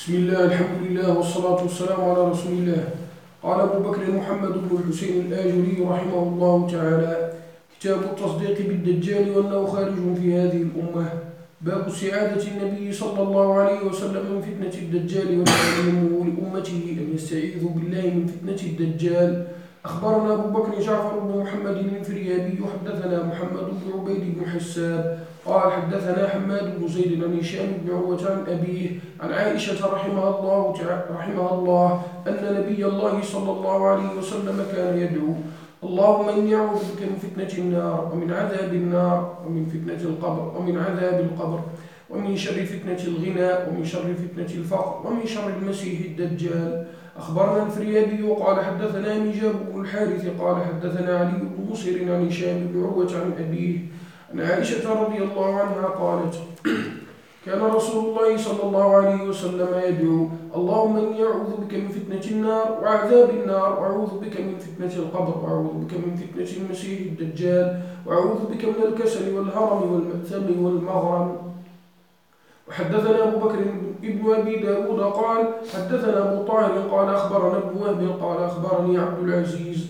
بسم الله الحمد لله والصلاة والسلام على رسول الله. قال أبو بكر محمد بن الحسين الآجري رحمه الله تعالى: كتاب التصديق بالدجال وأنه خارج في هذه الأمة. باب استعاذة النبي صلى الله عليه وسلم من فتنة الدجال وتعليمه لأمته أن يستعيذوا بالله من فتنة الدجال. أخبرنا أبو بكر جعفر بن محمد الفريابي حدثنا محمد بن عبيد بن حساب قال حدثنا حماد بن زيد عن هشام بن عروة عن أبيه عن عائشة رحمها الله أن نبي الله صلى الله عليه وسلم كان يدعو: اللهم إني أعوذ بك من فتنة النار ومن عذاب النار ومن فتنة القبر ومن عذاب القبر ومن شر فتنة الغنى ومن شر فتنة الفقر ومن شر المسيح الدجال. أخبرنا الفريابي قال حدثنا مجاب بن الحارث قال حدثنا علي بن مسهر عن هشام بن عروة عن أبيه عن عائشة رضي الله عنها قالت: كان رسول الله صلى الله عليه وسلم يدعو: اللهم إني أعوذ بك من فتنة النار وعذاب النار وأعوذ بك من فتنة القبر وأعوذ بك من فتنة المسيح الدجال وأعوذ بك من الكسل والهرم والمأثم والمغرم. وحدثنا أبو بكر ابن أبي داود قال حدثنا أبو طاهر قال أخبرنا ابن وهب قال أخبرني عبد العزيز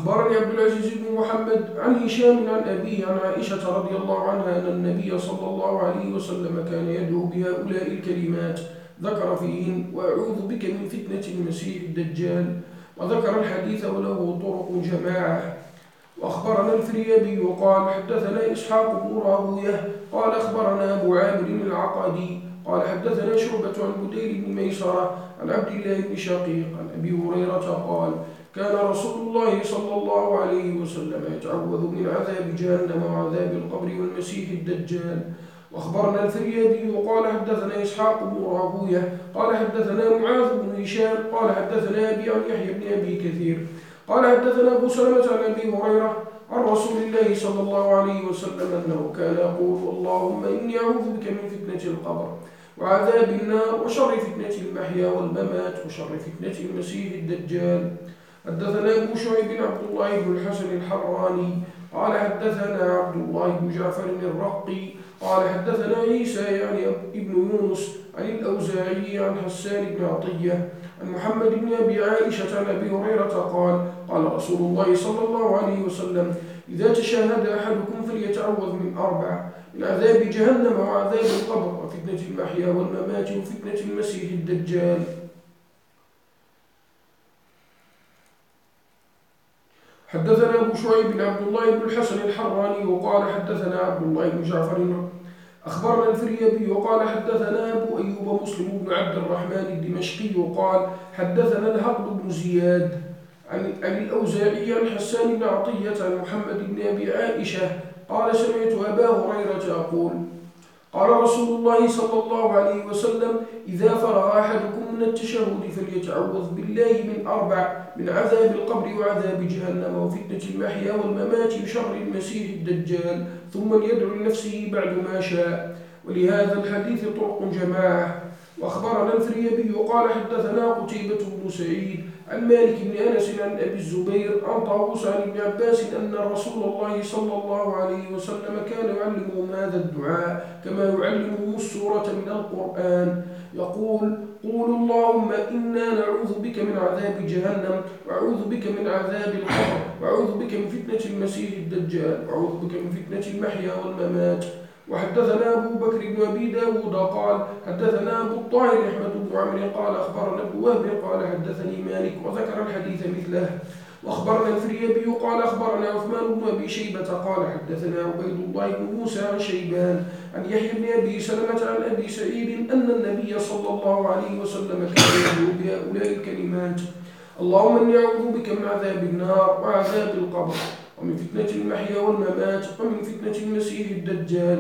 بن محمد عن هشام عن أبيه عن عائشة رضي الله عنها أن النبي صلى الله عليه وسلم كان يدعو بهؤلاء الكلمات ذكر فيهن: وأعوذ بك من فتنة المسيح الدجال، وذكر الحديث وله طرق جماعة. وأخبرنا الفريابي قال حدثنا إسحاق بن راهويه قال أخبرنا أبو عامر العقدي قال حدثنا شعبة عن بديل بن ميسرة عن عبد الله بن شقيق عن أبي هريرة قال: كان رسول الله صلى الله عليه وسلم يتعوذ من عذاب جهنم وعذاب القبر والمسيح الدجال. وأخبرنا الفريابي قال حدثنا إسحاق بن راهويه قال حدثنا معاذ بن هشام قال حدثنا أبي عن يحيى بن أبي كثير قال حدثنا أبو سلمة عن أبي هريرة عن رسول الله صلى الله عليه وسلم أنه كان يقول: اللهم إني أعوذ بك من فتنة القبر وعذاب النار وشر فتنة المحيا والممات وشر فتنة المسيح الدجال. حدثنا أبو شعيب عبد الله بن الحسن الحراني قال حدثنا عبد الله بن جعفر الرقي قال حدثنا عيسى يعني ابن يونس عن الأوزاعي عن حسان بن عطية عن محمد بن أبي عائشة عن أبي هريرة قال: قال رسول الله صلى الله عليه وسلم: إذا تشهد أحدكم فليتعوذ من 4: من عذاب جهنم وعذاب القبر وفتنة المحيا والممات وفتنة المسيح الدجال. حدثنا أبو شعيب عبد الله بن الحسن الحراني وقال حدثنا عبد الله بن جعفر أخبرنا الفريابي وقال حدثنا أبو أيوب مسلم بن عبد الرحمن الدمشقي قال حدثنا الهقل بن زياد عن الأوزاعي عن حسان بن عطية عن محمد بن أبي عائشة قال: سمعت أبا هريرة يقول: قال رسول الله صلى الله عليه وسلم: إذا فرغ أحدكم من التشهد فليتعوذ بالله من 4: من عذاب القبر وعذاب جهنم وفتنة المحيا والممات وشر المسيح الدجال، ثم يدعو لنفسه بعد ما شاء. ولهذا الحديث طرق جماعة. وأخبرنا الفريابي قال حدثنا قتيبة بن سعيد عن مالك بن أنس عن أبي الزبير عن طاووس عن ابن عباس أن رسول الله صلى الله عليه وسلم كان يعلمهم هذا الدعاء كما يعلمهم السورة من القرآن، يقول: قولوا اللهم إنا نعوذ بك من عذاب جهنم وأعوذ بك من عذاب القبر وأعوذ بك من فتنة المسيح الدجال وأعوذ بك من فتنة المحيا والممات. وحدثنا أبو بكر بن أبي داود قال حدثنا أبو الطاهر أحمد بن عمرو قال أخبرنا ابن وهب قال حدثني مالك وذكر الحديث مثله. وأخبرنا الفريابي قال أخبرنا عثمان بن أبي شيبة قال حدثنا عبيد الله بن موسى عن شيبان عن يحيى بن أبي سلمة عن أبي سعيد أن النبي صلى الله عليه وسلم كان يدعو بهؤلاء الكلمات: اللهم إني أعوذ بك من عذاب النار وعذاب القبر ومن فتنة المحيا والممات ومن فتنة المسيح الدجال.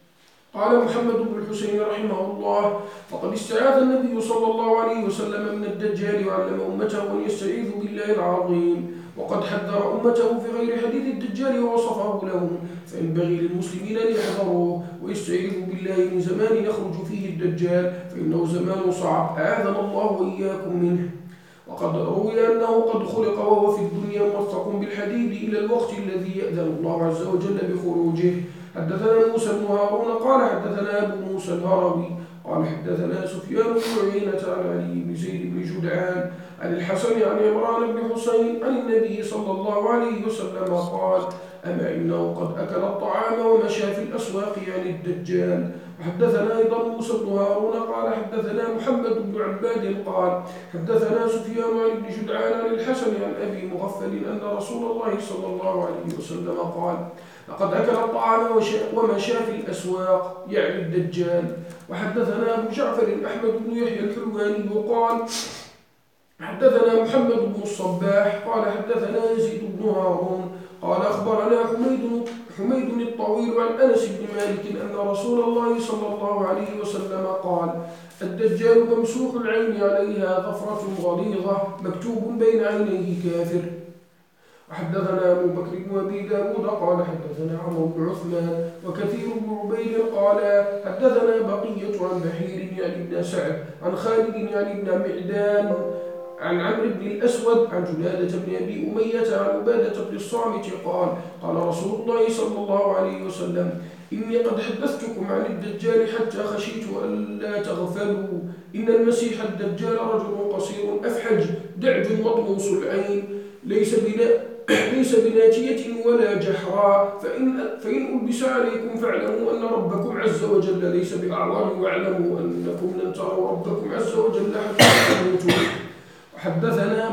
قال محمد بن الحسين رحمه الله: فقد استعاذ النبي صلى الله عليه وسلم من الدجال وعلم أمته أن يستعيذوا بالله العظيم، وقد حذر أمته في غير حديث الدجال ووصفه لهم، فينبغي للمسلمين أن يحذروه ويستعيذوا بالله من زمان يخرج فيه الدجال، فإنه زمان صعب أعاذنا الله وإياكم منه. وقد روي أنه قد خلق وهو في الدنيا موثق بالحديد إلى الوقت الذي يأذن الله عز وجل بخروجه. حدثنا موسى بن هارون قال حدثنا أبو موسى الهروي قال حدثنا سفيان بن عيينة عن علي بن زيد بن جدعان عن الحسن عن عمران بن حسين عن النبي صلى الله عليه وسلم قال أما إنه قد أكل الطعام ومشى في الأسواق يعني الدجال. وحدثنا أيضا موسى بن هارون قال حدثنا محمد بن عباد قال حدثنا سفيان عن ابن جدعان عن الحسن عن أبي مغفل أن رسول الله صلى الله عليه وسلم قال لقد أكل الطعام ومشى في الأسواق يعني الدجال. وحدثنا أبو جعفر أحمد بن يحيى الحلواني قال حدثنا محمد بن الصباح قال حدثنا يزيد بن هارون قال أخبرنا حميد الطويل عن أنس بن مالك أن رسول الله صلى الله عليه وسلم قال الدجال ممسوح العين عليها ظفرة غليظة مكتوب بين عينيه كافر. وحدثنا أبو بكر بن أبي داود قال حدثنا عمرو بن عثمان وكثير بن عبيد قال حدثنا بقية عن بحير يعني بن سعد عن خالد يعني بن معدان عن عمرو بن الأسود عن جلادة بن أبي أمية عن عبادة بن الصامت قال قال رسول الله صلى الله عليه وسلم إني قد حدثتكم عن الدجال حتى خشيت ألا تغفلوا. إن المسيح الدجال رجل قصير أفحج دعج مطموس العين ليس بناتية ولا جحراء فإن ألبس عليكم فاعلموا أن ربكم عز وجل ليس بأعور واعلموا أنكم لن تروا ربكم عز وجل حتى تموتوا. وحدثنا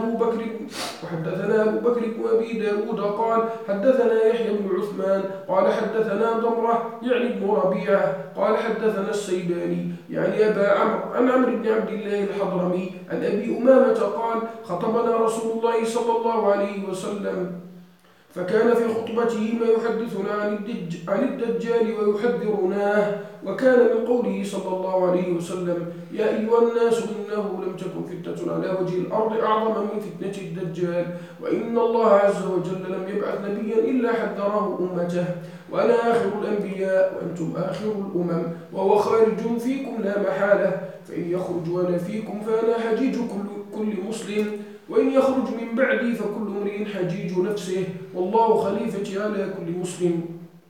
أبو بكر بن أبي داود قال حدثنا يحيى بن عثمان قال حدثنا ضمرة يعني بن ربيعة قال حدثنا السيباني يعني أبا عمرو عن عمرو بن عبد الله الحضرمي عن أبي أمامة قال خطبنا رسول الله صلى الله عليه وسلم فكان في خطبته ما يحدثنا عن الدجال ويحذرناه وكان من قوله صلى الله عليه وسلم يا أيها الناس إنه لم تكن فتنة على وجه الأرض أعظم من فتنة الدجال وإن الله عز وجل لم يبعث نبيا إلا حذره أمته وأنا آخر الأنبياء وأنتم آخر الأمم وهو خارج فيكم لا محالة فإن يخرج وأنا فيكم فأنا حجيج كل مسلم وإن يخرج من بعدي فكل امرئ حجيج نفسه والله خليفتي على كل مسلم.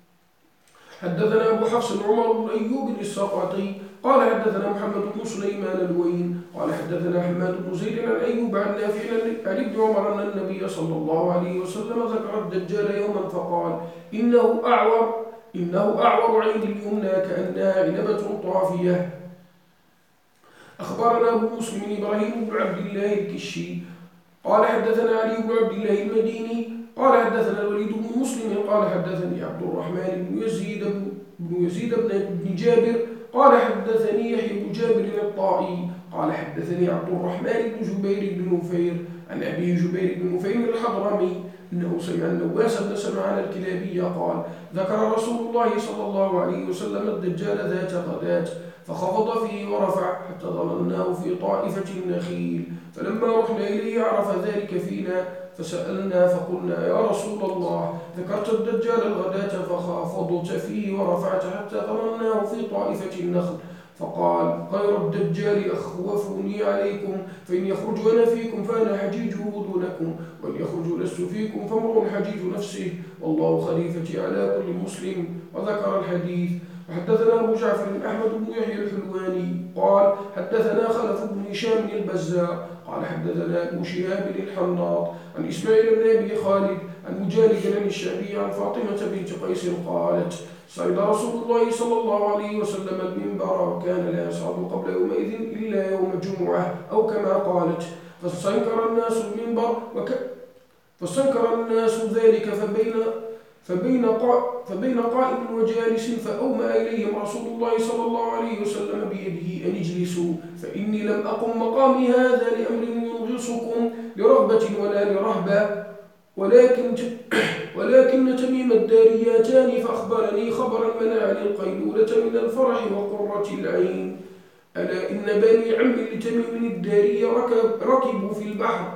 حدثنا أبو حفص عمر بن أيوب السقطي قال حدثنا محمد بن سليمان الوين قال حدثنا حماد بن زيد عن أيوب عن نافع عن ابن عمر أن النبي صلى الله عليه وسلم ذكر الدجال يوما فقال إنه أعور عين اليمنى كأنها عنبة طافية. أخبرنا أبو مسلم إبراهيم بن عبد الله الكشي قال حدثنا علي بن عبد الله المديني قال حدثنا الوليد بن مسلم قال حدثني عبد الرحمن بن يزيد بن جابر قال حدثني يحيى بن جابر الطائي قال حدثني عبد الرحمن بن جبير بن نفير عن أبي جبير بن نفير الحضرمي إنه سمع النواس بن سمعان الكلابي قال ذكر رسول الله صلى الله عليه وسلم الدجال ذات غداة فخفض فيه ورفع حتى ظنناه في طائفة النخيل فلما رحنا إليه عرف ذلك فينا فسألنا فقلنا يا رسول الله ذكرت الدجال الغداة فخافضت فيه ورفعت حتى ظنناه في طائفة النخل فقال غير الدجال أخوفني عليكم فإن يخرج وأنا فيكم فأنا حجيجه دونكم وإن يخرج لست فيكم فامرؤ حجيج نفسه والله خليفتي على كل مسلم وذكر الحديث. وحدثنا أبو جعفر أحمد بن يحيى الحلواني قال حدثنا خلف بن هشام البزار قال حدثنا أبو شهاب الحناط عن إسماعيل بن أبي خالد عن مجالد عن الشعبي عن فاطمة بنت قيس قالت صعد رسول الله صلى الله عليه وسلم المنبر وكان لا يصعد قبل يومئذ إلا يوم جمعة أو كما قالت فاستنكر الناس ذلك فبين قائم وجالس فأومأ إليهم رسول الله صلى الله عليه وسلم بيده أن اجلسوا فإني لم أقم مقامي هذا لأمر ينغصكم لرغبة ولا لرهبة ولكن تميم الدارياتان فأخبرني خبرا منعني القيلولة من الفرح وقرة العين ألا إن بني عم لتميم الدارية ركبوا في البحر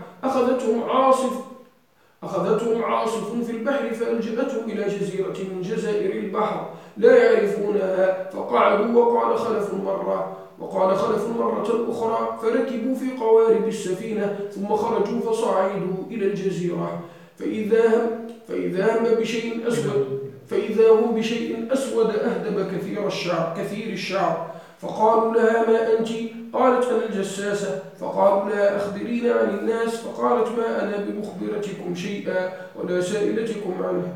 أخذتهم عاصف في البحر فألجأتهم إلى جزيرة من جزائر البحر لا يعرفونها فقعدوا وقال خلف مرة أخرى فركبوا في قوارب السفينة ثم خرجوا فصعدوا إلى الجزيرة فإذا هم بشيء أسود أهدب كثير الشعر فقالوا لها ما أنت؟ قالت أنا الجساسة. فقالوا لها أخبرينا عن الناس. فقالت ما أنا بمخبرتكم شيئا ولا سائلتكم عنه،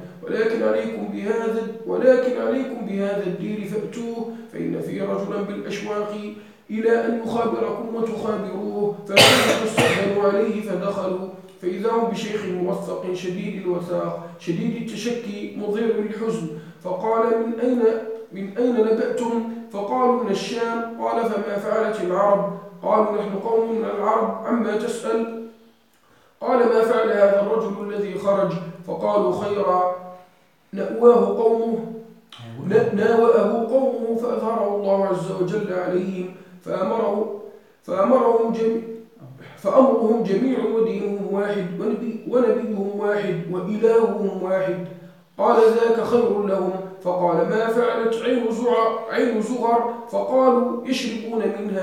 ولكن عليكم بهذا الدير فأتوه، فإن فيه رجلا بالأشواق إلى أن يخابركم وتخابروه. فاستأذنوا عليه فدخلوا، فإذا هم بشيخ موثق شديد الوثاق شديد التشكي مضر بالحزن. فقال من أين نبأتم؟ فقالوا من الشام. قال فما فعلت العرب؟ قالوا نحن قوم من العرب، عما تسأل؟ قال ما فعل هذا الرجل الذي خرج؟ فقالوا خيرا. نأواه قومه فأظهره الله عز وجل عليهم، فأمرهم جميع ودينهم واحد ونبيهم واحد وإلههم واحد. قال ذاك خير لهم. فقال ما فعلت عين زغر؟ فقالوا يشربون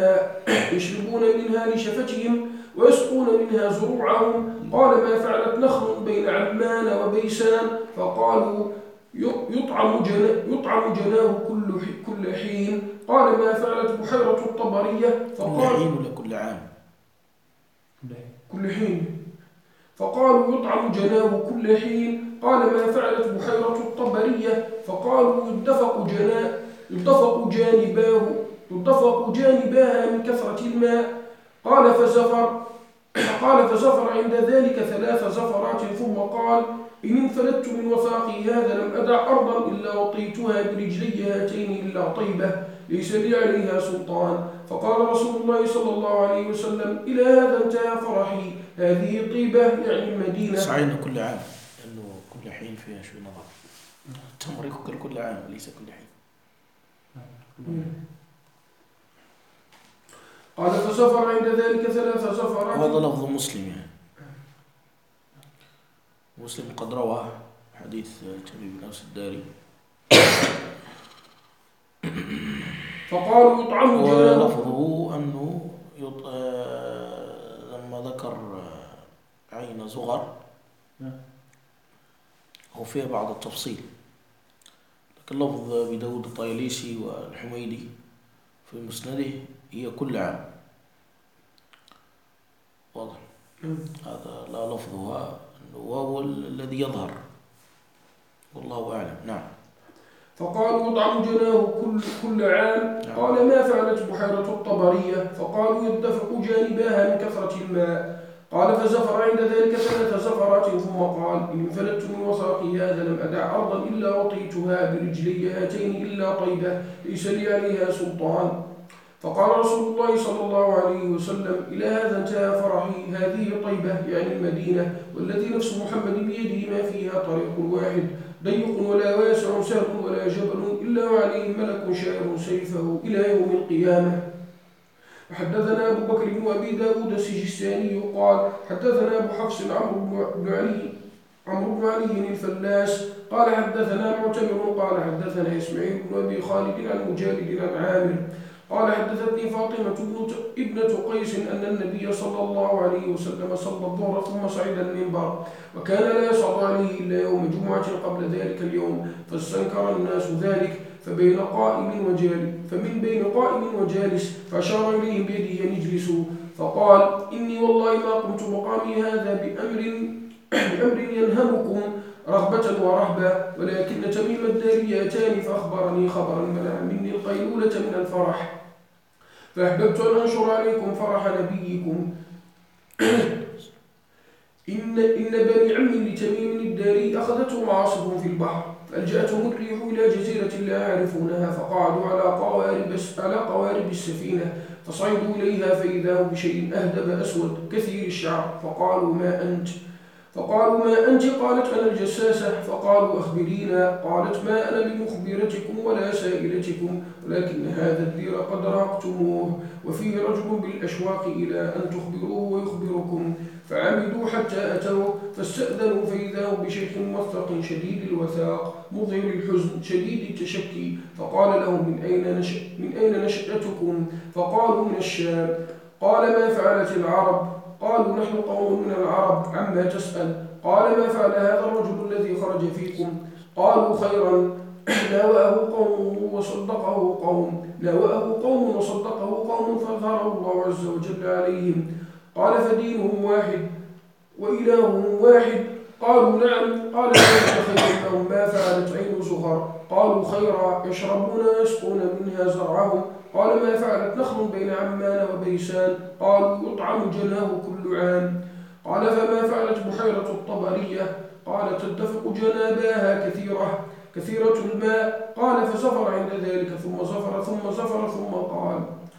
منها لشفتهم ويسقون منها زروعهم. قال ما فعلت نخل بين عمان وبيسان؟ فقالوا يطعم جناه كل حين. قال ما فعلت بحيرة الطبرية؟ كل حين ولا كل عام؟ كل حين. فقالوا يطعم جناه كل حين. قال ما فعلت بحيرة الطبرية؟ فقالوا يدفق جانباها من كثرة الماء. قال فزفر عند ذلك 3 زفرات، ثم قال إن انفلت من وثاقي هذا لم أدع أرضا إلا وطيتها برجلي هاتين إلا طيبة ليس لي عليها سلطان. فقال رسول الله صلى الله عليه وسلم إلى هذا انتهى فرحي، هذه طيبة يعني المدينة. صحيح كل عام، لأنه كل حين فيها شو نظر. التمر يأكل كل عام وليس كل حين. قال فسفر عند ذلك 3 زفرات. وهذا لفظ مسلم، يعني مسلم قد روى حديث تميم بن أوس الداري. فقالوا يطعم جناه. ولفظه أنه لما ذكر عين زغر هو فيه بعض التفصيل، لكن لفظ بداود الطيالسي والحميدي في مسنده هي كل عام. واضح؟ هذا لا لفظها، وهو الذي يظهر، والله أعلم. نعم. فقالوا يطعم جناه كل عام. قال ما فعلت بحيرة الطبرية؟ فقالوا يدفق جانباها من كثرة الماء. قال فزفر عند ذلك 3 زفرات، ثم قال إن انفلت من وثاقي هذا لم أدع أرضا إلا وطيتها برجلي هاتين إلا طيبة ليس لي عليها سلطان. فقال رسول الله صلى الله عليه وسلم إلى هذا انتهى فرحي، هذه طيبة يعني المدينة، والذي نفس محمد بيده ما فيها طريق واحد ضيق ولا واسع سهل ولا جبل إلا وعليه ملك شائر سيفه إلى يوم القيامة. حدثنا أبو بكر بن أبي داود السجستاني قال حدثنا أبو حفص عمرو بن علي الفلاس قال حدثنا معتمر قال حدثنا إسماعيل بن أبي خالد عن مجالد عن عامر قال حدثتني فاطمة ابنة قيس أن النبي صلى الله عليه وسلم صلى الظهر ثم صعد المنبر، وكان لا يصعد عليه إلا يوم جمعة قبل ذلك اليوم، فاستنكر الناس ذلك فمن بين قائم وجالس فأشار إليهم بيده أن يجلسوا، فقال إني والله ما قمت مقامي هذا بأمر ينهمكم رغبة ورهبة، ولكن تميم الداري أتاني فأخبرني خبرا منع مني القيلولة من الفرح، فأحببت أن أنشر عليكم فرح نبيكم. إن بني عم لتميم الداري أخذتهم عاصف في البحر، فألجأتهم الريح إلى جزيرة لا يعرفونها، فقعدوا على قوارب السفينة، فصعدوا إليها فإذا هم بشيء أهدب أسود كثير الشعر، فقالوا ما أنت؟ قالت أنا الجساسة. فقالوا أخبرينا. قالت ما أنا بمخبرتكم ولا سائلتكم، ولكن هذا الدير قد راقتموه، وفيه رجل بالأشواق إلى أن تخبروه ويخبركم، فعمدوا حتى أتوه، فاستأذنوا فإذا هم بشيخ موثق شديد الوثاق مظهر الحزن شديد التشكي، فقال لهم من أين نشأتكم؟ فقالوا من الشام. قال ما فعلت العرب؟ قالوا نحن قوم من العرب، عما تسأل؟ قال ما فعل هذا الرجل الذي خرج فيكم؟ قالوا خيرا. ناوأه قوم وصدقه قوم فأظهره الله عز وجل عليهم. قال فدينهم واحد وإلههم واحد. قالوا نعم. قال ذلك خير لهم ما فعلت عين زهر. قالوا خيرا يشربون ويسقون منها زرعهم. قال ما فعلت نخل بين عمان وبيسان. قالوا يطعم جناه كل عام. قال فما فعلت بحيرة الطبرية. قال تتفق جناباها كثيرة الماء. قال فزفر عند ذلك ثم زفر ثم قال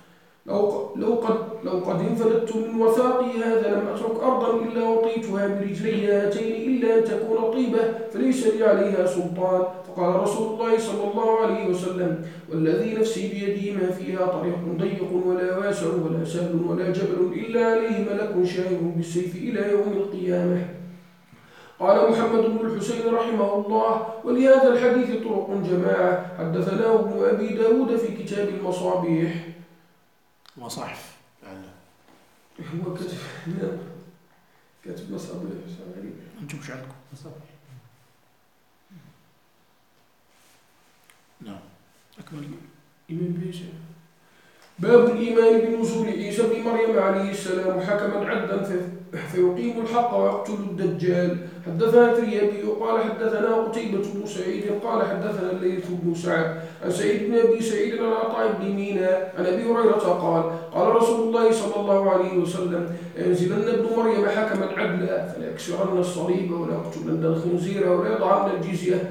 لو قد انفلت من وثاقي هذا لم أترك أرضا إلا وطيتها برجلي هاتين إلا أن تكون طيبة فليس لي عليها سلطان. فقال رسول الله صلى الله عليه وسلم والذي نفسي بيده ما فيها طريق ضيق ولا واسع ولا سهل ولا جبل إلا عليه ملك شاهر بالسيف إلى يوم القيامة. قال محمد بن الحسين رحمه الله ولهذا الحديث طرق جماعة. حدثناه ابن أبي داود في كتاب المصابيح. مصاحف يعني هو كاتب مصابيح انتم مش عندكم مصابيح. نعم أكمل. إمام بيشا. باب الإيمان بنزول عيسى بن مريم عليه السلام حكما عدلا فيقيم الحق ويقتل الدجال. حدثنا الفريابي قال حدثنا قتيبة بن سعيد قال حدثنا الليث بن سعد عن سعيد بن أبي سعيد عن عطاء بن مينا عن أبي هريرة قال رسول الله صلى الله عليه وسلم ينزلن ابن مريم حكما عدلا فليكسرن الصليب ولا يقتلن الخنزير ولا يضعن الجزية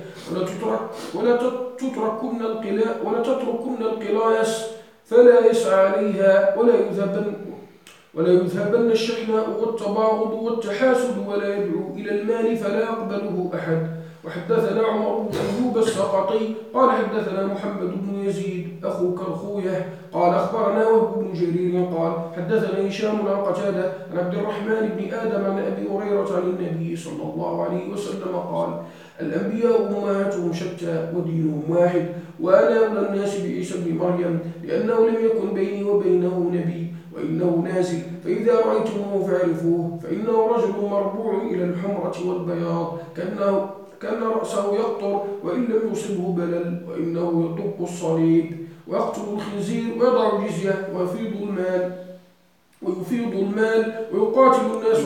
ولا تتركن القلايس فلا يسعى عليها ولا يذهبن الشحناء والتباغض والتحاسد ولا يدعو إلى المال فلا يقبله أحد. وحدثنا عمر بن أيوب السقطي قال حدثنا محمد بن يزيد أخو كرخويه قال أخبرنا وهب بن جرير قال حدثنا هشام عن قتادة عن عبد الرحمن بن آدم عن أبي هريرة عن النبي صلى الله عليه وسلم قال الأنبياء أمهاتهم شتى ودينهم واحد وأنا أولى الناس بعيسى بن مريم لأنه لم يكن بيني وبينه نبي وإنه نازل فإذا رأيتموه فاعرفوه فإنه رجل مربوع إلى الحمرة والبياض كأن رأسه يقطر وإن لم يصبه بلل وإنه يدق الصليب ويقتل الخنزير ويضع الجزية ويفيض المال ويقاتل الناس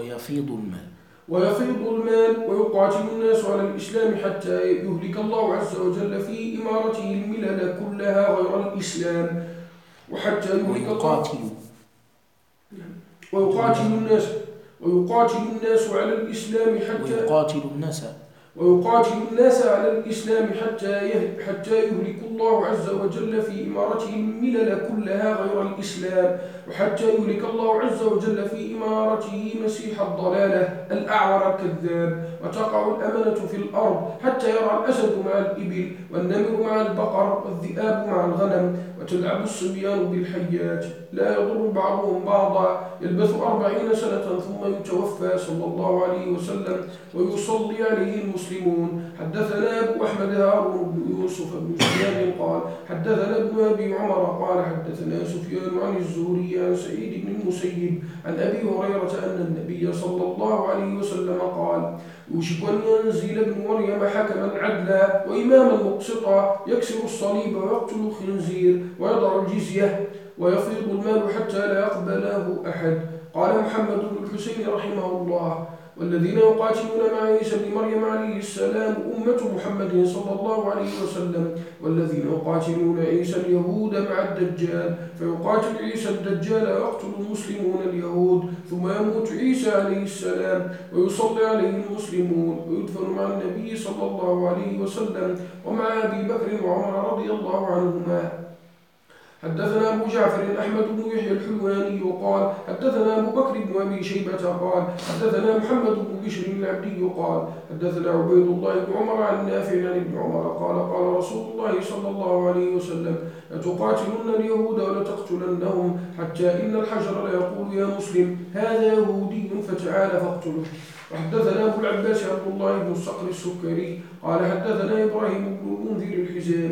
ويقاتل الناس على الإسلام حتى يهلك الله عز وجل في إمارته الملل كلها غير الإسلام وحتى يهلك الله ويقاتل الناس على الإسلام حتى يهلك الله عز وجل في إمارته الملل كلها غير الإسلام وحتى يهلك الله عز وجل في إمارته مسيح الضلالة الأعور الكذاب وتقع الأمنة في الأرض حتى يرى الأسد مع الإبل والنمر مع البقر والذئاب مع الغنم وتلعب الصبيان بالحيات لا يضر بعضهم بعضا يلبث 40 سنة ثم يتوفى صلى الله عليه وسلم ويصلي عليه المسلمون. حدثنا أبو أحمد هارون بن يوسف بن سفيان قال حدثنا ابن أبي عمر قال حدثنا سفيان عن الزهري عن سعيد بن المسيب عن أبي هريرة أن النبي صلى الله عليه وسلم قال يوشك أن ينزل ابن مريم حكما عدلا وإماما مقسطا يكسر الصليب ويقتل الخنزير ويضع الجزية ويفيض المال حتى لا يقبله أحد. قال محمد بن الحسين رحمه الله والذين يقاتلون مع عيسى بن مريم عليه السلام أمة محمد صلى الله عليه وسلم والذين يقاتلون عيسى اليهود مع الدجال فيقاتل عيسى الدجال ويقتل المسلمون اليهود ثم يموت عيسى عليه السلام ويصلي عليه المسلمون ويدفن مع النبي صلى الله عليه وسلم ومع أبي بكر وعمر رضي الله عنهما. حدثنا أبو جعفر أحمد بن يحيى الحلواني قال حدثنا أبو بكر بن أبي شيبة قال حدثنا محمد بن بشر العبدي قال حدثنا عبيد الله بن عمر عن نافع عن ابن عمر قال رسول الله صلى الله عليه وسلم لتقاتلن اليهود ولتقتلنهم حتى إن الحجر ليقول يا مسلم هذا يهودي فتعال فاقتله. وحدثنا أبو العباس عبد الله بن الصقر السكري قال حدثنا إبراهيم بن المنذر الحزامي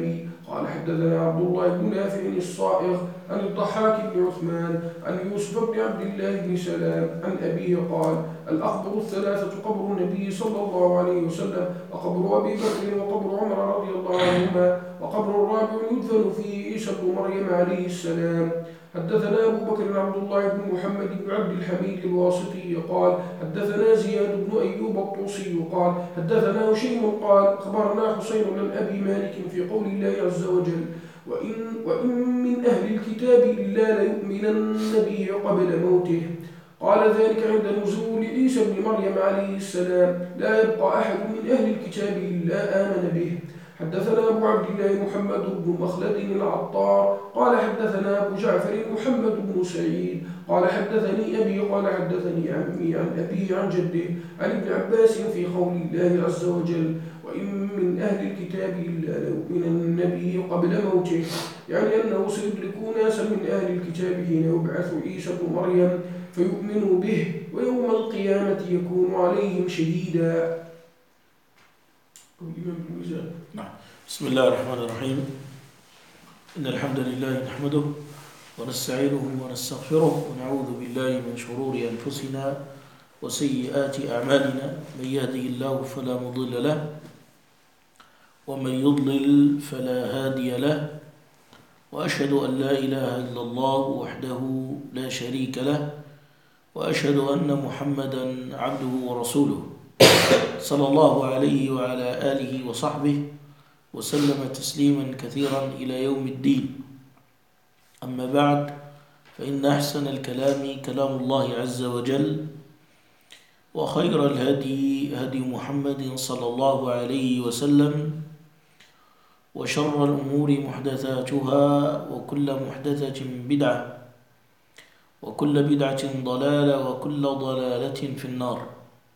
قال حدثنا عبد الله بن نافع الصائغ عن الضحاك بن عثمان عن يوسف بن عبد الله بن سلام عن أبيه قال الأخبر الثلاثة قبر النبي صلى الله عليه وسلم وقبر أبي بكر وقبر عمر رضي الله عنهما وقبر الرابع يدفن فيه عيسى بن مريم عليه السلام. حدثنا أبو بكر عبد الله بن محمد بن عبد الحميد الواسطي قال حدثنا زياد بن أيوب الطوسي قال حدثنا هشيم قال أخبرنا حسين بن أبي مالك في قول الله عز وجل وإن من أهل الكتاب إلا ليؤمنن به قبل موته. قال ذلك عند نزول عيسى بن مريم عليه السلام لا يبقى أحد من أهل الكتاب إلا آمن به. حدثنا أبو عبد الله محمد بن مخلد العطار قال حدثنا أبو جعفر محمد بن سعيد قال حدثني أبي قال حدثني عمي عن أبي عن جده عن ابن عباس في قول الله عز وجل وإن من أهل الكتاب إلا ليؤمنن به قبل موته، يعني أنه سيدرك ناسا من أهل الكتاب حين يبعث عيسى بن مريم فيؤمنوا به ويوم القيامة يكون عليهم شهيدا. نعم. بسم الله الرحمن الرحيم. إن الحمد لله نحمده ونستعينه ونستغفره ونعوذ بالله من شرور أنفسنا وسيئات أعمالنا، من يهده الله فلا مضل له ومن يضلل فلا هادي له، وأشهد أن لا إله إلا الله وحده لا شريك له، وأشهد أن محمدا عبده ورسوله صلى الله عليه وعلى آله وصحبه وسلم تسليما كثيرا إلى يوم الدين. أما بعد، فإن أحسن الكلام كلام الله عز وجل، وخير الهدي هدي محمد صلى الله عليه وسلم، وشر الأمور محدثاتها، وكل محدثة بدعة، وكل بدعة ضلالة، وكل ضلالة في النار.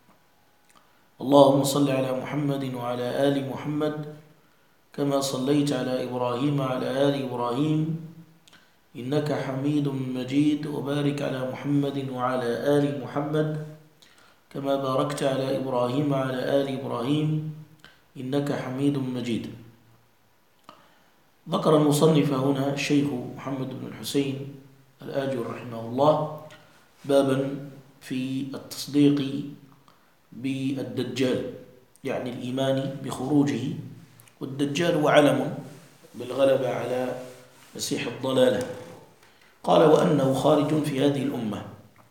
اللهم صل على محمد وعلى آل محمد كما صليت على إبراهيم وعلى آل إبراهيم إنك حميد مجيد، وبارك على محمد وعلى آل محمد كما باركت على إبراهيم وعلى آل إبراهيم إنك حميد مجيد. ذكر المصنف هنا الشيخ محمد بن الحسين الآجر رحمه الله بابا في التصديق بالدجال، يعني الإيمان بخروجه، والدجال هو علم بالغلبة على مسيح الضلالة. قال وأنه خارج في هذه الأمة.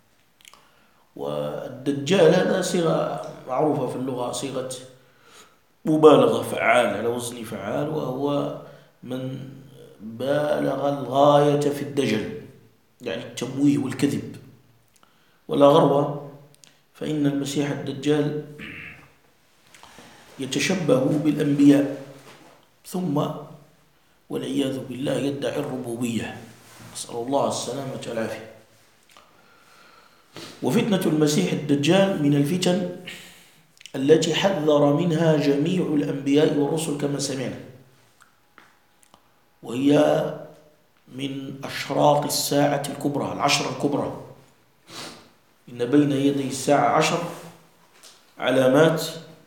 والدجال هذا صيغة معروفة في اللغة، صيغة مبالغة، فعال على وزن فعال، وهو من بالغ الغاية في الدجل، يعني التمويه والكذب. ولا غرو، فإن المسيح الدجال يتشبه بالأنبياء، ثم والعياذ بالله يدعي الربوبية، نسأل الله السلامة والعافية. وفتنة المسيح الدجال من الفتن التي حذر منها جميع الأنبياء والرسل كما سمعنا، وهي من أشراط الساعة الكبرى، العشر الكبرى. إن بين يدي الساعة 10 علامات،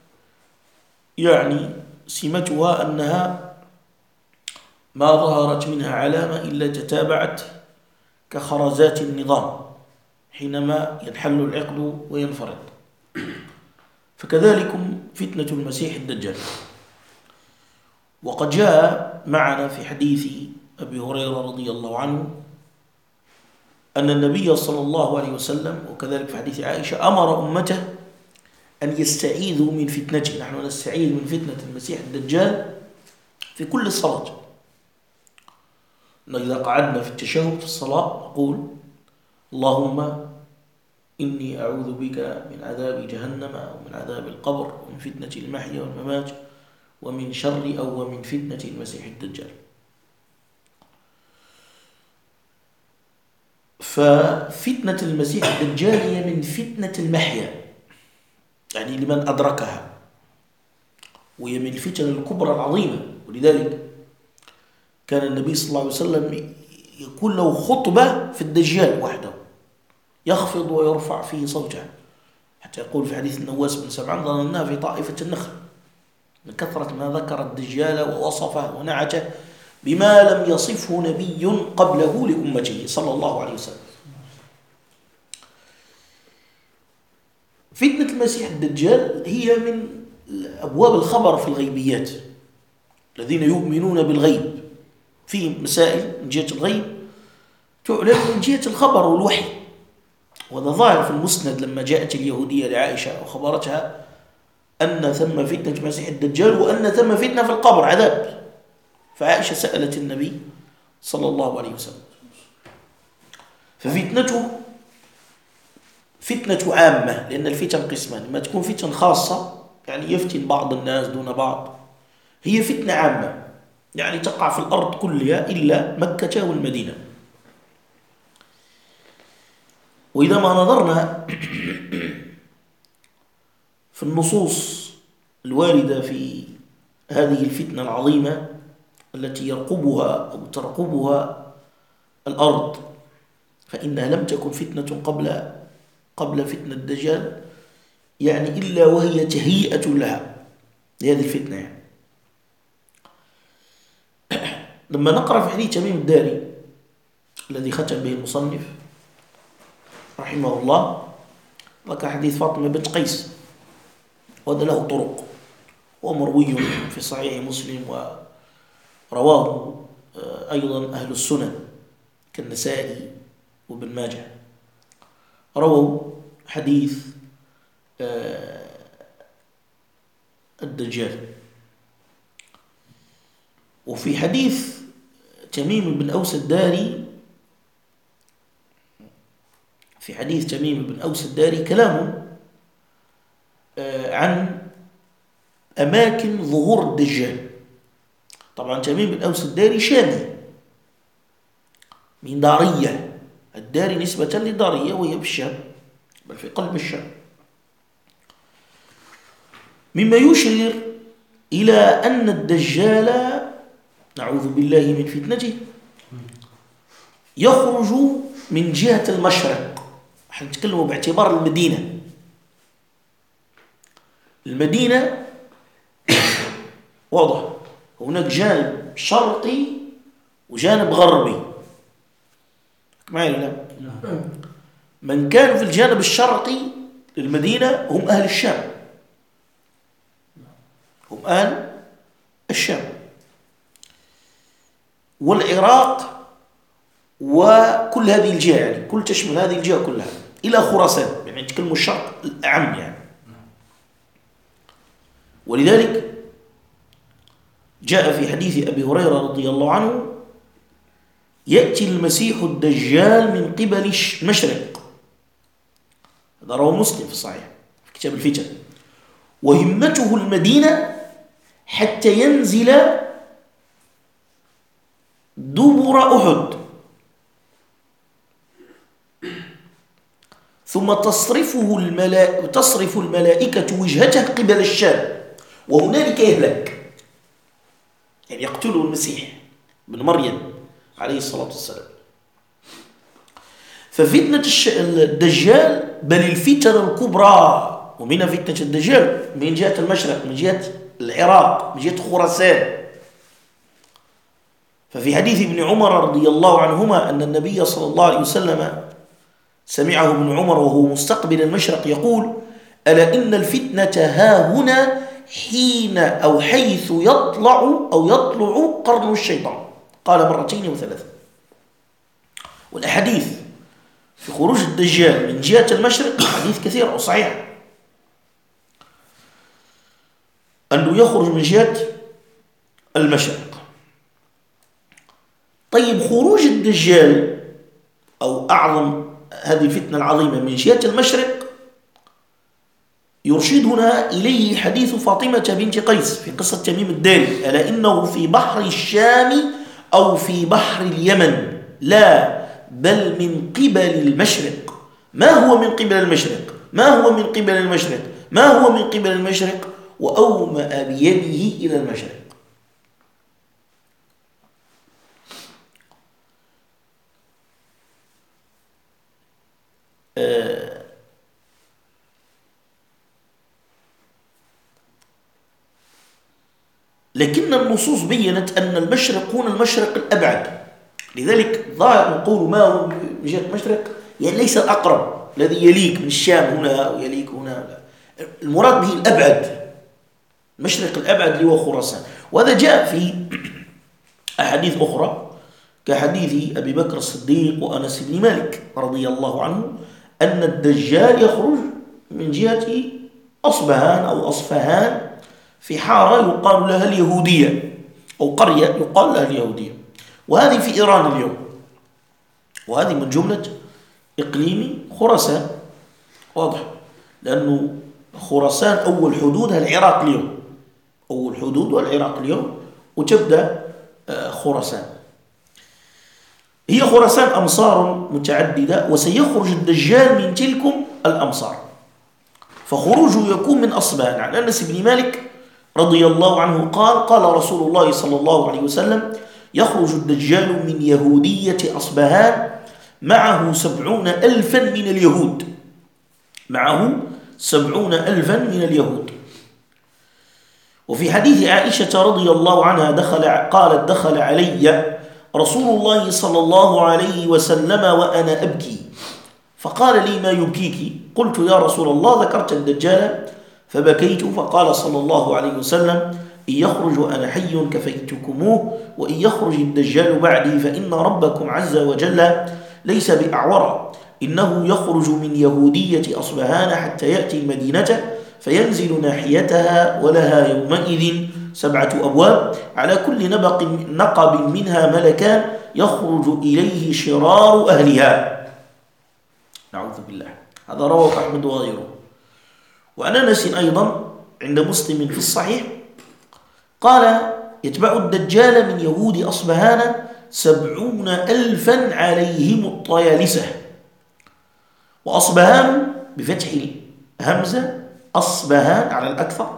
يعني سمتها أنها ما ظهرت منها علامة إلا تتابعت كخرزات النظام حينما ينحل العقد وينفرد. فكذلك فتنة المسيح الدجال. وقد جاء معنا في حديث أبي هريرة رضي الله عنه أن النبي صلى الله عليه وسلم، وكذلك في حديث عائشة، أمر أمته أن يستعيذوا من فتنته. نحن نستعيذ من فتنة المسيح الدجال في كل صلاة. إذا قعدنا في التشهد في الصلاة نقول اللهم إني أعوذ بك من عذاب جهنم ومن عذاب القبر ومن فتنة المحيا والممات ومن شر أو ومن فتنة المسيح الدجال. ففتنة المسيح الدجال هي من فتنة المحيا، يعني لمن أدركها، وهي من الفتن الكبرى العظيمة. ولذلك كان النبي صلى الله عليه وسلم يكون له خطبة في الدجال وحده، يخفض ويرفع فيه صوته، حتى يقول في حديث النواس بن سمعان ظننا في طائفة النخل، من كثرة ما ذكر الدجال ووصفه ونعته بما لم يصفه نبي قبله لأمته صلى الله عليه وسلم. فتنة المسيح الدجال هي من أبواب الخبر في الغيبيات. الذين يؤمنون بالغيب في مسائل من جهة الغيب تعلن من جهة الخبر والوحي. وهذا ظاهر في المسند لما جاءت اليهودية لعائشة وخبرتها أن ثم فتنة المسيح الدجال وأن ثم فتنة في القبر عذاب. فعائشة سألت النبي صلى الله عليه وسلم. ففتنته فتنة عامة، لأن الفتن قسمان، لما تكون فتن خاصة يعني يفتن بعض الناس دون بعض، هي فتنة عامة يعني تقع في الأرض كلها إلا مكة والمدينة. وإذا ما نظرنا في النصوص الواردة في هذه الفتنة العظيمة التي يرقبها أو ترقبها الأرض، فإنها لم تكن فتنة قبل فتنة الدجال يعني إلا وهي تهيئة لها لهذه الفتنة يعني. لما نقرأ في حديث تميم الداري الذي ختم به المصنف رحمه الله، ذكر حديث فاطمة بنت قيس، وهذا له طرق ومروي في صحيح مسلم، ورواه أيضا أهل السنن كالنسائي وابن ماجه، رووا حديث الدجال. وفي حديث تميم بن أوس الداري، في حديث تميم بن أوس الداري كلام عن أماكن ظهور الدجال. طبعا تميم بن أوس الداري شامي من دارية، الداري نسبة لدارية وهي بالشام بل في قلب الشام، مما يشير إلى أن الدجال نعوذ بالله من فتنته يخرج من جهة المشرق. نحن نتكلم باعتبار المدينة. المدينة واضح هناك جانب شرقي وجانب غربي معي لا؟ من كانوا في الجانب الشرقي للمدينة هم أهل الشام، هم أهل الشام والعراق وكل هذه الجهة، يعني كل تشمل هذه الجهة كلها إلى خراسان، يعني نتكلم الشرق الأعم يعني. ولذلك جاء في حديث أبي هريرة رضي الله عنه يأتي المسيح الدجال من قبل المشرق، هذا رواه مسلم في الصحيح في كتاب الفتن، وهمته المدينة حتى ينزل دبر أحد ثم تصرف الملائكة وجهته قبل الشام وهنالك يهلك، يعني يقتله المسيح بن مريم عليه الصلاة والسلام. ففتنة الدجال بل الفتنة الكبرى، ومنها فتنة الدجال من جهة المشرق، من جهة العراق، من جهة خراسان. ففي حديث ابن عمر رضي الله عنهما أن النبي صلى الله عليه وسلم سمعه ابن عمر وهو مستقبل المشرق يقول: ألا إن الفتنة ها هنا حين أو حيث يطلع قرن الشيطان. قال مرتين وثلاثة. والأحاديث في خروج الدجال من جهة المشرق حديث كثير وصحيح، أنه يخرج من جهة المشرق. طيب خروج الدجال أو أعظم هذه الفتنة العظيمة من جهة المشرق يرشدنا إليه حديث فاطمة بنت قيس في قصة تميم الداري: ألا إنه في بحر الشام أو في بحر اليمن، لا بل من قبل المشرق. ما هو من قبل المشرق؟ ما هو من قبل المشرق؟ ما هو من قبل المشرق؟ وأومأ بيده إلى المشرق. لكن النصوص بيّنت أن المشرق هنا المشرق الأبعد، لذلك ظاهر نقول ما هو من جهة المشرق يعني ليس الأقرب الذي يليك من الشام هنا أو يليك هنا، المراد به الأبعد، المشرق الأبعد اللي هو خراسان. وهذا جاء في أحاديث أخرى كحديث أبي بكر الصديق وأنس بن مالك رضي الله عنه أن الدجال يخرج من جهة أصبهان أو أصفهان في حارة يقال لها اليهودية أو قرية يقال لها اليهودية، وهذه في إيران اليوم، وهذه من جملة إقليم خراسان، واضح، لأنه خراسان أول حدودها العراق اليوم، أول حدودها العراق اليوم، وتبدأ خراسان. هي خراسان أمصار متعددة، وسيخرج الدجال من تلكم الأمصار، فخروجه يكون من أصبهان. عن أنس بن مالك رضي الله عنه قال رسول الله صلى الله عليه وسلم: يخرج الدجال من يهودية أصبهان معه 70,000 من اليهود، معه 70,000 من اليهود. وفي حديث عائشة رضي الله عنها قالت: دخل علي رسول الله صلى الله عليه وسلم وأنا أبكي، فقال لي: ما يبكيك؟ قلت: يا رسول الله ذكرت الدجال فبكيت، فقال صلى الله عليه وسلم: إن يخرج وأنا حي كفيتكموه، وإن يخرج الدجال بعدي فإن ربكم عز وجل ليس بأعور، إنه يخرج من يهودية أصبهان حتى يأتي المدينة فينزل ناحيتها، ولها يومئذ 7 أبواب، على كل نقب منها ملكان يخرج إليه شرار أهلها. نعوذ بالله. هذا رواه أحمد وغيره. وعن أنس أيضا عند مسلم في الصحيح قال: يتبع الدجال من يهود أصبهان 70,000 عليهم الطيالسة. وأصبهان بفتح الهمزة، أصبهان على الأكثر،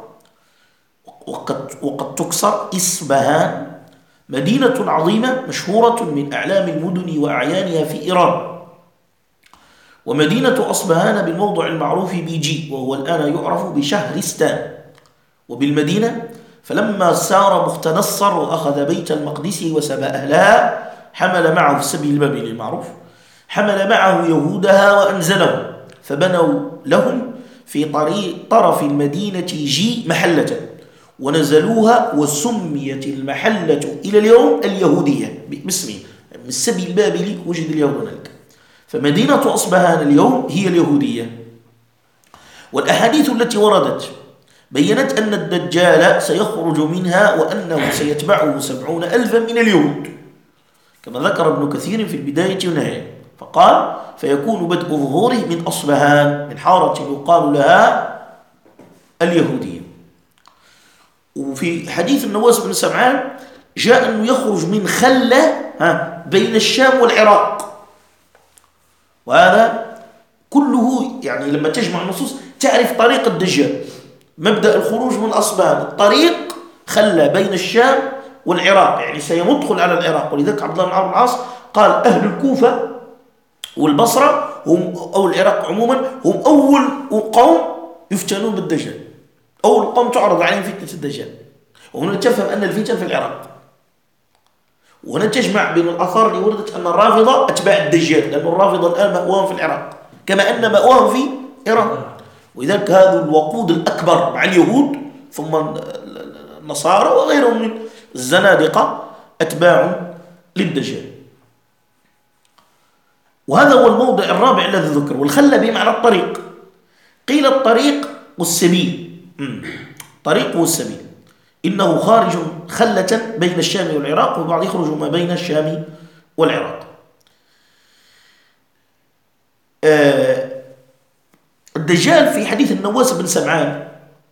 وقد تكسر إصبهان، مدينة عظيمة مشهورة من أعلام المدن وأعيانها في إيران. ومدينة أصبهان بالموضع المعروف بيجي، وهو الآن يعرف بشهرستان، وبالمدينة. فلما سار مختنصر وأخذ بيت المقدس وسبى أهلها حمل معه في سبيل البابل المعروف، حمل معه يهودها وأنزلهم، فبنوا لهم في طرف المدينة جي محلة ونزلوها، وسميت المحلة إلى اليوم اليهودية باسمه، من السبي البابلي وجد اليهود هناك، فمدينة أصبهان اليوم هي اليهودية. والأحاديث التي وردت بيّنت أن الدجال سيخرج منها وأنه سيتبعه 70,000 من اليهود، كما ذكر ابن كثير في البداية والنهاية، فقال: فيكون بدء ظهوره من أصبهان، من حارة يقال لها اليهودية. وفي حديث النواس بن سمعان جاء أنه يخرج من خلة بين الشام والعراق، وهذا كله يعني لما تجمع النصوص تعرف طريق الدجال. مبدأ الخروج من أصبهان، الطريق خلة بين الشام والعراق، يعني سيدخل على العراق. ولذلك عبد الله بن عمرو بن العاص قال: أهل الكوفة والبصرة هم أو العراق عموما هم أول قوم يفتنون بالدجال، أول قوم تعرض عليهم فتنة الدجال. وهنا تفهم أن الفتن في العراق، وهنا تجمع بين الآثار اللي وردت أن الرافضة أتباع الدجال، لأن الرافضة الآن مأواهم في العراق كما أن مأواهم في إيران. ولذلك هذا الوقود الأكبر مع اليهود ثم النصارى وغيرهم من الزنادقة أتباع للدجال. وهذا هو الموضع الرابع الذي ذكر. والخلة بمعنى الطريق، قيل الطريق والسبيل، طريق والسبيل، إنه خارج خلة بين الشام والعراق، وبعض يخرج ما بين الشام والعراق. الدجال في حديث النواس بن سمعان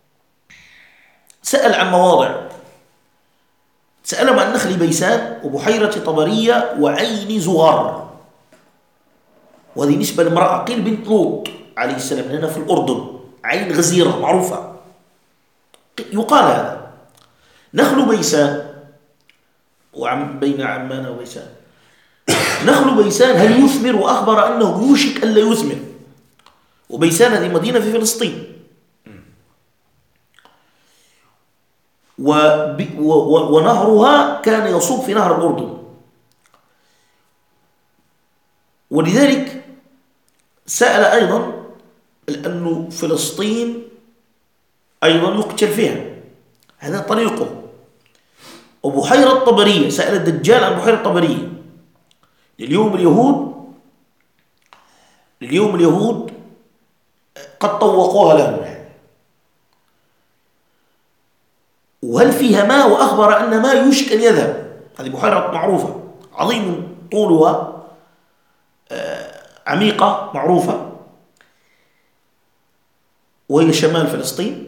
سأل عن مواضع، سألهم عن نخل بيسان وبحيرة طبرية وعين زغار، وهذه نسبة لامرأة قيل بنت لوط عليه السلام، هنا في الأردن، عين غزيرة معروفة يقال هذا. نخل بيسان بين عمان وبيسان، نخل بيسان هل يثمر؟ وأخبر أنه يوشك ألا يثمر. وبيسان هذه مدينة في فلسطين. ونهرها كان يصب في نهر الأردن. ولذلك سأل أيضا لأنه فلسطين أيضا يقتل فيها، هذا طريقه. وبحيرة طبرية، سأل الدجال عن بحيرة طبرية. اليوم اليهود قد طوقوها لهم، وهل فيها ماء؟ وأخبر أن ماء يوشك أن يذهب. هذه بحيرة معروفة، عظيم طولها، عميقة معروفة، وهي شمال فلسطين.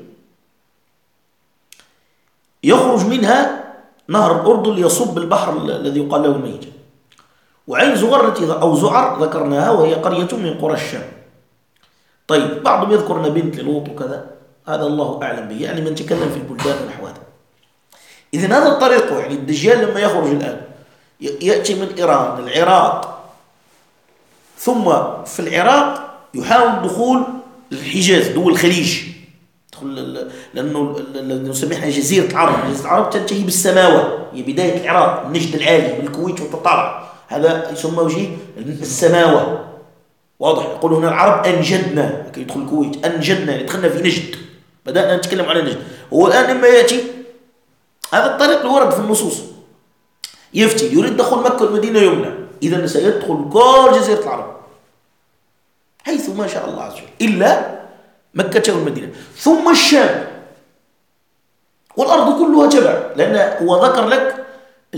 يخرج منها نهر الأردن ليصب البحر الذي يقال له الميت. وعين زغرة أو زعر ذكرناها، وهي قرية من قرى الشام. طيب بعضهم يذكر أن بنت لوط وكذا، هذا الله أعلم به، يعني من تكلم في البلدان ونحو هذا. إذن هذا الطريق، يعني الدجال لما يخرج الآن يأتي من إيران العراق، ثم في العراق يحاول دخول الحجاز، دول الخليج، لأنه نسميها جزيرة العرب. جزيرة العرب تنتهي بالسماوة، هي بداية العراق، النجد العالي من الكويت وتطلع، هذا يسمى شيء السماوة. واضح؟ يقول هنا العرب أنجدنا، يدخل الكويت أنجدنا، دخلنا في نجد، بدأنا نتكلم على نجد. هو الآن لما يأتي هذا الطريق اللي ورد في النصوص، يفتي يريد دخول مكة والمدينة يمنع، إذا سيدخل كل جزيرة العرب حيث ما شاء الله عز وجل، إلا مكة والمدينة، ثم الشام، والأرض كلها تبع، لأن هو ذكر لك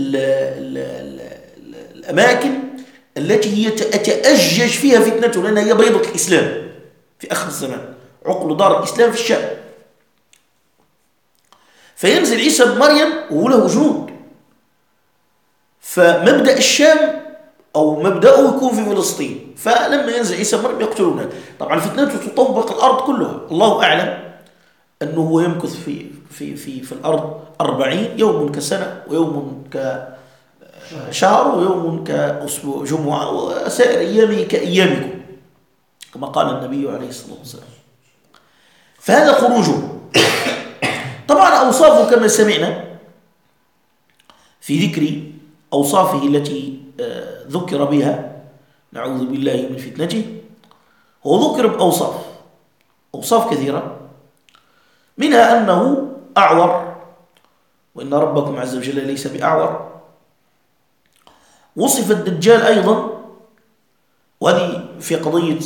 الأماكن التي هي تتأجج فيها فتنته، لأنها هي بيضة الإسلام في آخر الزمان، عقل دار الإسلام في الشام. فينزل عيسى بن مريم وله جنود، فمبدأ الشام أو مبدأه يكون في فلسطين، فلما ينزل عيسى بن مريم يقتلونه. طبعا فتنته تطبق الأرض كلها، الله أعلم أنه هو يمكث في الأرض 40 يوم كسنة، ويوم كشهر، ويوم كأسبوع جمعة، وسائر أيامه كأيامكم كما قال النبي عليه الصلاة والسلام. فهذا خروجه. طبعا أوصافه كما سمعنا في ذكر أوصافه التي ذكر بها، نعوذ بالله من فتنته. هو ذكر بأوصاف كثيرة، منها أنه أعور، وإن ربكم عز وجل ليس بأعور. وصف الدجال أيضا، وهذه في قضية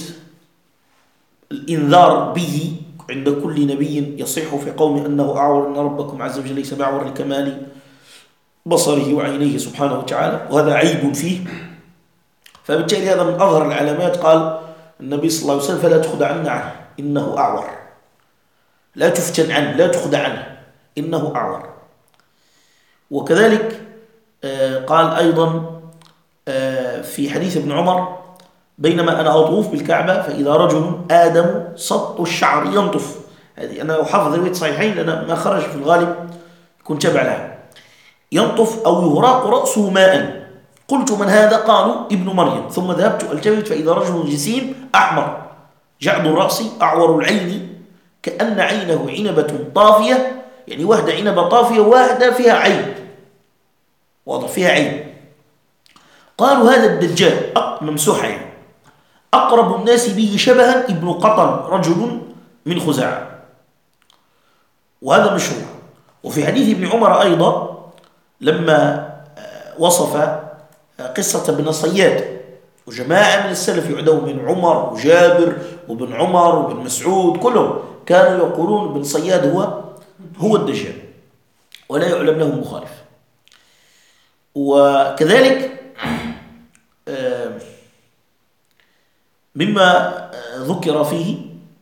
الإنذار به عند كل نبي يصيح في قوم أنه أعور، إن ربكم عز وجل ليس بأعور لكمال بصره وعينيه سبحانه وتعالى، وهذا عيب فيه. فبالتالي هذا من أظهر العلامات. قال النبي صلى الله عليه وسلم: فلا تخدعن عنه إنه أعور، لا تفتن عنه، لا تخدع عنه، إنه أعور. وكذلك قال أيضا في حديث ابن عمر: بينما أنا أطوف بالكعبة فإذا رجل آدم سط الشعر ينطف. هذه أنا أحافظ رواية صحيحين لأن ما خرج في الغالب يكون تبع لها. ينطف أو يهراق رأسه ماء. قلت: من هذا؟ قالوا: ابن مريم. ثم ذهبت ألتفت فإذا رجل جسيم أحمر جعد الرأس أعور العين كأن عينه عنبة طافية، يعني واحدة عنبة طافية، واحدة فيها عين، واضح فيها عين. قالوا: هذا الدجال ممسوحة، يعني أقرب الناس به شبها ابن قطن رجل من خزاعة. وهذا مشهور. وفي حديث ابن عمر أيضا لما وصف قصة ابن صياد، وجماعة من السلف يعدون من عمر وجابر وابن عمر وابن مسعود، كلهم كانوا يقولون ابن صياد هو الدجال، ولا يعلم له مخالف. وكذلك مما ذكر فيه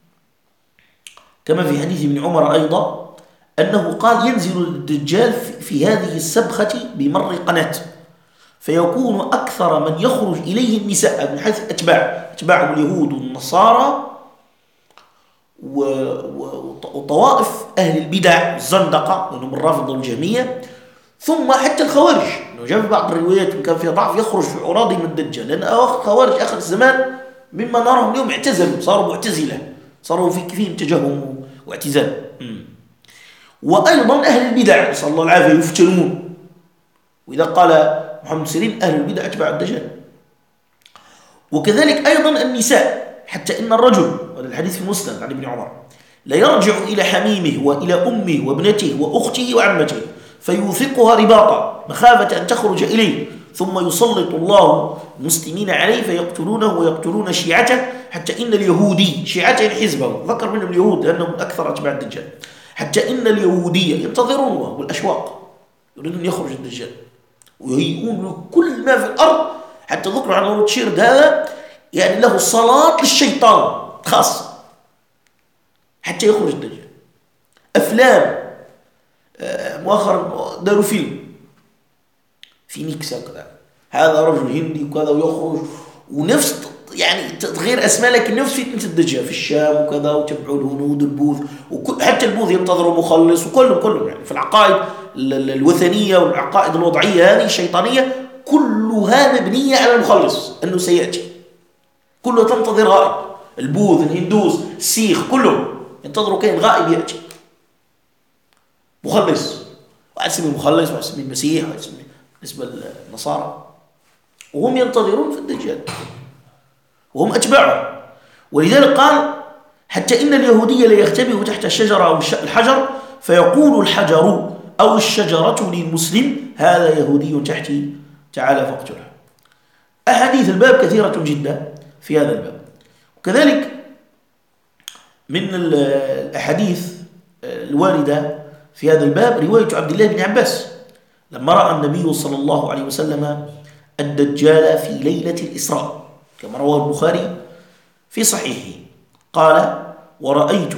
كما في حديث ابن عمر أيضا أنه قال: ينزل الدجال في هذه السبخة بمر قناة، فيكون أكثر من يخرج إليه النساء، من حيث أتباع اليهود والنصارى وطوائف أهل البدع الزندقة، وهم الرافضة والجهمية، ثم حتى الخوارج. إنه جاء في بعض الروايات كان فيها ضعف يخرج في عراضهم الدجال، لأن خوارج آخر الزمان مما نراهم اليوم اعتزلوا، صاروا معتزلة، صاروا فيهم تجهم واعتزال. وأيضا أهل البدع نسأل الله العافية يفتنون. وإذا قال محمد سيرين أهل البدع أتباع الدجال. وكذلك أيضا النساء، حتى إن الرجل، هذا الحديث في مسلم عن ابن عمر، لا يرجع إلى حميمه وإلى أمه وابنته وأخته وعمته فيوثقها رباطا مخافة أن تخرج إليه، ثم يسلط الله المسلمين عليه فيقتلونه ويقتلون شيعته، حتى إن اليهودي، شيعته حزبه ذكر منهم اليهود لأنهم أكثر أتباع الدجال، حتى إن اليهودية ينتظرونه بالأشواق يريدون يخرج الدجال ويهيئون له كل ما في الأرض. حتى ذكر عن روتشيلد هذا يعني له صلاة للشيطان خاصة حتى يخرج الدجال. أفلام مؤخرا داروا فيلم في نيكسا كذا، هذا رجل هندي وكذا ويخرج ونفس يعني تغيير أسماء لكن نفس فتنة الدجال في الشام وكذا، وتبعوا الهنود البوذ حتى البوذ ينتظروا مخلص وكلهم يعني في العقائد الوثنية والعقائد الوضعية هذه الشيطانية كلها مبنية على المخلص أنه سيأتي، كلها تنتظر غائب. البوذ الهندوس السيخ كلهم ينتظروا كائن غائب يأتي مخلص، وأسمي مخلص وأسمي المسيح وأسمي بالنسبة للنصارى، وهم ينتظرون في الدجال وهم أتباعه. ولذلك قال حتى إن اليهودية لا يختبئ تحت الشجرة أو الحجر فيقول الحجر أو الشجرة للمسلم هذا يهودي تحتي تعالى فاقتله. أحاديث الباب كثيرة جدا في هذا الباب. وكذلك من الأحاديث الواردة في هذا الباب رواية عبد الله بن عباس لما رأى النبي صلى الله عليه وسلم الدجال في ليلة الإسراء كما رواه البخاري في صحيحه، قال ورأيت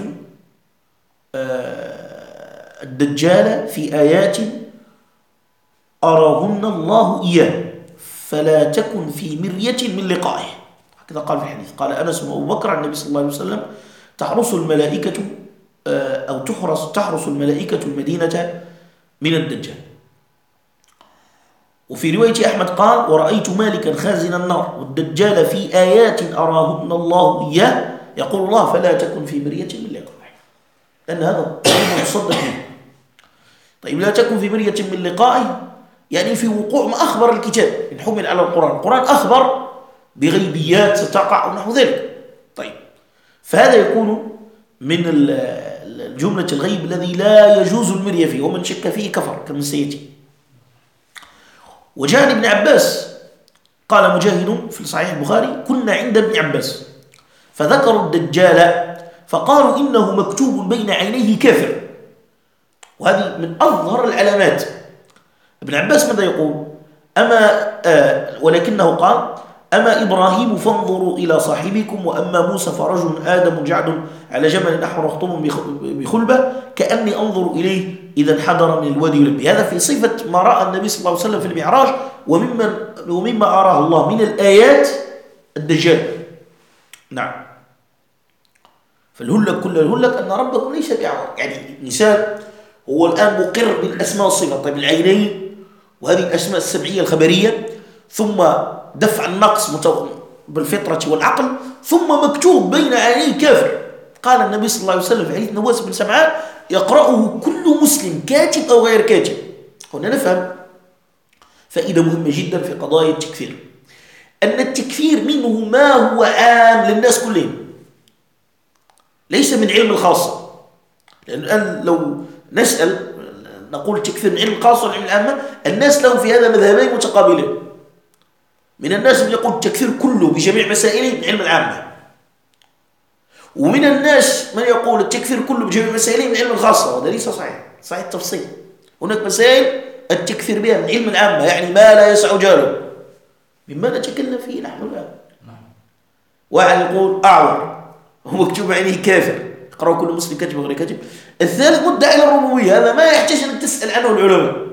الدجال في آيات أراهن الله إياه فلا تكن في مرية من لقائه، هكذا قال في الحديث. قال أنس وأبو بكر عن النبي صلى الله عليه وسلم تحرس الملائكة أو تحرس الملائكة المدينة من الدجال. وفي رواية أحمد قال ورأيت مالكا خازن النار والدجال في آيات أراهن الله إياه يقول الله فلا تكن في مرية من لقائه، لأن هذا مصدق منه. طيب لا تكن في مرية من لقائه يعني في وقوع ما أخبر الكتاب إن حمل على القرآن أخبر بغيبيات ستقع أو نحو ذلك. طيب فهذا يكون من جملة الغيب الذي لا يجوز المرية فيه، ومن شك فيه كفر كما سيأتي. وجاء ابن عباس قال مجاهد في صحيح البخاري كنا عند ابن عباس فذكروا الدجال فقالوا إنه مكتوب بين عينيه كافر، وهذه من أظهر العلامات. ابن عباس ماذا يقول؟ ولكنه قال أما إبراهيم فانظروا إلى صاحبكم وأما موسى فرجل آدم جعد على جمل أحمر مخطوم بخلبة كأني أنظر إليه إذا انحدر من الوادي يلبي. هذا في صفة ما رأى النبي صلى الله عليه وسلم في المعراج ومما أراه الله من الآيات الدجال. نعم. فالهلك كل الهلك أن ربكم ليس بأعور، يعني الإنسان هو الآن مقر بالأسماء والصفات. طيب العينين وهذه الأسماء السبعية الخبرية، ثم دفع النقص بالفطرة والعقل، ثم مكتوب بين عينيه كافر. قال النبي صلى الله عليه وسلم في حديث نواس بن سمعان يقرأه كل مسلم كاتب أو غير كاتب. هنا نفهم فائدة مهمة جدا في قضايا التكفير، أن التكفير منه ما هو عام للناس كلهم، ليس من علم الخاصة. لأن الآن لو نسأل نقول التكفير من علم الخاصة والعلم العامة، الناس لهم في هذا مذهبين متقابلين. من الناس من يقول التكفير كله بجميع مسائله من علم العامة، ومن الناس من يقول التكفير كله بجميع مسائله من علم الخاصة، وهذا ليس صحيح. صحيح التفصيل. هناك مسائل التكفير بها من علم العامة، يعني ما لا يسع جاله، مما نتكلم فيه نحن الآن. واحد يقول أعور ومكتوب عليه كافر، يقرأ كل مسلم كاتب وغير كاتب. الثالث مدعي الربوبية، هذا ما يحتاج أن تسأل عنه العلماء.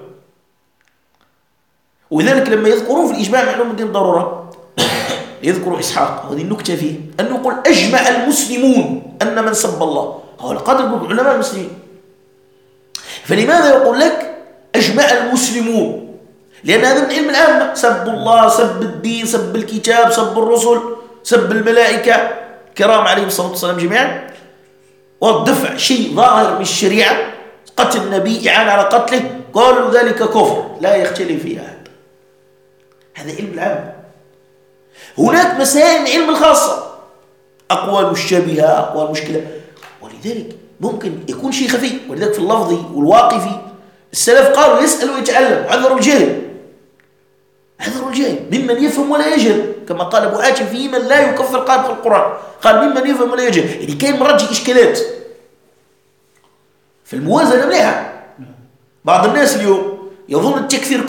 ولذلك لما يذكرون في الإجماع معلوم الدين ضرورة يذكروا إسحاق، وهذه النكتة فيه أنه يقول أجمع المسلمون أن من سب الله، هو قادر يقول علماء المسلمين. فلماذا يقول لك أجمع المسلمون؟ لأن هذا من علم العامة، سب الله، سب الدين، سب الكتاب، سب الرسل، سب الملائكة كرام عليهم الصلاة والسلام جميعا، والدفع شيء ظاهر من الشريعة قتل نبي إعانة على قتله قالوا ذلك كفر لا يختلف فيها أحد. هذا علم العام. هناك مسائل من علم الخاصة، أقوال مشتبهة، أقوال مشكلة، ولذلك ممكن يكون شيء خفي. ولذلك في اللفظي والواقفي السلف قالوا يسأل ويتعلم، عذروا الجهل، عذروا الجهل ممن يفهم ولا يجهل، كما قال أبو حاتم في من لا يكفر قارئ القرآن، قال ممن يفهم ولا يجهل. يعني كاين مرجع إشكالات في الموازنة مليحة. بعض الناس اليوم يظن التكفير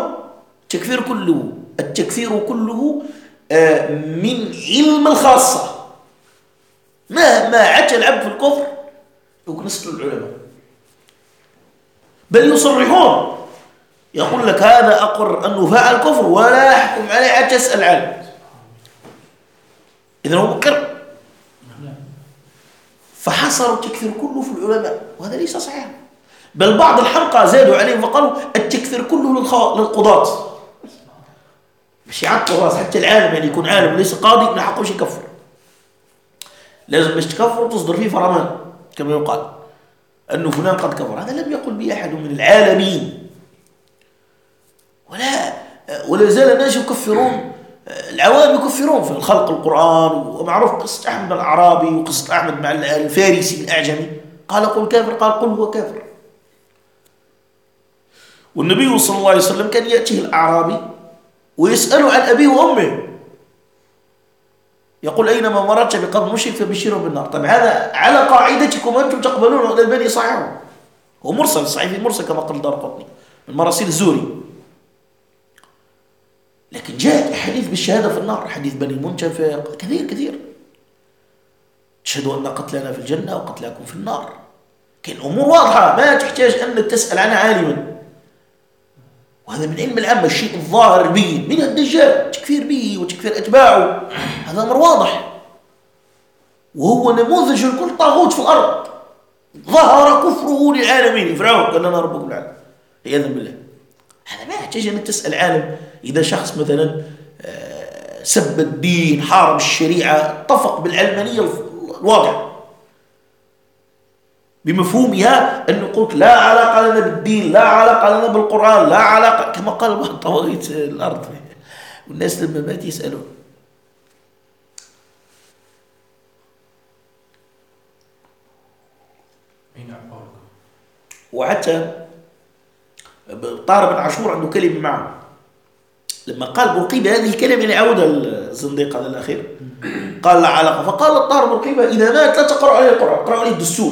كله من علم الخاصة. مهما عتى العبد في الكفر يكنسل العلماء، بل يصرحون يقول لك هذا أقر أنه فعل كفر ولا يحكم عليه حتى يسأل عنه. إذن هو مقر. فحصروا التكفير كله في العلماء، وهذا ليس صحيح. بل بعض الحمقى زادوا عليهم فقالوا التكفير كله للقضاة، مش يعطوا راس حتى العالم، يعني يكون عالم وليس قاضي من حقه يكفر. لازم باش تكفر تصدر فيه فرمان كما يقال أنه فلان قد كفر. هذا لم يقل به أحد من العالمين، ولا زال الناس يكفرون، العوام يكفرون في خلق القرآن. ومعروف قصة أحمد الأعرابي وقصة أحمد مع الفارسي الأعجمي، قال قل كافر، قال قل هو كافر. والنبي صلى الله عليه وسلم كان يأتيه الأعرابي ويسأله عن أبيه وأمه، يقول أينما مررت بقبر مشرك فبشره بالنار. طيب هذا على قاعدتكم أنتم تقبلون الألباني صحيح، هو مرسل صحيح، مرسل كما قال الدارقطني من مراسيل الزوري. لكن جاءت أحاديث بالشهادة في النار، حديث بني منتفع كثير تشهدوا أن قتلنا في الجنة وقتلاكم في النار. كان أمور واضحة ما تحتاج أنك تسأل عنها عالما. وهذا من علم العامة، الشيء الظاهر البين من الدجال تكفير به وتكفير أتباعه، هذا أمر واضح، وهو نموذج لكل طاغوت في الأرض ظهر كفره للعالمين. فرعون قال لنا ربكم العالم عياذا بالله. هذا ما يحتاج أنك تسأل عالم. إذا شخص مثلا سب الدين، حارب الشريعة، اتفق بالعلمانية الواضحة بمفهومها أنه قلت لا علاقة لنا بالدين، لا علاقة لنا بالقرآن، لا علاقة، كما قال بعض طواغيت الأرض. والناس لما مات يسألون. وحتى طارق بن عاشور عنده كلمة معه لما قال بلقيبة هذه كلمة اللي عودها الزنديق هذا الأخير، قال لا علاقة. فقال الطار بلقيبة إذا مات لا تقرأ عليه القرآن، اقرأ عليه الدستور،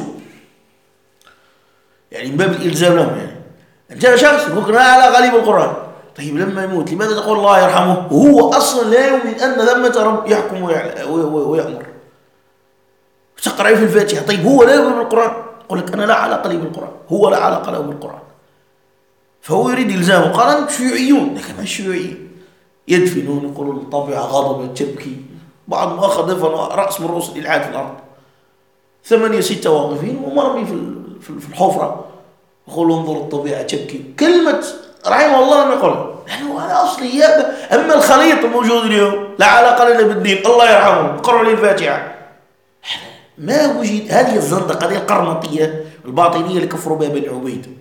يعني من باب الإلزام لهم. يعني جاء شخص يقول لا علاقة لي بالقرآن، طيب لما يموت لماذا تقول الله يرحمه وهو أصلا لا يؤمن أن ذمة رب يحكم ويأمر؟ تقرأ في الفاتحة، طيب هو لا يؤمن بالقرآن، يقول لك أنا لا علاقة لي بالقرآن، هو لا علاقة له بالقرآن. فهو يريد إلزامه. قال أنت شيوعيون، لكن ما الشيوعيين يدفنون، يقولون الطبيعة غضبة تبكي، بعض أخذ دفن رأس من رؤوس الإلحاد في الأرض، 8-6 واقفين ومرمي في الحفرة، يقولوا انظر الطبيعة تبكي. كلمة رحمه الله لم يقول يعني هذا أصلي. أما الخليط الموجود اليوم لا علاقة لنا بالدين، الله يرحمه، قرأوا لي الفاتحة، ما وجد. هذه الزندقة، هذه القرنطية الباطنية اللي كفروا بها بني عبيد،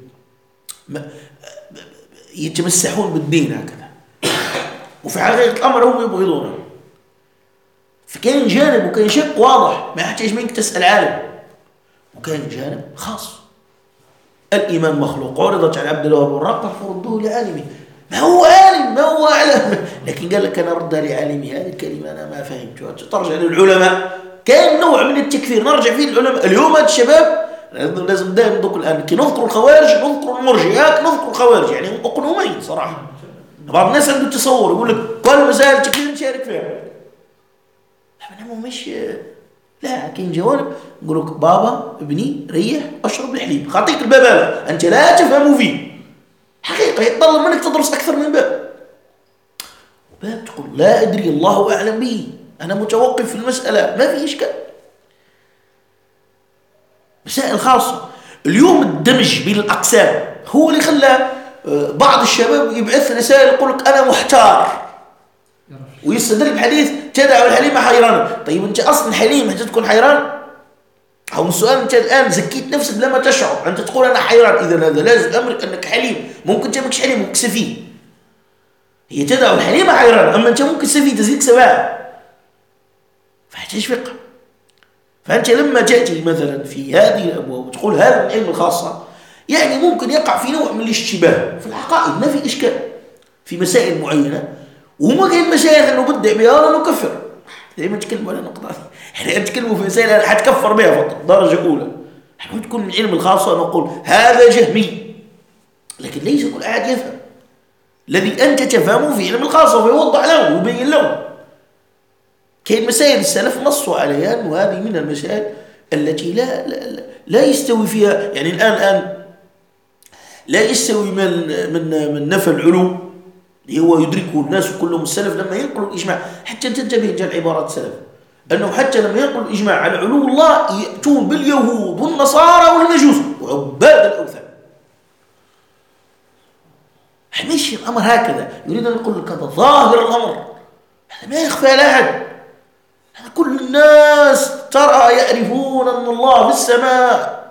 يتمسحون بالدين هكذا، وفي حقيقة الأمر هم يبغضونه. فكان جانب وكان شق واضح ما يحتاج منك تسأل عالم، وكان جانب خاص. الإيمان مخلوق، عرضت على عبد الله والرق فردوه لعالمه. ما هو عالم، ما هو أعلم، لكن قال لك أنا ردها لعالمي. هذه الكلمة أنا ما فهمتها. ترجع للعلماء، كان نوع من التكفير نرجع فيه للعلماء. اليوم هذا الشباب لازم دائما نذكر الآن كي نذكر الخوارج نذكر المرجئات، نذكر الخوارج يعني مقنومين صراحة. بعض الناس عنده تصور يقول لك كل مسائل التكفير نشارك فيها، لا مش لا. كاين جوانب نقول لك بابا ابني ريح اشرب الحليب، خاطيك الباب هذا انت لا تفهم فيه حقيقة، يتطلب منك تدرس أكثر من باب تقول لا أدري الله أعلم به، أنا متوقف في المسألة، ما في إشكال. مسائل خاصة. اليوم الدمج بين الأقسام هو اللي خلى بعض الشباب يبعث رسائل يقول لك أنا محتار، ويستدل بحديث تدع الحليم حيران. طيب أنت أصلا حليم حتى تكون حيران؟ أو السؤال أنت الآن زكيت نفسك بلا ما تشعر، أنت تقول أنا حيران، إذا هذا لازم أمرك أنك حليم. ممكن أنت ماكش حليم، ممكن سفيه. هي تدعو الحليمة حيران، أما أنت ممكن سفيه تزيد سباع، فاحتاج فقه. فأنت لما تأتي مثلا في هذه الأبواب وتقول هذا العلم الخاصة، يعني ممكن يقع في نوع من الاشتباه في العقائد، ما في إشكال في مسائل معينة، وما كاين مشايخ أنه بدع بها ولا نكفر. دائما نتكلموا على النقطة هذه، احنا نتكلموا في مسائل حتكفر بها فقط درجة أولى. احنا تكون من علم الخاصة نقول هذا جهمي، لكن ليس كل أحد يفهم الذي أنت تفهمه في علم الخاصة ويوضح له ويبين له. كاين مسائل السلف نصوا عليها أنه هذه من المسائل التي لا يستوي فيها، يعني الآن لا يستوي من نفى العلو اللي هو يدركه الناس كلهم السلف لما ينقلوا الإجماع. حتى تنتبه إلى عبارات السلف أنه حتى لما ينقلوا الإجماع على علو الله يأتون باليهود والنصارى والمجوس وعباد الأوثان. ماشي الأمر هكذا، يريد أن يقول لك هذا ظاهر الأمر، هذا ما يخفى على أحد، هذا كل الناس ترى يعرفون أن الله في السماء،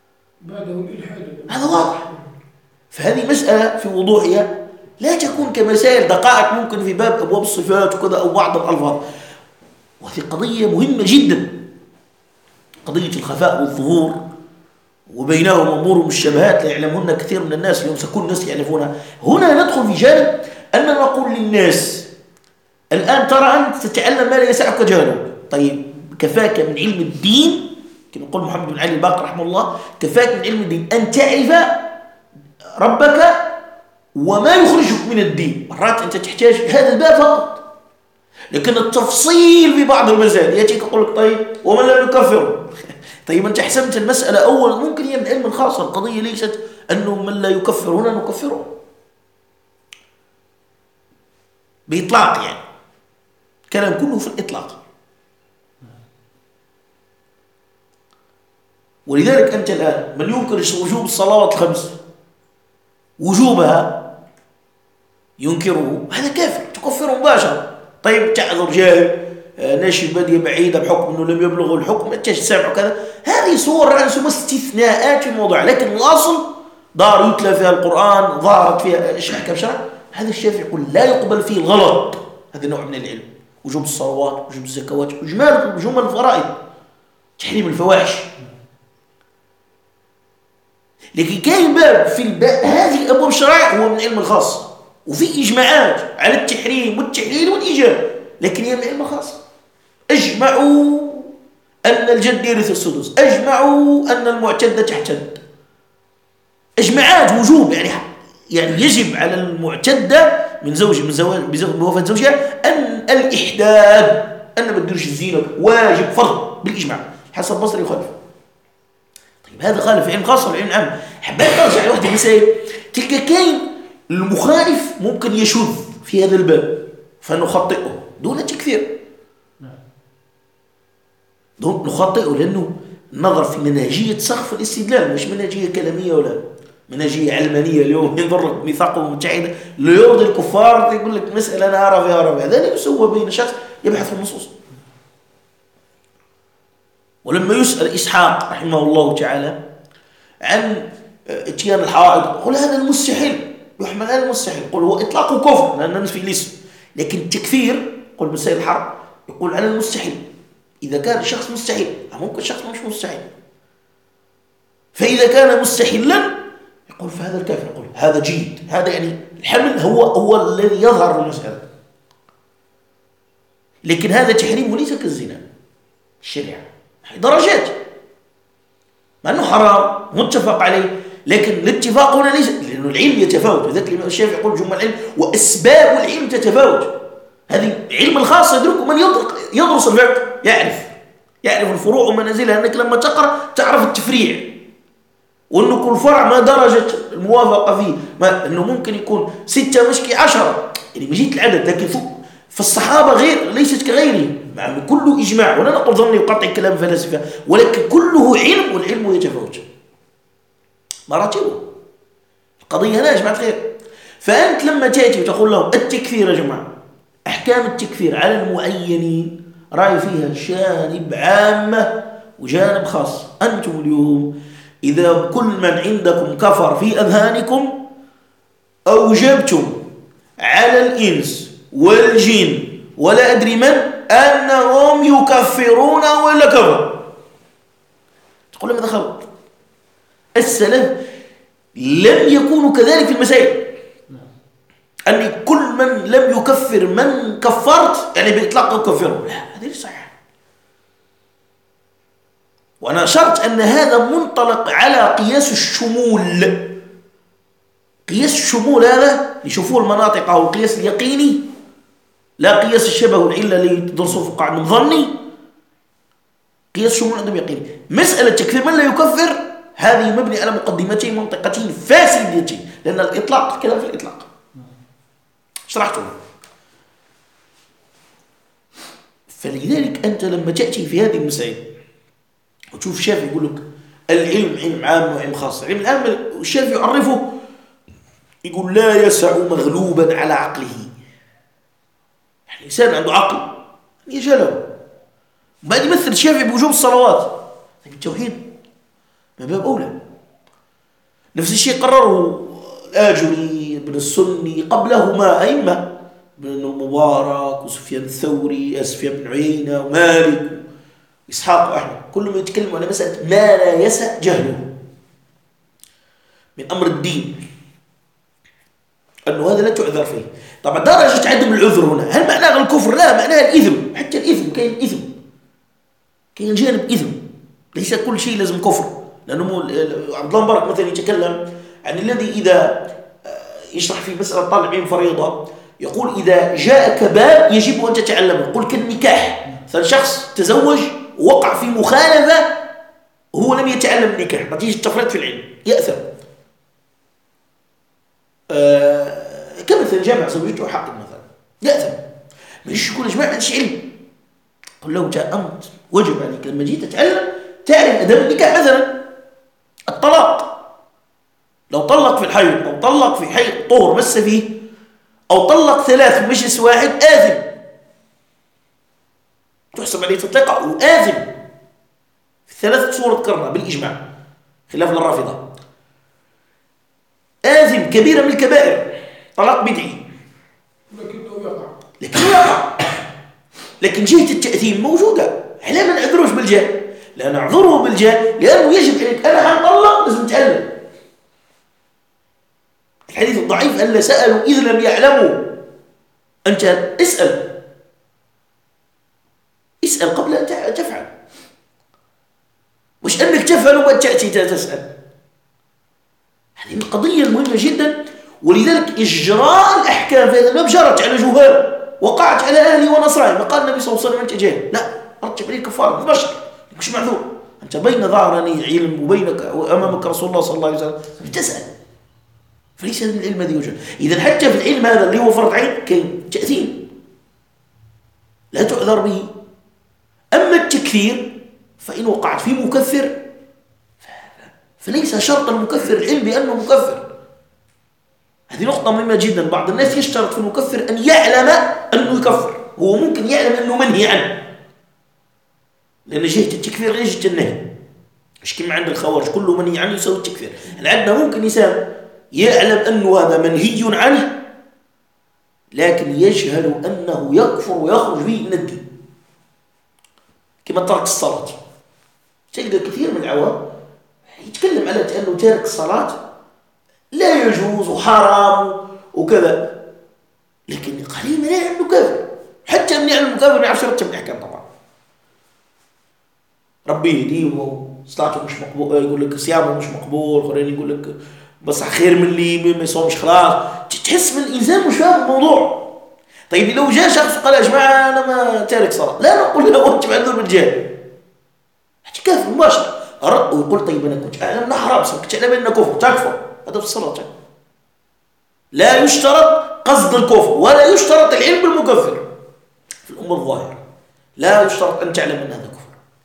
هذا واضح. فهذه مسألة في وضوحها لا تكون كمسائل دقائق ممكن في باب أبواب الصفات وكذا أو بعض الألفاظ. وهذه قضية مهمة جدا، قضية الخفاء والظهور، وبينهم أمور الشبهات لا يعلمهن كثير من الناس، اليوم سكون الناس يعرفونها. هنا ندخل في جانب أننا نقول للناس الآن ترى أنت تتعلم ما لا يسعك جهله، طيب كفاك من علم الدين كما يقول محمد بن علي الباقر رحمه الله، كفاك من علم الدين أن تعرف ربك وما يخرجك من الدين. مرات أنت تحتاج هذا الباب فقط، لكن التفصيل في بعض المسائل يأتيك يقول لك طيب ومن لم يكفر طيب أنت حسمت المسألة أولا، ممكن هي من علم الخاص، القضية ليست أنه من لا يكفر هنا نكفره بإطلاق، يعني كلام كله في الإطلاق. ولذلك أنت الآن من ينكر وجوب الصلوات الخمس وجوبها ينكره، هذا كافر، تكفره مباشرة. طيب تعذر جاهل، ناشي بادية بعيدة بحكم أنه لم يبلغه الحكم، أنت سامع كذا، هذه صور رأسهم استثناءات في الموضوع، لكن الأصل دار يتلى فيها القرآن، ظهرت فيها أحكام شرع، هذا الشافعي يقول لا يقبل فيه الغلط. هذا نوع من العلم، وجوب الصلوات، وجوب الزكوات، وجمل الفرائض، تحريم الفواحش. لكن كاين باب في الباب هذه أبواب الشرائع هو من علم الخاص، وفي إجماعات على التحريم والتحليل والإيجاب، لكن هي من علم الخاص. أجمعوا أن الجد يرث السدس، أجمعوا أن المعتدة تحتد، إجماعات وجوب، يعني يجب على المعتدة من بوفاة زوجها أن الإحداد، أن ما تديرش الزينة، واجب فرض بالإجماع. حسن البصري يخالف. طيب هذا خالف علم خاص ولا علم عام؟ حبيت أرجع لوحدة المسائل، تلك كاين المخالف ممكن يشذ في هذا الباب فنخطئه دون تكفير، نخطئه لأنه النظر في منهجية سقف الاستدلال، مش منهجية كلامية ولا منهجية علمانية. اليوم ينظر لك ميثاق المتحدة ليرضي الكفار، يقول لك مسألة أنا أرى فيها ربع، هذا لا يسوى بين شخص يبحث في النصوص. ولما يسأل إسحاق رحمه الله تعالى عن اتيان الحائض، يقول هذا المستحيل، يحمل هذا المستحيل، يقول هو إطلاقه كفر لأنه نسفي الاسم، لكن التكفير يقول مسائل الحرب يقول على المستحيل، إذا كان الشخص مستحيل، ممكن شخص مش مستحيل، فإذا كان مستحيلا يقول فهذا الكافر، يقول هذا جيد، هذا يعني الحمل هو الذي يظهر في المسألة. لكن هذا تحريم وليس كالزنا، الشريعة درجات، مع أنه حرام متفق عليه، لكن الاتفاق هنا ليس، لأنه العلم يتفاوت، وذلك الإمام الشافعي يقول جمع العلم وأسباب العلم تتفاوت. هذه علم الخاص يدركه من يدرس الفقه، يعرف الفروع ومنازلها، أنك لما تقرأ تعرف التفريع، وأنه كل فرع ما درجة الموافقة فيه، ما أنه ممكن يكون 6 مشكي 10، يعني مجيت العدد، لكن في الصحابة غير، ليست كغيرهم، مع أنه كله إجماع، ولا نقول ظني وقطع كلام فلاسفة، ولكن كله علم، والعلم يتفاوت مراتبه. القضية هنا يا جماعة الخير. فأنت لما تأتي وتقول لهم التكفير يا جماعة، أحكام التكفير على المعينين رأي فيها شانب عامة وجانب خاص. أنتم اليوم إذا كل من عندكم كفر في أذهانكم أوجبتم على الإنس والجن ولا أدري من أنهم يكفرون ولا كفر. تقول لماذا خلط؟ السلف لم يكونوا كذلك في المسائل، أن كل من لم يكفر من كفرت يعني بإطلاق يكفره، لا، هذا ليس صحيح. وأنا شرط أن هذا منطلق على قياس الشمول. قياس الشمول هذا يشوفوه المناطق أو القياس اليقيني، لا قياس الشبه والعلة اللي يدرسوه في قاعدة ظني. قياس الشمول عندهم يقيني. مسألة تكفير من لا يكفر هذه مبني على مقدمتين منطقتين فاسدتين، لأن الإطلاق كلام في الإطلاق شرحته. فلذلك أنت لما تأتي في هذه المسائل وتشوف الشافعي يقول لك العلم علم عام وعلم خاص. علم العام الشافعي يعرفه يقول لا يسع مغلوبا على عقله. يعني الإنسان عنده عقل يجهله. بعد يمثل الشافعي بوجوب الصلوات، التوحيد من باب أولى. نفس الشيء قرره الآجري بن السني، قبلهما أئمة بن المبارك وسفيان الثوري، سفيان بن عيينة ومالك وإسحاق وأحمد، كلهم يتكلموا على مسألة ما لا يسع جهله من أمر الدين، أنه هذا لا تعذر فيه. طبعا درجة عدم العذر هنا هل معناه الكفر؟ لا، معناه الإثم. حتى الإثم كاين إثم، كاين جانب إثم، ليس كل شيء لازم كفر. لأنه عبد الله مبارك مثلا يتكلم عن الذي إذا يشرح في مسألة طالب علم فريضة يقول إذا جاءك باب يجب أن تتعلمه، يقول كالنكاح. فالشخص تزوج ووقع في مخالفة وهو لم يتعلم النكاح نتيجة التفريط في العلم يأثم. كمثل جامع زوجته حق مثلا يأثم، مش يقول يا جماعة ما عنديش علم. قل له أنت وجب عليك لما جيت تتعلم تعرف أدب النكاح. مثلا الطلاق، لو طلق في الحيض أو طلق في حيض طهر مس فيه أو طلق 3 في مجلس واحد آثم، تحسب عليه تطلقه وآثم في 3 صورة كرنا بالإجماع خلاف للرافضة. آثم كبيرة من الكبائر، طلاق بدعي لكنه يقع. لكن جهة التأثيم موجودة. على ما نعذروش بالجهل؟ لا نعذره بالجهل لأنه يجب عليك أنا حنطلق لازم نتعلم. الحديث الضعيف ألا سألوا إذ لم يعلموا. أنت اسأل قبل أن تفعل، مش أنك تفعل وما تأتي تسأل. هذه القضية المهمة جدا. ولذلك إجراء الأحكام في هذا الباب جرت على جهال، وقعت على أهلي ونصرائي. ما قال النبي صلى الله عليه وسلم أنت جاهل، لا، رتب عليك كفارة البشر، مش معذور. أنت بين ظهرني علم وبينك وأمامك رسول الله صلى الله عليه وسلم تسأل. فليس هذا العلم الذي يوجد. إذا حتى في العلم هذا اللي هو فرض عين كاين تأثيم لا تعذر به. أما التكفير فإن وقعت في مكفر فليس شرط المكفر العلم بأنه مكفر. هذه نقطة مهمة جدا. بعض الناس يشترط في المكفر أن يعلم أنه يكفر، هو ممكن يعلم أنه منهي عنه، لأن جهة التكفير غير جهة النهي. مش كما عند الخوارج كله منهي عنه يسوي التكفير. عندنا ممكن إنسان يعلم أنه هذا منهي عنه لكن يجهل أنه يكفر ويخرج به من الدين، كما ترك الصلاة. تجد كثير من العوام يتكلم على أنه تارك الصلاة لا يجوز وحرام وكذا، لكن قليل من يعلم كافر. حتى من يعلم كافر ما يعرفش يرتب الأحكام. طبعا ربي يهديه صلاته مش مقبول، يقول لك صيامه مش مقبول، خليني يقول لك بس خير من اللي ما يصومش خلاص. تحس من الإنسان مش فاهم الموضوع. طيب لو جاء شخص قال يا جماعة أنا ما تارك صلاة، لا نقول له أنت معذور بالجهل، هذا كافر مباشر. أرد ويقول طيب أنا كنت أعلم أنه حرام، كنت أعلم أنه كفر، تكفر. هذا في الصلاة. لا يشترط قصد الكفر ولا يشترط العلم بالمكفر في الأمور الظاهرة. لا يشترط أن تعلم أن هذا كفر.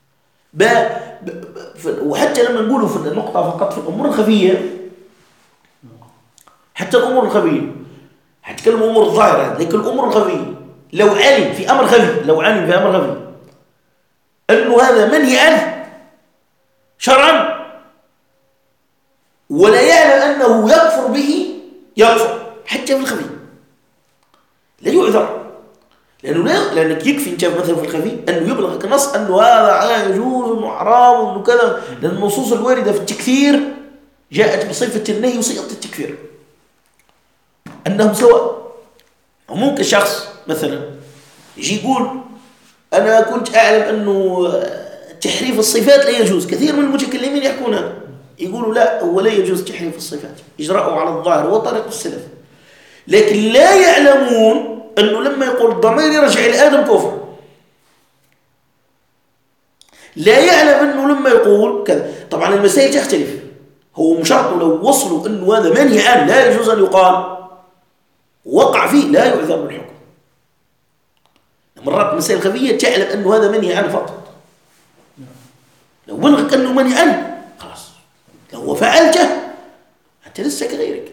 وحتى لما نقوله في النقطة فقط في الأمور الخفية، حتى الأمور الخفية هتكلم أمور الظاهرة، لكن الأمور الخفية لو علم في أمر خفي، أنه هذا منهي عنه شرعا ولا يعلم أنه يكفر به يكفر حتى في الخفي لا يعذر، لأنك يكفي أنت مثلا في الخفي أنه يبلغك نص أنه هذا يجوز وأنه حرام وأنه كذا، لأن النصوص الواردة في التكفير جاءت بصفة النهي وصيغة التكفير أنهم سواء. وممكن شخص مثلا يجي يقول أنا كنت أعلم أنه تحريف الصفات لا يجوز، كثير من المتكلمين يحكون هذا، يقولوا لا هو لا يجوز تحريف الصفات، يجرأوا على الظاهر وطريق السلف، لكن لا يعلمون أنه لما يقول الضمير يرجع إلى آدم كفر، لا يعلم أنه لما يقول كذا. طبعا المسائل تختلف، هو مشرط لو وصلوا أنه هذا منهي عنه لا يجوز أن يقال وقع فيه لا يعذر بالحكم. مرات مسائل خفية تعلم أنه هذا منهي عنه فقط، لو بلغك أنه منهي عنه خلاص، لو فعلته أنت لسه كغيرك.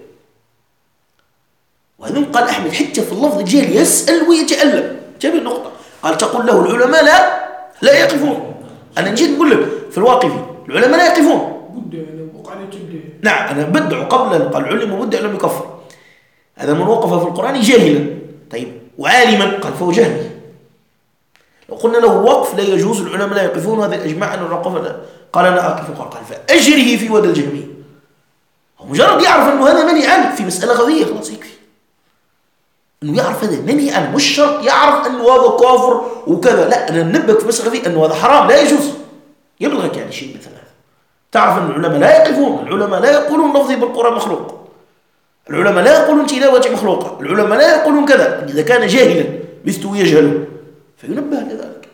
وهذا قال أحمد حتى في اللفظ الجاهل يسأل ويتعلم. جاب النقطة قال تقول له العلماء لا يقفون. أنا نجي نقول لك في الواقفي العلماء لا يقفون. نعم أنا بدع قبل قال علم وبدع لم يكفر، هذا من وقف في القرآن جاهلا. طيب وعالما قال فهو جهمي. لو قلنا له وقف لا يجوز العلماء لا يقفون، هذا الإجماع أنه وقف قال أنا أقف، قال فأجره في واد الجهمي. هو مجرد يعرف أنه هذا منهي عنه في مسألة غبية خلاص يكفي أنه يعرف هذا منهي عنه، مش شرط يعرف أنه هذا كافر وكذا، لا أنا ننبهك في مسألة غبية أنه هذا حرام لا يجوز، يبلغك يعني شيء مثل هذا. تعرف أن العلماء لا يقفون، العلماء لا يقولون لفظي بالقرآن مخلوق، العلماء لا يقولون تلاوة مخلوقة، العلماء لا يقولون كذا. إذا كان جاهلا مثله يجهل فينبه لذلك.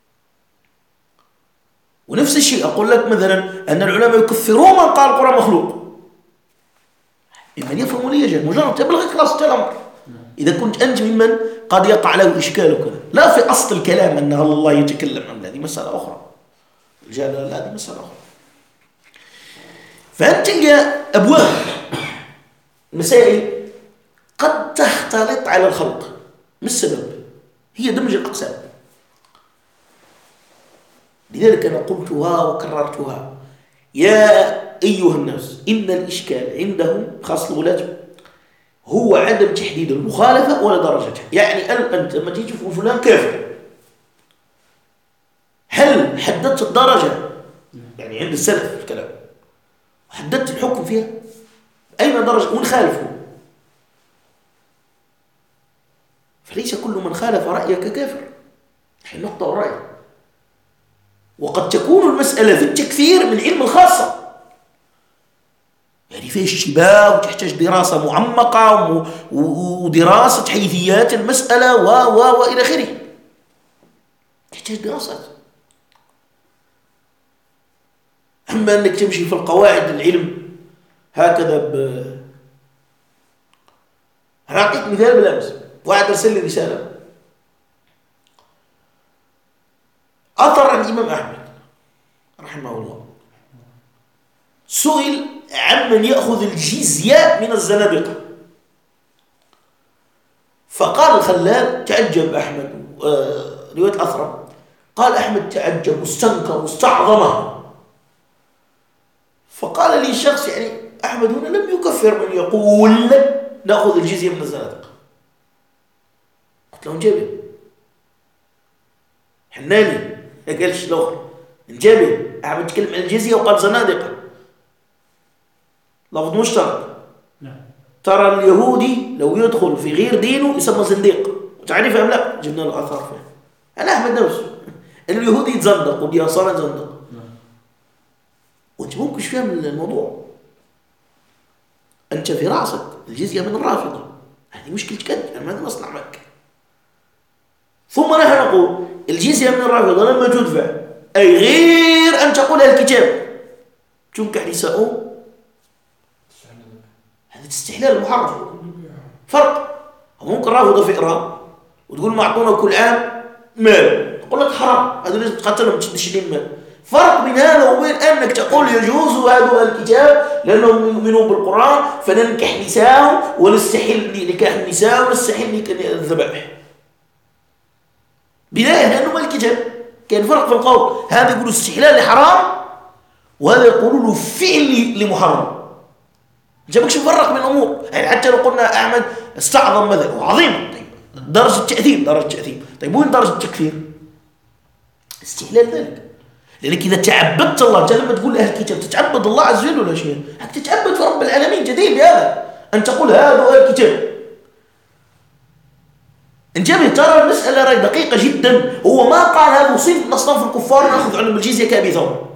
ونفس الشيء أقول لك مثلا أن العلماء يكفرون من قال القرآن مخلوق، إما يفهم ولا يجهل، مجرد تبلغك خلاص الأمر. إذا كنت أنت ممن قد يقع له إشكال وكذا، لا في أصل الكلام أن الله يتكلم عن هذه مسألة أخرى، الجهل هذه مسألة أخرى. فأنت تلقى أبواب مسائل قد تختلط على الخلق، ما السبب؟ هي دمج الأقسام. لذلك أنا قلتها وكررتها يا أيها الناس إن الإشكال عندهم خاص الولاة هو عدم تحديد المخالفة ولا درجتها. يعني أنت لما تيجي تقول فلان كافر، هل حددت الدرجة؟ يعني عند السلف في الكلام حددت الحكم فيها أين درجة ونخالفه؟ فليس كل من خالف رأيك كافر، هي النقطة والرأي. وقد تكون المسألة في التكفير من علم الخاصة، يعني فيه اشتباه وتحتاج دراسة معمقة ودراسة حيثيات المسألة وإلى آخره، تحتاج دراسات. أما أنك تمشي في القواعد العلم هكذا أنا أعطيك مثال بالأمس، واحد أرسل لي رسالة أثر عن الإمام أحمد رحمه الله، سئل عمن يأخذ الجزية من الزنادقة، فقال الخلال تعجب أحمد رواية الأثرم، قال أحمد تعجب واستنكر واستعظمه. فقال لي شخص يعني أحمد هنا لم يكفر من يقول نأخذ الجزية من الزنادقة. قلت له انجبه حناني قالش الأخر انجبه، أحمد تكلم عن الجزية وقال زنادقة لفظ مشترك. ترى اليهودي لو يدخل في غير دينه يسمى زنديق، تعرف أم لا؟ جبنا له آثار فيه. أنا أحمد نفسه أن اليهودي يتزندق واليسار يتزندق، وأنت ممكن فاهم الموضوع. أنت في رأسك الجزية من الرافضة، هذه مشكلتك أنت، أنا ما أصنع معك. ثم نحن نقول الجزية من الرافضة لما تدفع أي غير أن تقول الكتاب تنكح نساؤه، هذا استحلال محرم، فرق. ممكن رافضة في إيران وتقول معطونا كل عام مال، تقول لك حرام، هذا لازم تقتلهم تشدين مال. فرق بين هذا وبين أنك تقول يجوز هذا الكتاب لأنهم يؤمنون بالقرآن فننكح نساء ونستحل نكاح النساء ونستحل الذبائح بناء لأنه ما الكتاب. كان فرق في القول، هذا يقول استحلال حرام وهذا يقول له فعل لمحرم. جابكش مفرق من الأمور. يعني حتى لو قلنا أحمد استعظم مثلا وعظيم، طيب درجة تأثير، طيب وين درجة التكفير؟ استحلال ذلك. لأنك إذا تعبدت الله، أنت لما تقول لأهل الكتاب تتعبد الله عز وجل ولا شيء؟ تتعبد في رب العالمين. جدير بهذا أن تقول هذا أهل الكتاب. انتبه، ترى المسألة راي دقيقة جدا. هو ما قال هذا صنف من أصناف الكفار نأخذ عنهم الجزية كأبي ثور.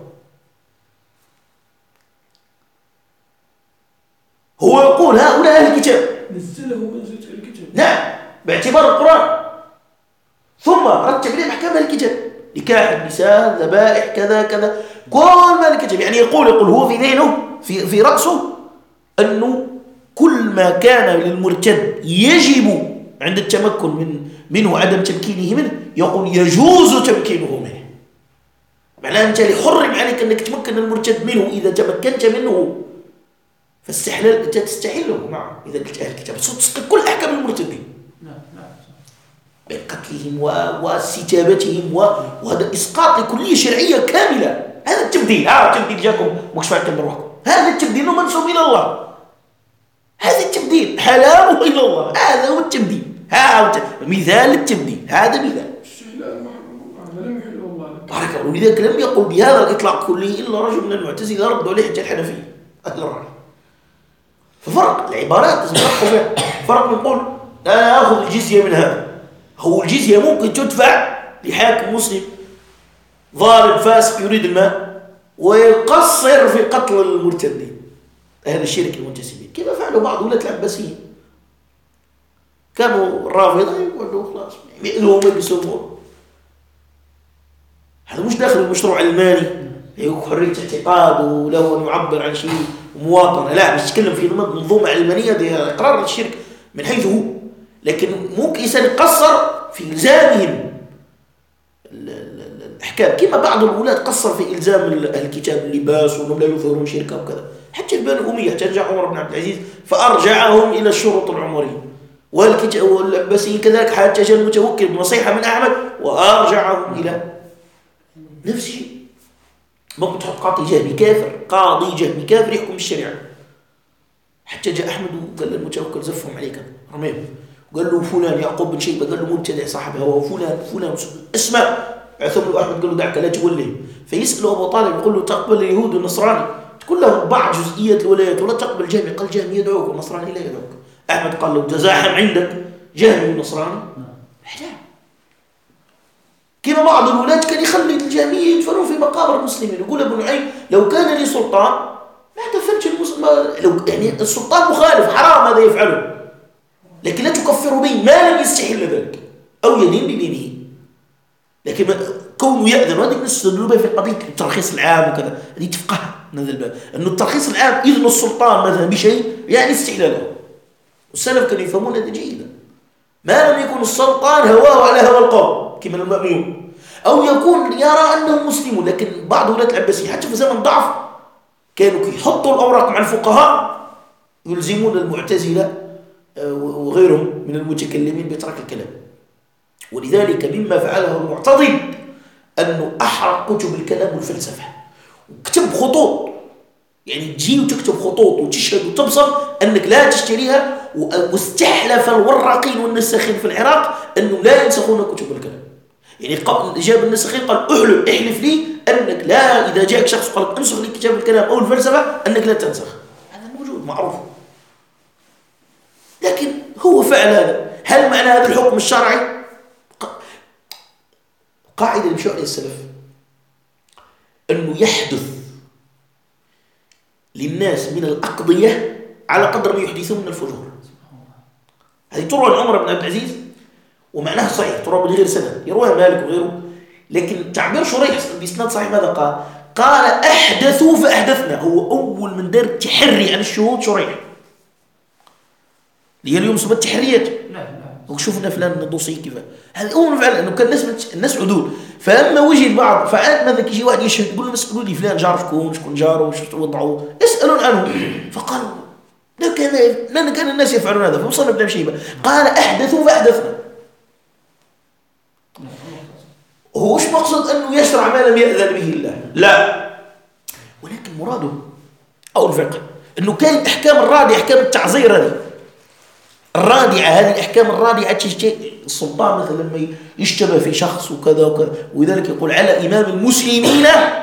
هو يقول هؤلاء أهل الكتاب، نزله منزلة أهل الكتاب. نعم، باعتبار القرآن، ثم رتب عليهم أحكام أهل الكتاب، نكاح النساء، ذبائح، كذا كذا، كل ما الكتاب. يعني يقول هو في ذهنه في رأسه أنه كل ما كان للمرتد يجب عند التمكن منه عدم تمكينه منه، يقول يجوز تمكينه منه. معناه أنت يحرم عليك أنك تمكن المرتد منه. إذا تمكنت منه فاستحلال تستحله معه. إذا قلت أهل الكتاب تسقط كل أحكام المرتدين، قتلهم واستتابتهم، وهذا إسقاط لكلية شرعية كاملة. هذا التبديل. التبديل جاكم مكشف عنكم بروحكم. هذا التبديل منسوب إلى الله. هذا التبديل حلال إلى الله. هذا هو التبديل. مثال التبديل. هذا مثال. لم يحل الله. بارك الله. ولذلك لم يقل بهذا الإطلاق كله إلا رجل من المعتزلة ردوا عليه حتى الحنفية أهل الرأي. ففرق العبارات فرق نقول أنا أخذ الجزية من هذا. هو الجزية ممكن تدفع لحاكم مسلم ظالم فاسق يريد المال ويقصر في قتل المرتدين أهل الشرك المنتسبين، كما فعلوا بعض ولاة العباسيين. كانوا الرافضة يقولوا خلاص يعملوا ويقسموا. هذا مش داخل المشروع المالي، حرية اعتقاد وله أن يعبر عن شيء ومواطنة، لا، مش تتكلم في منظومة علمانية دي إقرار للشرك من حيث هو. لكن ممكن إنسان يقصر في إلزامهم الأحكام، كما بعض الولاة قصر في إلزام أهل الكتاب اللباس وأنهم لا يظهرون شركة وكذا. حتى البني الأمية ترجع عمر بن عبد العزيز فأرجعهم إلى الشروط العمرية، والعباسيين كذلك حتى جاء المتوكل بنصيحة من أحمد وأرجعهم إلى نفس الشيء. ممكن تحط قاضي جهمي كافر، قاضي جهمي كافر يحكم بالشريعة. حتى جاء أحمد وقال المتوكل زفهم عليك رميهم، وقال له فلان يعقوب بن شيبة قال له مبتدع صاحب هو، فلان اسمع عثم له أحمد قال له دعك لا تولهم. فيسأله أبو طالب يقول له تقبل اليهود والنصراني؟ تقول له بعض جزئيات الولايات ولا تقبل جهمي؟ قال جهمي يدعوك والنصراني لا يدعوك. أحمد قال له تزاحم عندك جهمي والنصراني؟ لا. كما بعض الولاة كان يخلي الجهمية يدفنون في مقابر المسلمين. يقول ابن نعيم لو كان لي سلطان ما دفنش المسلم، لو يعني السلطان مخالف حرام هذا يفعله، لكن لا تكفر به ما لم يستحل ذلك أو يدين بدينه. لكن كونه يأذن، وهذه نستدل بها في قضية الترخيص العام وكذا، هذه تفقه من هذا الباب أنه الترخيص العام إذن السلطان مثلا بشيء يعني استحلاله. والسلف كانوا يفهمون هذا جيدا. ما لم يكن السلطان هواه على هوى القوم كما المأمون، أو يكون يرى أنه مسلم. لكن بعض ولاة العباسيين حتى في زمن ضعف كانوا يحطوا الأوراق مع الفقهاء يلزمون المعتزلة وغيرهم من المتكلمين بترك الكلام. ولذلك مما فعله المعتضد أنه أحرق كتب الكلام والفلسفة وكتب خطوط، يعني تجي وتكتب خطوط وتشهد وتبصر أنك لا تشتريها. واستحلف الوراقين والنساخين في العراق أنه لا ينسخون كتب الكلام. يعني قبل جاب النساخين قال احلف لي أنك لا، إذا جاءك شخص قال انسخ لي كتاب الكلام أو الفلسفة أنك لا تنسخ. هذا موجود معروف. لكن هو فعل هذا. هل معنى هذا الحكم الشرعي؟ قاعدة يمشي عليها السلف أنه يحدث للناس من الأقضية على قدر ما يحدثون من الفجور. هذه تروى عن عمر بن عبد العزيز ومعناها صحيح، تروى بغير سند، يرويها مالك وغيره. لكن تعبير شريح بإسناد صحيح ماذا قال؟ قال أحدثوا فأحدثنا. هو أول من دار تحري عن الشهود شريح، اللي هي اليوم سمت تحريات. وشوفنا فلان دوسي كيف. هذا أول فعل أنه كان الناس عدول. فلما وجد بعض فعاد ماذا يجي واحد يشهد يقول له اسألوا لي فلان جار شكون جاره وش وضعوه، اسألون عنه. فقالوا لأن كان الناس يفعلون هذا. فوصلنا ابن شيبة قال أحدثوا فأحدثنا. هو مش مقصد أنه يشرع ما لم يأذن به الله، لا، ولكن مراده أو الفقه إنه كان الأحكام الرادعة أحكام التعزير هذه الرادعة، هذه الأحكام الرادعة السلطان مثلا لما يشتبه في شخص وكذا وكذا، ولذلك يقول على إمام المسلمين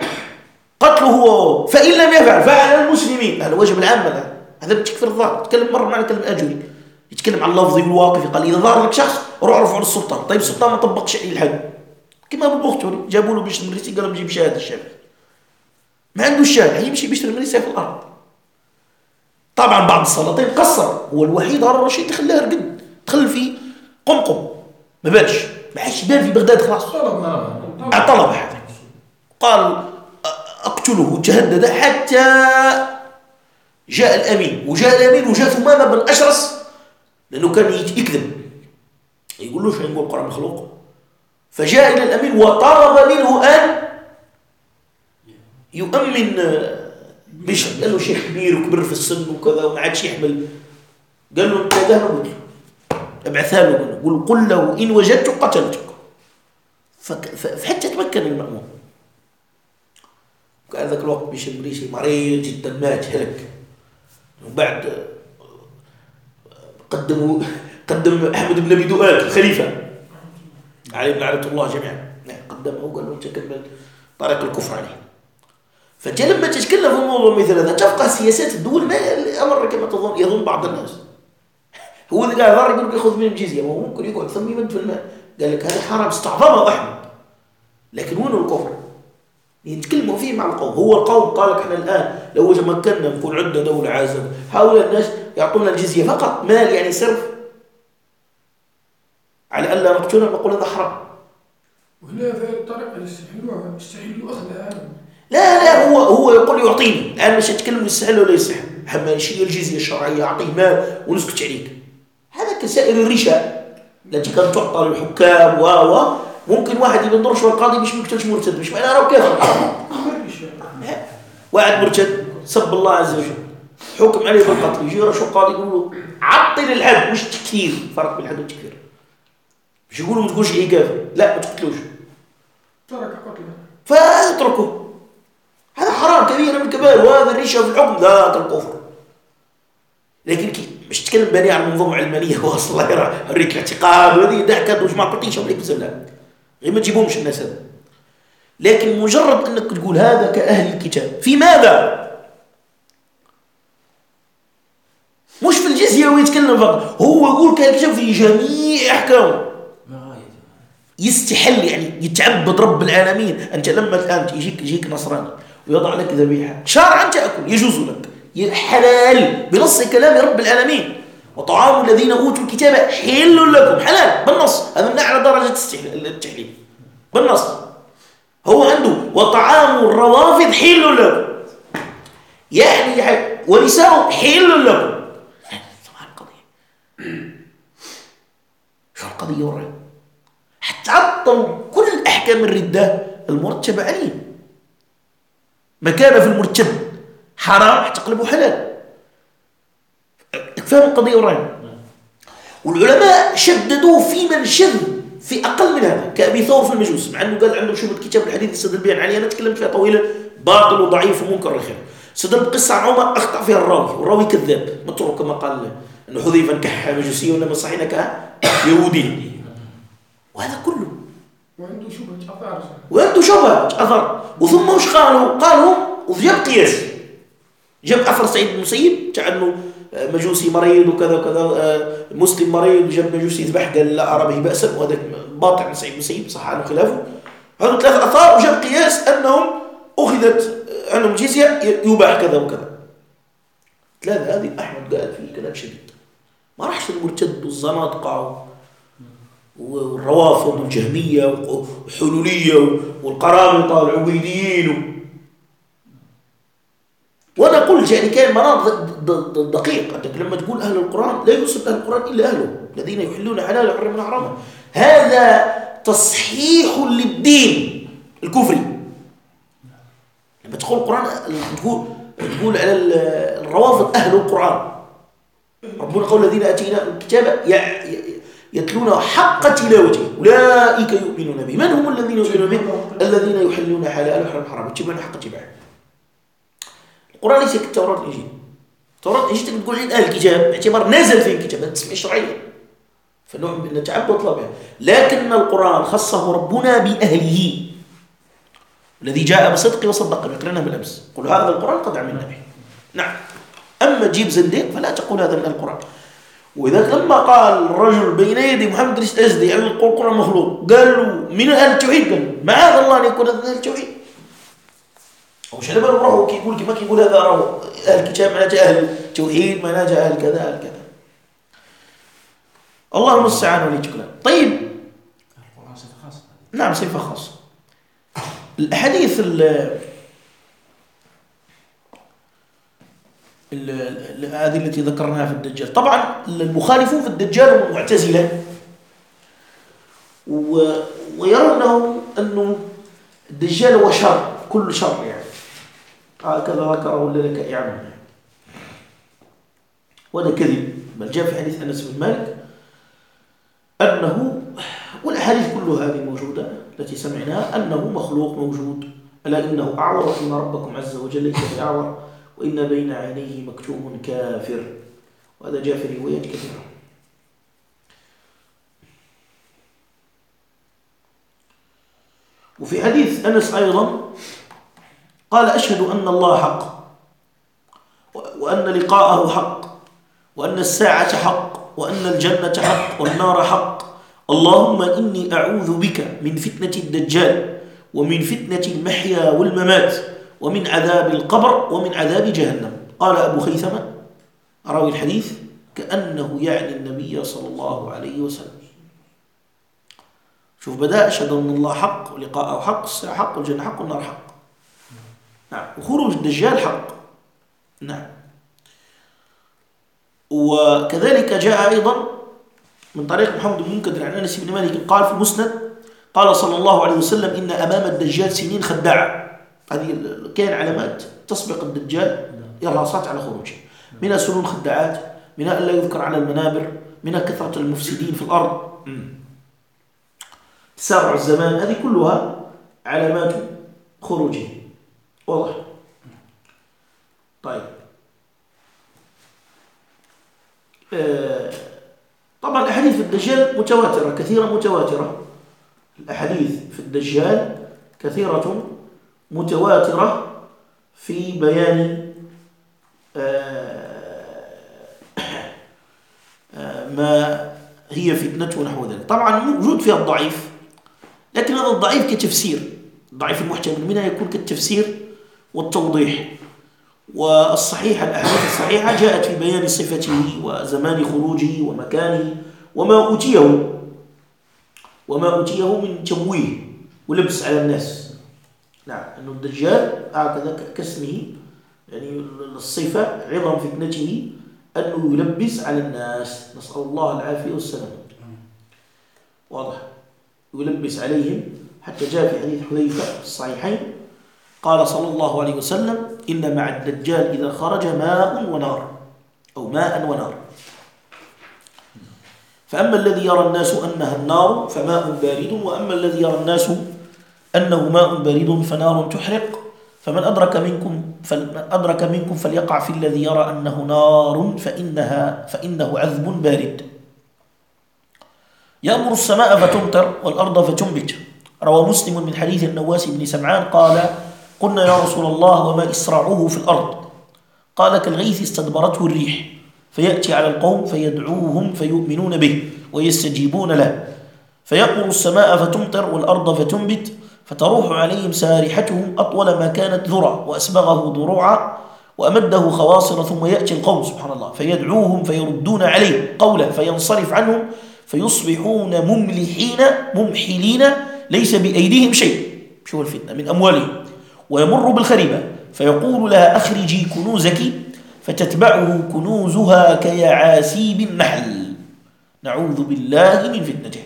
قتله فإن لم يفعل فعلى المسلمين. هذا واجب العامة، هذا بتكفر الظاهر. تكلم مرة معنا كلام الآجري يتكلم عن اللفظي والواقفي، قال إذا ظهر لك شخص روح ارفعه للسلطان. طيب السلطان ما طبقش الحد كما بالبختوري، جابوا له بيشتري مريسي قالوا بجيب شهادة الشافعي، ما عنده الشهادة، يمشي بيشتري مريسي في الأرض. طبعا بعض السلاطين قصر، هو الوحيد هارون الرشيد خلاه رقد، دخل في قمقم ما بالش، ما عادش يبان في بغداد خلاص، طلب هذا قال اقتله، تهدد حتى جاء الامين، وجاء الامين وجاء ثمامة بن اشرس لانه كان يكذب يقول له شو نقول القرآن مخلوق، فجاء الى الامين وطلب منه ان يؤمن بشر. قال له شيخ كبير وكبر في السن وكذا وما عادش يحمل، قال له انت ذهب ابعثها له قل له ان وجدت قتلتك، فحتى تمكن المأمون. وكان ذاك الوقت بشر مريسي مريض جدا مات هلك، وبعد قدم احمد بن ابي دؤاد الخليفه عليه لعنه الله جميعا، قدمه وقال له انت كمل طريق الكفر عليه. فجاء لما تتكلم في الموضوع مثل هذا تفقه سياسات الدول ما الامر كما تظن يظن بعض الناس. هو اذا قال ضار يقول لك ياخذ من الجزيه، وهو ممكن يقعد ثم يمد في الماء، قال لك هذا حرام استعظمه احمد، لكن وين الكفر؟ يتكلموا فيه مع القوم. هو القوم قال لك احنا الان لو تمكنا نكون عندنا دوله عازمه هؤلاء الناس يعطونا الجزيه فقط مال يعني صرف على الا نقتلهم، نقول هذا حرام. وهنا في الطريقه يستحلوا اخذها. لا هو يقول يعطيني، الان مش يتكلم يستحل ولا يستحل، اما شيء الجزيه الشرعيه اعطيه مال ونسكت عليك. هذا كسائر الرشا التي كانت تعطى للحكام ممكن واحد ينظرش والقاضي مش مقتلش مرتد، مش معناه راه كافر. واحد مرتد سب الله عز وجل حكم عليه بالقتل، يجي رشوا القاضي يقول له عطل الحد مش تكفير، فرق بين الحد والتكفير. مش يقولوا ما تقولش ايه كافر، لا ما تقتلوش، ترك قتله فاتركه. هذا حرام كبير من الكبائر، وهذا الرشا في الحكم ذات الكفر. لكن مش تتكلم بني عن منظومه علمانيه واصله هوريك الاعتقاد وهذه ضحكات وش ما قلتيش عليك بسلام، غير ما تجيبهمش الناس هذا. لكن مجرد انك تقول هذا كاهل الكتاب في ماذا؟ مش في الجزيه ويتكلم فقط، هو يقول كاهل الكتاب في جميع احكامه، يستحل يعني يتعبد رب العالمين. انت لما الان يجيك نصراني ويضع لك ذبيحه شرعا تاكل يجوز لك حلال بنص كلام رب العالمين، وطعام الذين اوتوا الكتاب حل لكم، حلال بالنص، هذا من اعلى درجه التحليل بالنص. هو عنده وطعام الروافض حل لكم، يعني ونساء حل لكم. سبحان القضيه، شو القضيه وراء حتى عطلوا كل احكام الرده المرتبه عليه. ما كان في المرتب حرام تقلبه حلال. فهم القضيه وراء. والعلماء شددوا في من شذ في اقل من هذا كابي ثور في المجوس، مع انه قال عنده شبهه كتاب الحديث يستدل بها عليه، انا تكلمت فيها طويلا، باطل وضعيف ومنكر الخير. استدل بقصه عن عمر اخطا فيها الراوي، والراوي كذاب متروك كما قال انه حذيفه نكح مجوسي ولا صحيح نكح يهودي، وهذا كله وعنده شبهه اثر. وثم وش قالوا وجاب قياس، جاب اثر سعيد بن المسيب تاع انه مجوسي مريض وكذا وكذا، مسلم مريض جاب مجوسي يذبح قال لا ارى به باسا، وهذا باطل عن سعيد بن المسيب صح عنه خلافه. هذول ثلاث اثار، وجاب قياس انهم اخذت عنهم الجزيه يباح كذا وكذا. ثلاثه هذه احمد قال فيه كلام شديد، ما راحش المرتد والزنادقه والروافض والجهميه والحلوليه والقرامطه والعبيديين وانا قلت يعني كان مناط دقيق. انت لما تقول اهل القران لا يوصف اهل القران الا اهله الذين يحلون حلالا ويحرمون حراما، هذا تصحيح للدين الكفري. لما تقول القران تقول على الروافض اهل القران، ربنا قول الذين اتيناهم الكتاب يتلون حق تلاوته اولئك يؤمنون به. من هم الذين يؤمنون به؟ الذين يحلون حلالا ويحرمون حراما، يتبعون حق اتباعه. القرآن ليس كالتوراة والإنجيل. التوراة والإنجيل تقدر تقول عند أهل الكتاب باعتبار نزل فيه الكتاب، هذا تسمية شرعية، فنوع من التعبد واطلب به. لكن القرآن خصه ربنا بأهله، الذي جاء بصدق وصدق به، قرأناه بالأمس، قل هذا القرآن قد عملنا به. نعم. أما تجيب زنديق فلا تقول هذا من القرآن. وإذا لما قال الرجل بين يدي محمد رئيس أزدي عن القرآن مخلوق، قالوا من أهل التوحيد، قال معاذ الله أن يكون هذا أهل التوحيد. ومش على باله روحه كيقول كما كيقول هذا راه أهل الكتاب معناته أهل التوحيد، معناته أهل كذا أهل كذا. الله المستعان وليتكلم. طيب القرآن صفة خاصة. نعم صفة خاصة. الأحاديث هذه التي ذكرناها في الدجال، طبعا المخالفون في الدجال هم المعتزلة، ويرونه أنه الدجال هو شر، كل شر يعني، هكذا ذكره لك إعلام، وهذا كذب. بل جاء في حديث أنس بن مالك أنه، والأحاديث كلها هذه موجودة التي سمعناها، أنه مخلوق موجود، ألا إنه أعور وإن ربكم عز وجل ليس بأعور وإن بين عينيه مكتوم كافر، وهذا جاء في روايات كثيرة. وفي حديث أنس أيضا قال أشهد أن الله حق، وأن لقاءه حق، وأن الساعة حق، وأن الجنة حق، والنار حق. اللهم إني أعوذ بك من فتنة الدجال، ومن فتنة المحيا والممات، ومن عذاب القبر، ومن عذاب جهنم. قال أبو خيثمة راوي الحديث كأنه يعني النبي صلى الله عليه وسلم. شوف بدأ أشهد أن الله حق، ولقاءه حق، الساعة حق، والجنة حق، والنار حق. نعم. وخروج الدجال حق. نعم. وكذلك جاء أيضا من طريق محمد بن منكدر عن أنس بن مالك قال في المسند قال صلى الله عليه وسلم إن أمام الدجال سنين خداعة. هذه كان علامات تسبق الدجال إرهاصات على خروجه، منها سنون خداعات، منها ألا يذكر على المنابر، منها كثرة المفسدين في الأرض، تسارع الزمان، هذه كلها علامات خروجه. واضح؟ طيب. طبعا الأحاديث في الدجال متواترة، كثيرة متواترة. الأحاديث في الدجال كثيرة متواترة في بيان ما هي فتنته ونحو ذلك. طبعا موجود فيها الضعيف، لكن هذا الضعيف كتفسير، الضعيف المحتمل منها يكون كالتفسير والتوضيح. والصحيح الأحاديث الصحيحة جاءت في بيان صفته وزمان خروجه ومكانه وما أوتيه من تمويه ولبس على الناس. نعم. أنه الدجال هكذا كاسمه، يعني الصفة عظم فتنته أنه يلبس على الناس، نسأل الله العافية والسلام. واضح؟ يلبس عليهم، حتى جاء في حديث حذيفة في الصحيحين قال صلى الله عليه وسلم إن مع الدجال إذا خرج ماء ونار، أو ماء ونار. فأما الذي يرى الناس أنها النار فماء بارد، وأما الذي يرى الناس أنه ماء بارد فنار تحرق. فمن أدرك منكم فليقع في الذي يرى أنه نار فإنه عذب بارد. يأمر السماء فتمطر والأرض فتنبت. روى مسلم من حديث النواس بن سمعان قال قلنا يا رسول الله وما إسراعه في الأرض؟ قال كالغيث استدبرته الريح، فيأتي على القوم فيدعوهم فيؤمنون به ويستجيبون له، فيأمر السماء فتمطر والأرض فتنبت، فتروح عليهم سارحتهم أطول ما كانت ذرع وأسبغه ضروعا وأمده خواصر، ثم يأتي القوم سبحان الله فيدعوهم فيردون عليه قولا فينصرف عنهم فيصبحون ممحلين ليس بأيديهم شيء، شو الفتنة، من أموالهم، ويمر بالخريبة فيقول لها أخرجي كنوزك فتتبعه كنوزها كيعاسيب النحل، نعوذ بالله من فتنته.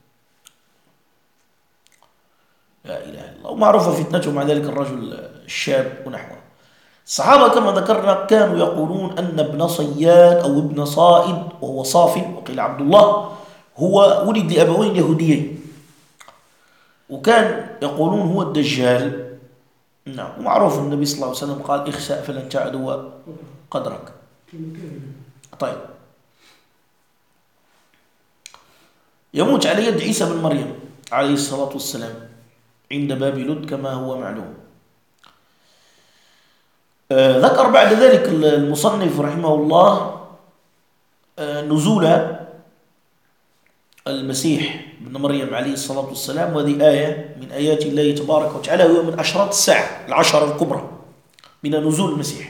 لا إله إلا الله. ومعروفة فتنته مع ذلك الرجل الشاب ونحوه. الصحابة كما ذكرنا كانوا يقولون أن ابن صياد أو ابن صائد وهو صاف وقيل عبد الله هو ولد لأبوين يهوديين، وكان يقولون هو الدجال، نعم. ومعروف النبي صلى الله عليه وسلم قال اخسأ فلن تعدو قدرك. طيب، يموت على يد عيسى بن مريم عليه الصلاة والسلام عند باب لد كما هو معلوم. ذكر بعد ذلك المصنف رحمه الله نزول المسيح بن مريم عليه الصلاة والسلام، وهذه آية من آيات الله تبارك وتعالى، وهو من أشراط الساعة العشرة الكبرى من نزول المسيح.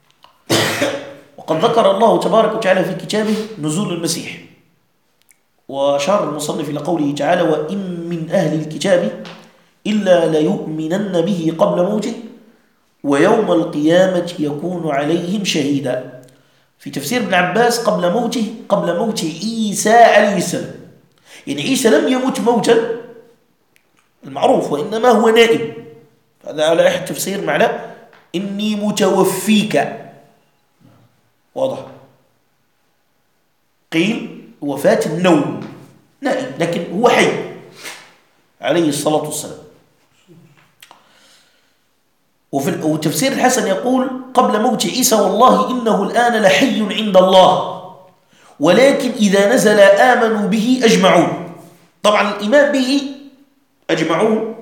وقد ذكر الله تبارك وتعالى في كتابه نزول المسيح، وأشار المصنف إلى قوله تعالى: وإن من أهل الكتاب إلا ليؤمنن به قبل موته ويوم القيامة يكون عليهم شهيدا. في تفسير ابن عباس قبل موت عيسى عليه السلام، يعني عيسى لم يمت موتا المعروف، وإنما هو نائم. هذا على أحد تفسير معنى إني متوفيك، واضح. قيل وفاة النوم، نائم لكن هو حي عليه الصلاة والسلام. وتفسير الحسن يقول قبل موت عيسى: والله إنه الآن لحي عند الله، ولكن إذا نزل آمنوا به أجمعون. طبعا الإيمان به أجمعون،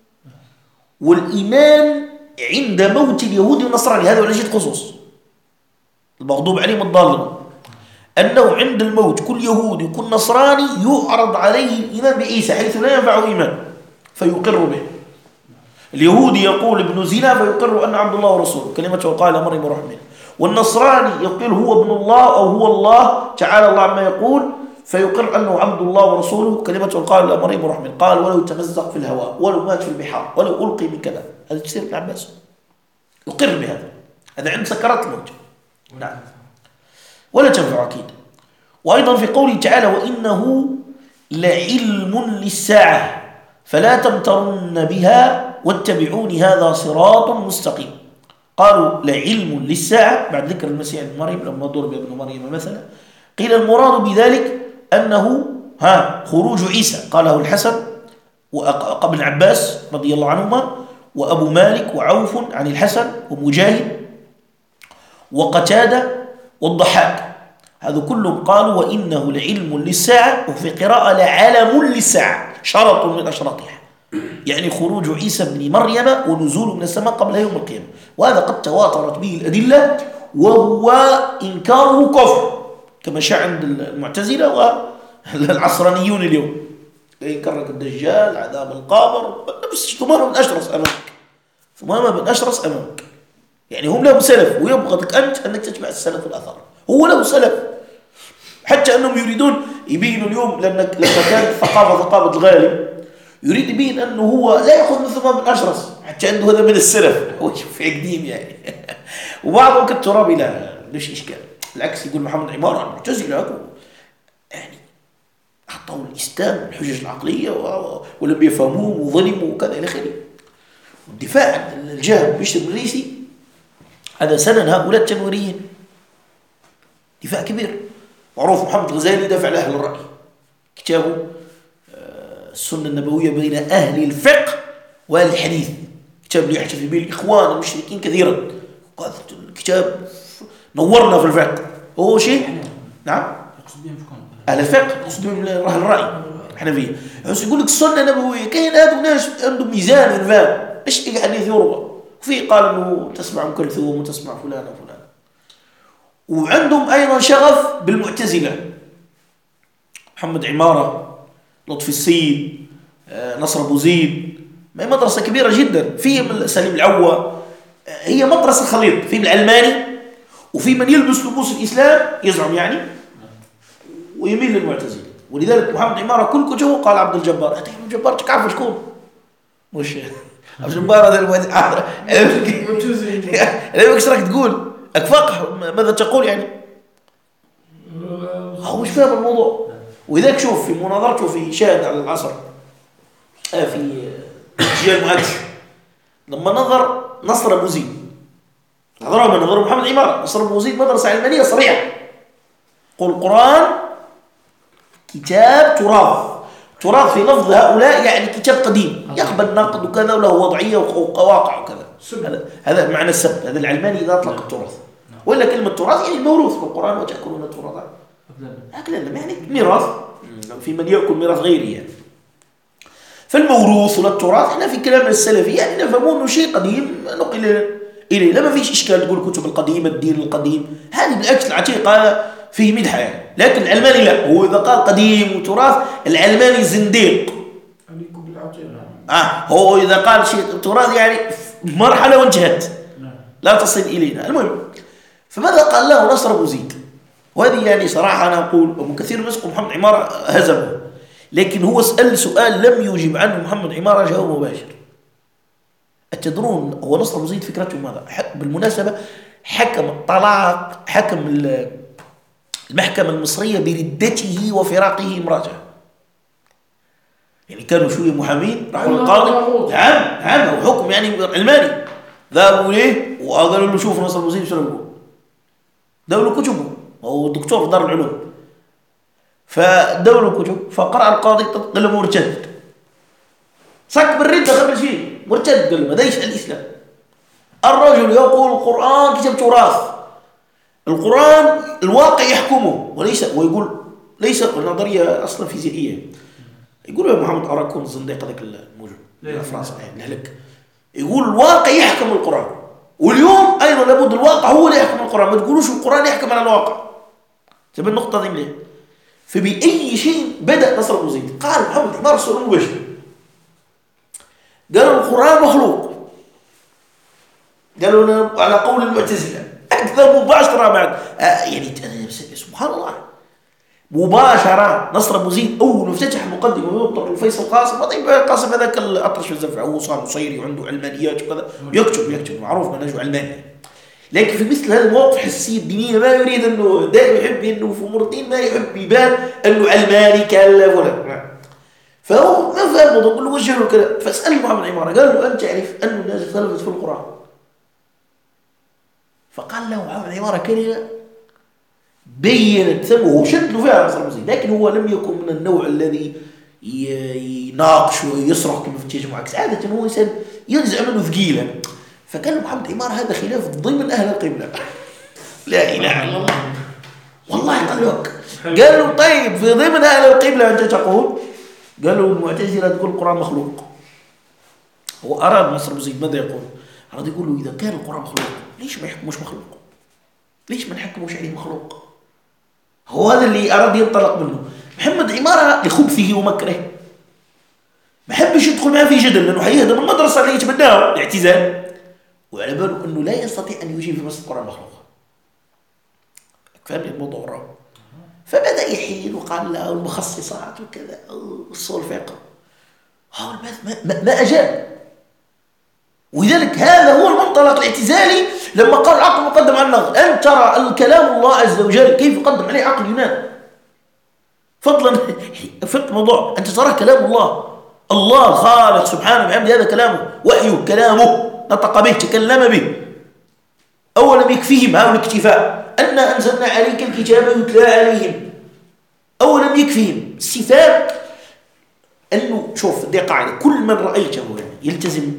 والإيمان عند موت اليهود والنصراني هذا ولا جد خصوص المغضوب عليهم الضالين، أنه عند الموت كل يهودي وكل نصراني يعرض عليه الإيمان بعيسى حيث لا ينفع إيمان فيقر به. اليهودي يقول ابن زنا فيقر أن عبد الله ورسوله كلمته وقال مريم روح منه، والنصراني يقول هو ابن الله أو هو الله تعالى الله عما يقول فيقر أنه عبد الله ورسوله كلمته وقال مريم روح منه. قال ولو تمزق في الهواء ولو مات في البحار ولو ألقي من كذا. هذا تفسير ابن عباس يقر بهذا، هذا عند سكرات الموت. نعم، ولا تنفع أكيد. وأيضا في قوله تعالى: وإنه لعلم للساعة فلا تمترن بها واتبعوني هذا صراط مستقيم. قالوا لعلم للساعة بعد ذكر المسيح ابن مريم لما ضرب ابن مريم مثلا، قيل المراد بذلك أنه خروج عيسى، قاله الحسن وابن عباس رضي الله عنهما وأبو مالك وعوف عن الحسن ومجاهد وقتادة والضحاك، هذا كلهم قالوا وإنه لعلم للساعة، وفي قراءة لعلم للساعة شرط من أشراطها، يعني خروج عيسى بن مريم ونزوله من السماء قبل يوم القيامة. وهذا قد تواترت به الأدلة، وهو إنكاره كفر كما شاع عند المعتزلة والعصرانيون اليوم. ينكرك الدجال، عذاب القبر، بس ثمامة بن أشرس أمامك، ثمامة بن أشرس أمامك، يعني هم لهم سلف ويبغضك أنت أنك تتبع السلف والأثر، هو له سلف. حتى أنهم يريدون يبينوا اليوم لما كانت ثقافة الغالي يريد يبين أنه هو لا يأخذ من ثمامة بن أشرس حتى عنده هذا من السلف، هو في قديم يعني. وبعضهم كالترابي لا ليش إشكال، بالعكس يقول محمد عمارة المعتزلة يعني أعطوا الإسلام الحجج العقلية ولم يفهموه وظلموا وكذا إلى آخره. والدفاع عن الجهل بشر الرئيسي هذا سنن هؤلاء التنويريين، دفاع كبير معروف. محمد الغزالي دافع عن أهل الرأي، كتابه السنة النبوية بين أهل الفقه وأهل الحديث، كتاب يحتفي به الإخوان المشركين كثيرا، كتاب نورنا في الفقه. هو شيء نعم أهل الفقه يقصد بهم أهل الرأي الحنفية، يقول لك السنة النبوية كاين هذو ناس عندهم ميزان الفهم ايش حديث يروى، وفي قال انه تسمع ام كلثوم وتسمع فلان وفلان. وعندهم ايضا شغف بالمعتزلة، محمد عمارة، لطفي السيد، نصر ابو زيد، ما هي مدرسة كبيرة جدا. في سليم العوة، هي مدرسة خليط، في العلماني وفي من يلبس لبوس الإسلام يزعم يعني ويميل للمعتزلة. ولذلك محمد عمارة كل كتبه قال عبد الجبار، عبد الجبار تعرف شكون مش عبد الجبار هذا المعتزلي ايش رايك تقول اكفاق ماذا تقول يعني هو مش فاهم الموضوع. ولذلك شوف في مناظرته في شاهد على العصر في جيل المؤكد لما نظر نصر ابو زيد، نظر محمد عمارة، نصر ابو زيد مدرسة علمانية صريحة، قل القرآن كتاب تراث في لفظ هؤلاء يعني كتاب قديم يقبل نقد وكذا وله وضعية وقواقع وكذا. هذا معنى السب. هذا العلماني إذا أطلق التراث. وإلا كلمة تراث يعني الموروث في القرآن وتأكلون التراث أكلا يعني ميراث، في من يأكل ميراث غيره يعني. فالموروث والتراث احنا في كلام السلفي يعني نفهمون انه شيء قديم نقل اليه، لا ما فيش اشكال تقول الكتب القديمه الدين القديم، هذه بالعكس العتيقه فيه مدحه يعني. لكن العلماني لا، هو اذا قال قديم وتراث العلماني زنديق. هو اذا قال شيء تراث يعني مرحله وانتهت لا تصل الينا. المهم فماذا قال له نصر ابو زيد؟ وهذه يعني صراحه انا اقول ابو كثير مسك محمد عماره هزمه، لكن هو سأل سؤال لم يجب عنه محمد عمارة جواب مباشر. أتدرون هو نصر أبو زيد فكرته ماذا؟ بالمناسبة حكم الطلاق، حكم المحكمة المصرية بردته وفراقه امراته. يعني كانوا شوية محامين راحوا للقاضي. نعم هو حكم يعني علماني. ذهبوا ليه وقالوا له شوف نصر أبو زيد شو يقول. ذهبوا له كتبه، هو دكتور في دار العلوم. فدوروا كتب فقرأ القاضي قال له مرتد، صك بالردة قبل شيء مرتد، قال له ما دايش الإسلام. الرجل يقول القرآن كتاب تراث، القرآن الواقع يحكمه وليس، ويقول ليس النظرية أصلا فيزيائية. يقول يا محمد أراكم الزنديق هذاك الموجود في فرنسا الهلك، يقول الواقع يحكم القرآن، واليوم أيضا لابد الواقع هو اللي يحكم القرآن، ما تقولوش القرآن يحكم على الواقع. تبي النقطة دي ليه؟ فبأي شيء بدأ نصر أبو زيد؟ قال محمد عمارة سؤال مباشر، قالوا القرآن مخلوق، قالوا على قول المعتزلة أكثر مباشرة بعد يعني سبحان الله مباشرة. نصر أبو زيد أول افتتح المقدمة ويطلق الفيصل قاسم، طيب قاسم هذاك الأطرش في الزفع، هو صار مصيري وعنده علمانيات وكذا، يكتب معروف منهجه علماني. لكن في مثل هذه المواقف الحساسية الدينية ما يريد أنه دائما يحب أنه في أمور الدين ما يحب يبان أنه علماني كلا ولا، فهو ما فهم الموضوع، قال له وجه له كذا. فاسأل محمد عمارة قال له أنت تعرف أن الناس اختلفت في القرآن؟ فقال له محمد عمارة كلمة بينت ثمه وشد له فيها نصر أبو زيد، لكن هو لم يكن من النوع الذي يناقش ويصرخ كما في التجمع، عادة هو إنسان ينزع منه ثقيلا. فقال له محمد عمارة هذا خلاف ضمن أهل القبلة. لا إله إلا الله، والله قال له قال له طيب في ضمن أهل القبلة أنت تقول؟ قال له المعتزلة تقول القرآن مخلوق. هو أراد نصر أبو زيد ماذا يقول؟ أراد يقول له إذا كان القرآن مخلوق ليش ما يحكموش مخلوق؟ ليش ما نحكموش عليه مخلوق؟ هو هذا اللي أراد ينطلق منه. محمد عمارة لخبثه ومكره ما حبش يدخل معه في جدل، لأنه حيهدم المدرسة اللي يتبناها الاعتزال، وعلى باله أنه لا يستطيع أن يجيب في مسألة القرآن مخلوق. فهم الموضوع راه. فبدأ يحيل وقال له المخصصات وكذا والصول فقه، هو ما أجاب. ولذلك هذا هو المنطلق الاعتزالي لما قال العقل مقدم على النقل. أن ترى الكلام الله عز وجل كيف يقدم عليه عقل يونان، فضلا فقه الموضوع أنت ترى كلام الله، الله الخالق سبحانه وبحمده هذا كلامه، وحيه كلامه نطق به تكلم به. أولم يكفيهم هؤلاء الاكتفاء أن أنزلنا عليك الكتاب يتلى عليهم، أولم يكفيهم استفهام. أنه شوف دي قاعدة، كل من رأيته يعني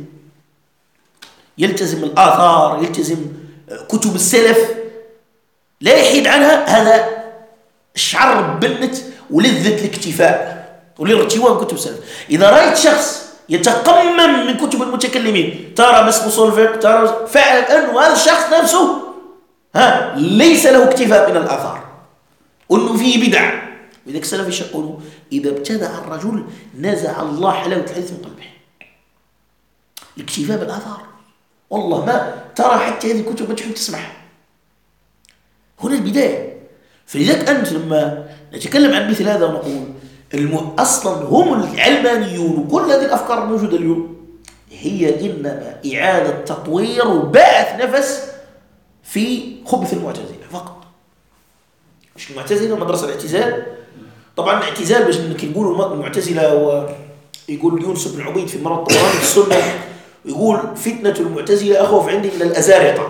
يلتزم الآثار، يلتزم كتب السلف لا يحيد عنها، هذا شعر بنت ولذة الاكتفاء والارتواء كتب السلف. إذا رأيت شخص يتقمم من كتب المتكلمين، ترى بس أصول الفقه، ترى فعلا أنه هذا الشخص نفسه ليس له اكتفاء من الآثار وأنه فيه بدع. وإذا السلف يقولوا إذا ابتدع الرجل نزع الله حلاوة الحديث من قلبه. الاكتفاء بالآثار والله ما ترى حتى هذه الكتب ما تحب تسمعها، هنا البداية. فلذلك أنت لما نتكلم عن مثل هذا ونقول أصلا هم العلمانيون وكل هذه الأفكار الموجودة اليوم هي إنما إعادة تطوير وبعث نفس في خبث المعتزلة فقط. مش المعتزلة مدرسة الاعتزال، طبعا الاعتزال باش نقولوا المعتزلة، ويقول يونس بن عبيد في مرض الطبراني في السنة يقول فتنة المعتزلة أخوف عندي من الأزارقة.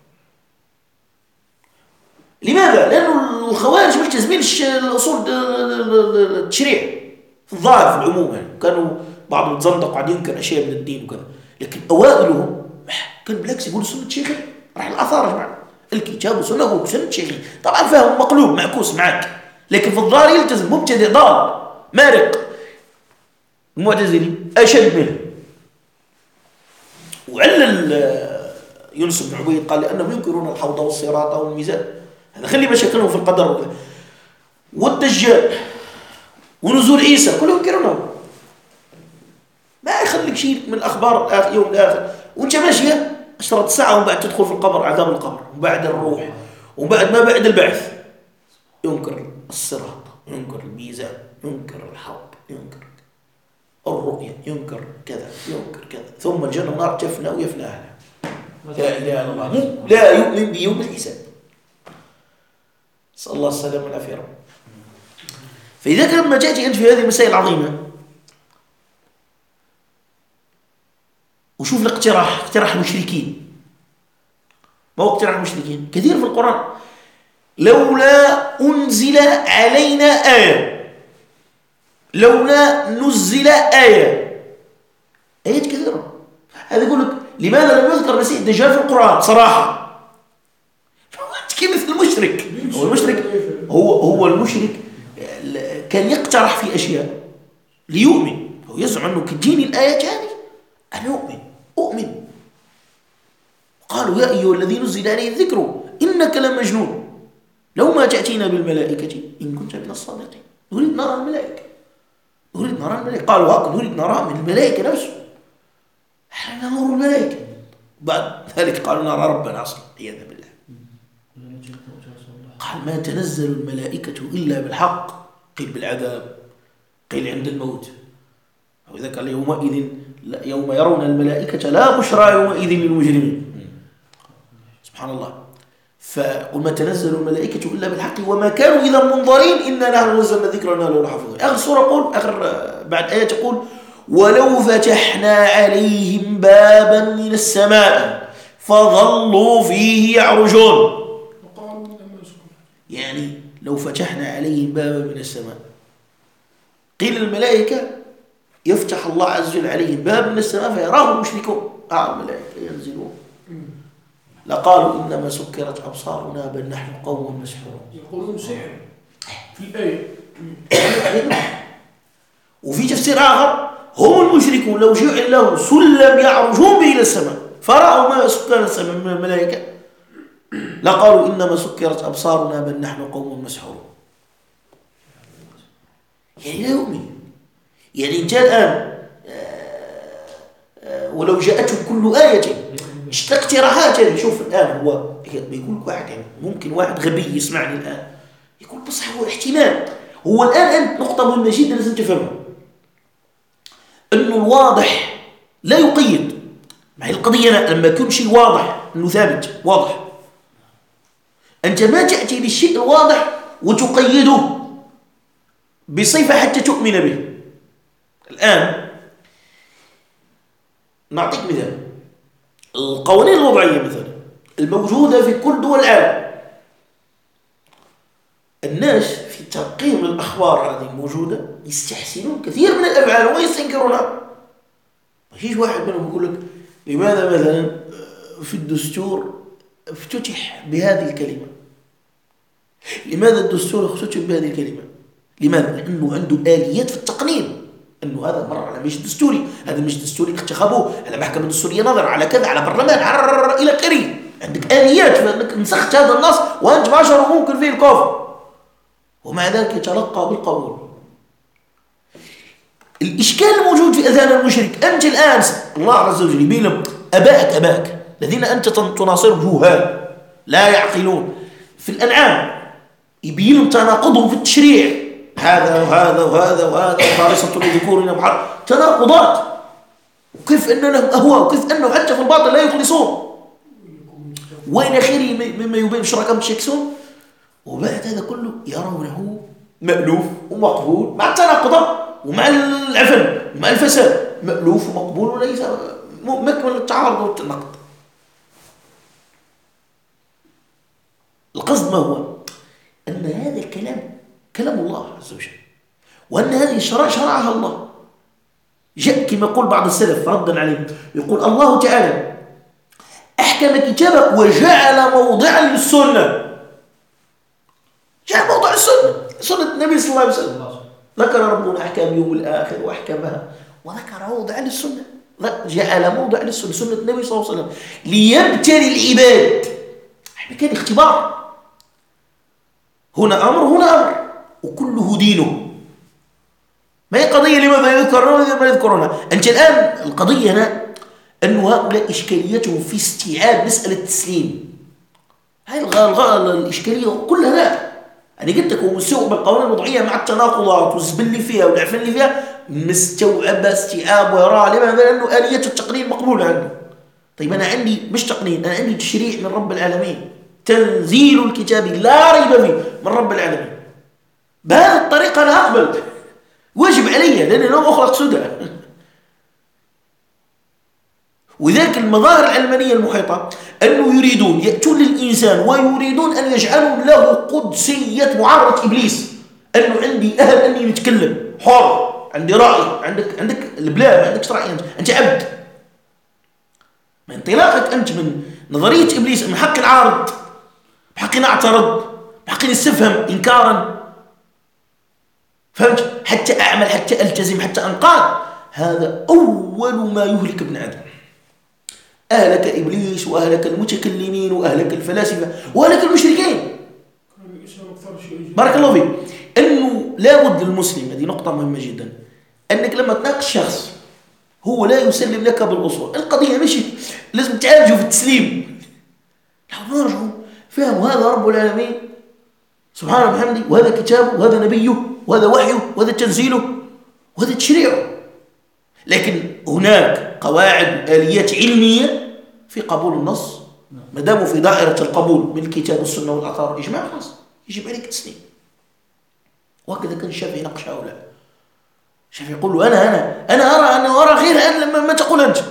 لماذا؟ لأنه الخوارج ملتزمين الأصول التشريع في الظاهر في العموم، يعني كانوا بعضهم يتزندق وقاعدين ينكر أشياء من الدين وكذا، لكن أوائلهم كان بالعكس يقول سنة شيخي، راح الآثار يا جماعة، الكتاب والسنة هو سنة شيخي. طبعا فهم مقلوب معكوس معك، لكن في الظاهر يلتزم، مبتدئ ضال مارق. المعتزلي أشد منه. وعلل يونس بن عبيد قال لأنهم ينكرون الحوض والصراط والميزان، هذا خلي مشاكلهم في القدر وكذا. والدجال ونزول عيسى كلهم ينكرونه، ما يخليك شيء من الأخبار يوم الآخر وانت ماشية أشرط ساعة ومن بعد تدخل في القبر، عذاب القبر وبعد الروح وبعد ما بعد البعث. ينكر الصراط، ينكر الميزان، ينكر الحوض، ينكر الرؤية، ينكر كذا، ينكر كذا، ثم الجنة والنار تفنى ويفنى أهلها. لا إله إلا الله، لا يؤمن بيوم الحساب. نسأل الله السلامة والعافية. فإذا كان لما جاءتي أنت في هذه المسائل العظيمة، وشوف اقتراح المشركين. ما هو اقتراح المشركين؟ كثير في القرآن، لولا أنزل علينا آية، لولا نزل آية، آيات كثيرة. هذا يقول لك لماذا لم يذكر مسيح الدجال في القرآن صراحة؟ كيف مثل المشرك. هو المشرك هو المشرك كان يقترح في أشياء ليؤمن، هو يزعم أنه كتجيني الآيات هذه أنا أؤمن. قالوا يا أيها الذي نزل عليه الذكر إنك لمجنون لو ما تأتينا بالملائكة إن كنت من الصادقين. نريد نرى الملائكة، نريد نرى الملائكة. قالوا هكذا نريد نرى من الملائكة نفسه، احنا نرى الملائكة. بعد ذلك قالوا نرى ربنا أصلا عياذا بالله. قال ما تنزل الملائكة إلا بالحق، قيل بالعذاب، قيل عند الموت. وإذا قال يومئذ يوم يرون الملائكة لا بشرى يومئذ للمجرمين. سبحان الله. فقل ما تنزل الملائكة إلا بالحق وما كانوا إذا منظرين إنا نحن نزلنا الذكر وإنا له لحافظون. آخر سورة قول، آخر بعد آية تقول ولو فتحنا عليهم بابا من السماء فظلوا فيه يعرجون. يعني لو فتحنا عليهم بابا من السماء، قيل الملائكة يفتح الله عز وجل عليهم باب من السماء فيراهم المشركون، الملائكة ينزلون، لقالوا إنما سكرت أبصارنا بل نحن قوم مسحورون. يقولون سحر في الآية. وفي تفسير آخر هم المشركون لو جعل لهم سلم يعرجون به إلى السماء فرأوا ما سكر السماء من الملائكة لقالوا إنما سكرت أبصارنا بل نحن قوم مسحورون. يعني لا يؤمن. يعني انت الآن ولو جاءتهم كل آية اقتراحات. يعني شوف الآن هو بيقول لك واحد، يعني ممكن واحد غبي يسمعني الآن يقول بصح هو احتمال. هو الآن أنت نقطة مهمة جدا لازم تفهمها، أنه الواضح لا يقيد. ما هي القضية لما يكون شيء واضح أنه ثابت واضح، أنت ما تأتي بالشيء الواضح وتقيده بصفة حتى تؤمن به. الآن نعطيك مثال، القوانين الوضعية مثلا الموجودة في كل دول العالم، الناس في تقييم الأخبار هذه الموجودة يستحسنون كثير من الأفعال ويستنكرونها. ما يجيش واحد منهم يقول لك لماذا مثلا في الدستور افتتح بهذه الكلمة، لماذا الدستور افتتح بهذه الكلمة؟ لماذا؟ لأنه عنده آليات في التقنين، أنه هذا مر على مجلس دستوري، هذا مجلس دستوري اختخبوه، على محكمة دستورية نظر، على كذا، على برلمان، إلى آخره. عندك آليات فأنك نسخت هذا النص وأنت بشر ممكن فيه الكفر، ومع ذلك يتلقى بالقبول. الإشكال الموجود في أذهان المشرك، أنت الآن الله عز وجل يبين لهم أباءك الذين أنت تناصرهم جهال لا يعقلون في الأنعام، يبين لهم تناقضهم في التشريع، هذا وهذا وهذا وهذا خالصة لذكورنا محرم، تناقضات، وكيف أن لهم أهواء، وكيف أنه حتى في الباطل لا يخلصون، وإلى آخره مما يبين شركاء متشكسون. وبعد هذا كله يرونه مألوف ومقبول مع التناقض ومع العفن ومع الفساد، مألوف ومقبول وليس مكمل التعارض والتناقض. القصد ما هو؟ أن هذا الكلام كلام الله عز وجل، وأن هذه شرعها الله. جاء كما يقول بعض السلف ردا عليهم، يقول الله تعالى أحكم كتابه وجعل موضعا للسنة. جعل موضع السنة، سنة النبي صلى الله عليه وسلم. ذكر ربنا أحكام يوم الآخر وأحكامها وذكر موضع للسنة. جعل موضع للسنة، سنة النبي صلى الله عليه وسلم، ليبتلي العباد. كان اختبار، هنا أمر هنا أمر، وكله دينه. ما هي قضية لماذا يذكرون وما يذكرونها. أنت الآن القضية هنا أن هؤلاء إشكاليتهم في استيعاب مسألة التسليم. هاي الإشكالية كلها لا. أنا قلت لك هو مسوق بالقوانين الوضعية مع التناقضات والزبل اللي فيها والعفن اللي فيها مستوعب استيعاب ويرى. لماذا؟ لأنه آلية التقنين مقبولة عنده. طيب أنا عندي مش تقنين، أنا عندي تشريع من رب العالمين، تنزيل الكتاب لا ريب فيه من رب العالمين. بهذه الطريقة أنا أقبل، واجب علي لأني لم أخلق سدى. وذلك المظاهر العلمانية المحيطة أنه يريدون يأتون للإنسان ويريدون أن يجعلوا له قدسية معارضة إبليس. أنه عندي أهل أني نتكلم حر، عندي رأي، عندك البلاد، ما عندكش رأي، أنت عبد. من انطلاقك أنت من نظرية إبليس من حق العارض، بحق نعترض، بحق نستفهم إنكارا، فهمت؟ حتى أعمل، حتى ألتزم، حتى أنقاد. هذا أول ما يهلك ابن آدم. أهلك إبليس وأهلك المتكلمين وأهلك الفلاسفة وأهلك المشركين. بارك الله فيك. أنه لابد للمسلم، هذه نقطة مهمة جدا، أنك لما تناقش شخص هو لا يسلم لك بالأصول. القضية مش لازم تعالجه في التسليم، نحن نرجع فهم هذا رب العالمين سبحانه وبحمده، وهذا كتابه، وهذا نبيه، وهذا وحيه، وهذا تنزيله، وهذا تشريعه. لكن هناك قواعد آليات علمية في قبول النص، ما داموا في دائرة القبول من الكتاب والسنة والآثار والإجماع، خلاص يجب عليك التسليم. وهكذا كان الشافعي يناقش هؤلاء. الشافعي يقول له أنا أرى غير أن لما ما تقول أنت.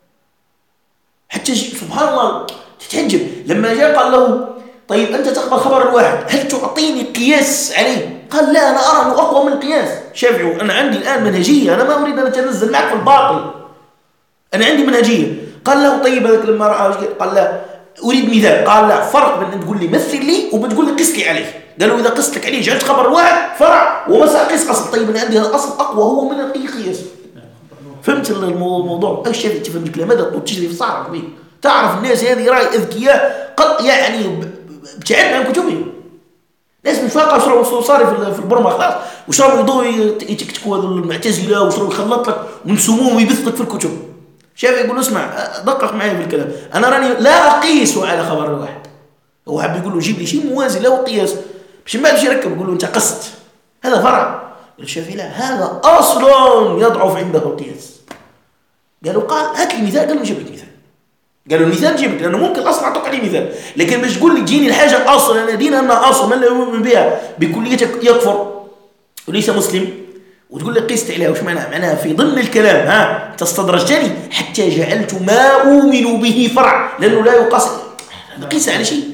حتى سبحان الله تتعجب لما جاء قال له طيب أنت تقبل خبر الواحد، هل تعطيني قياس عليه؟ قال لا، أنا أرى أنه أقوى من القياس. شافعي أنا عندي الآن منهجية، أنا ما أريد أن أتنزل معك في الباطل، أنا عندي منهجية. قال له طيب هذاك لما رأى قال لا أريد مثال. قال لا، فرق بين أن تقول لي مثل لي وبتقول لي قس لي عليه. قالوا إذا قست لك عليه جعلت خبر واحد فرع ومسا قيس أصل. طيب أنا عندي هذا أصل أقوى هو من أي قياس. فهمت الموضوع؟ الشافعي تفهم الكلام هذا تجري في صعب به. تعرف الناس هذه رأي أذكياء قد يعني ابتعدنا عن كتبهم. ناس من فاقة وشروا صار في البرمة خلاص، وشروا يضوا يتكتكوا هذول المعتزلة، وشروا يخلط لك من سموم ويبث لك في الكتب. شافعي يقول اسمع دقق معي في الكلام، أنا راني لا أقيس على خبر الواحد. هو حاب يقول له جيب لي شيء موازي له قياس، مش ما باش يركب يقول له أنت قست، هذا فرع. الشافعي لا، هذا أصل يضعف عنده القياس. قال هات لي مثال. قال له جيب لك مثال. قالوا المثال جيبك، لأنه ممكن أصلا أعطيك عليه مثال، لكن مش تقول لي جيني الحاجة أصل، أنا دين أنها أصل، من لا يؤمن بها بكلية يكفر وليس مسلم، وتقول لي قيست عليها. وش معناها في ضمن الكلام تستدرجتني حتى جعلت ما أؤمن به فرع، لأنه لا يقاس قيس على شيء.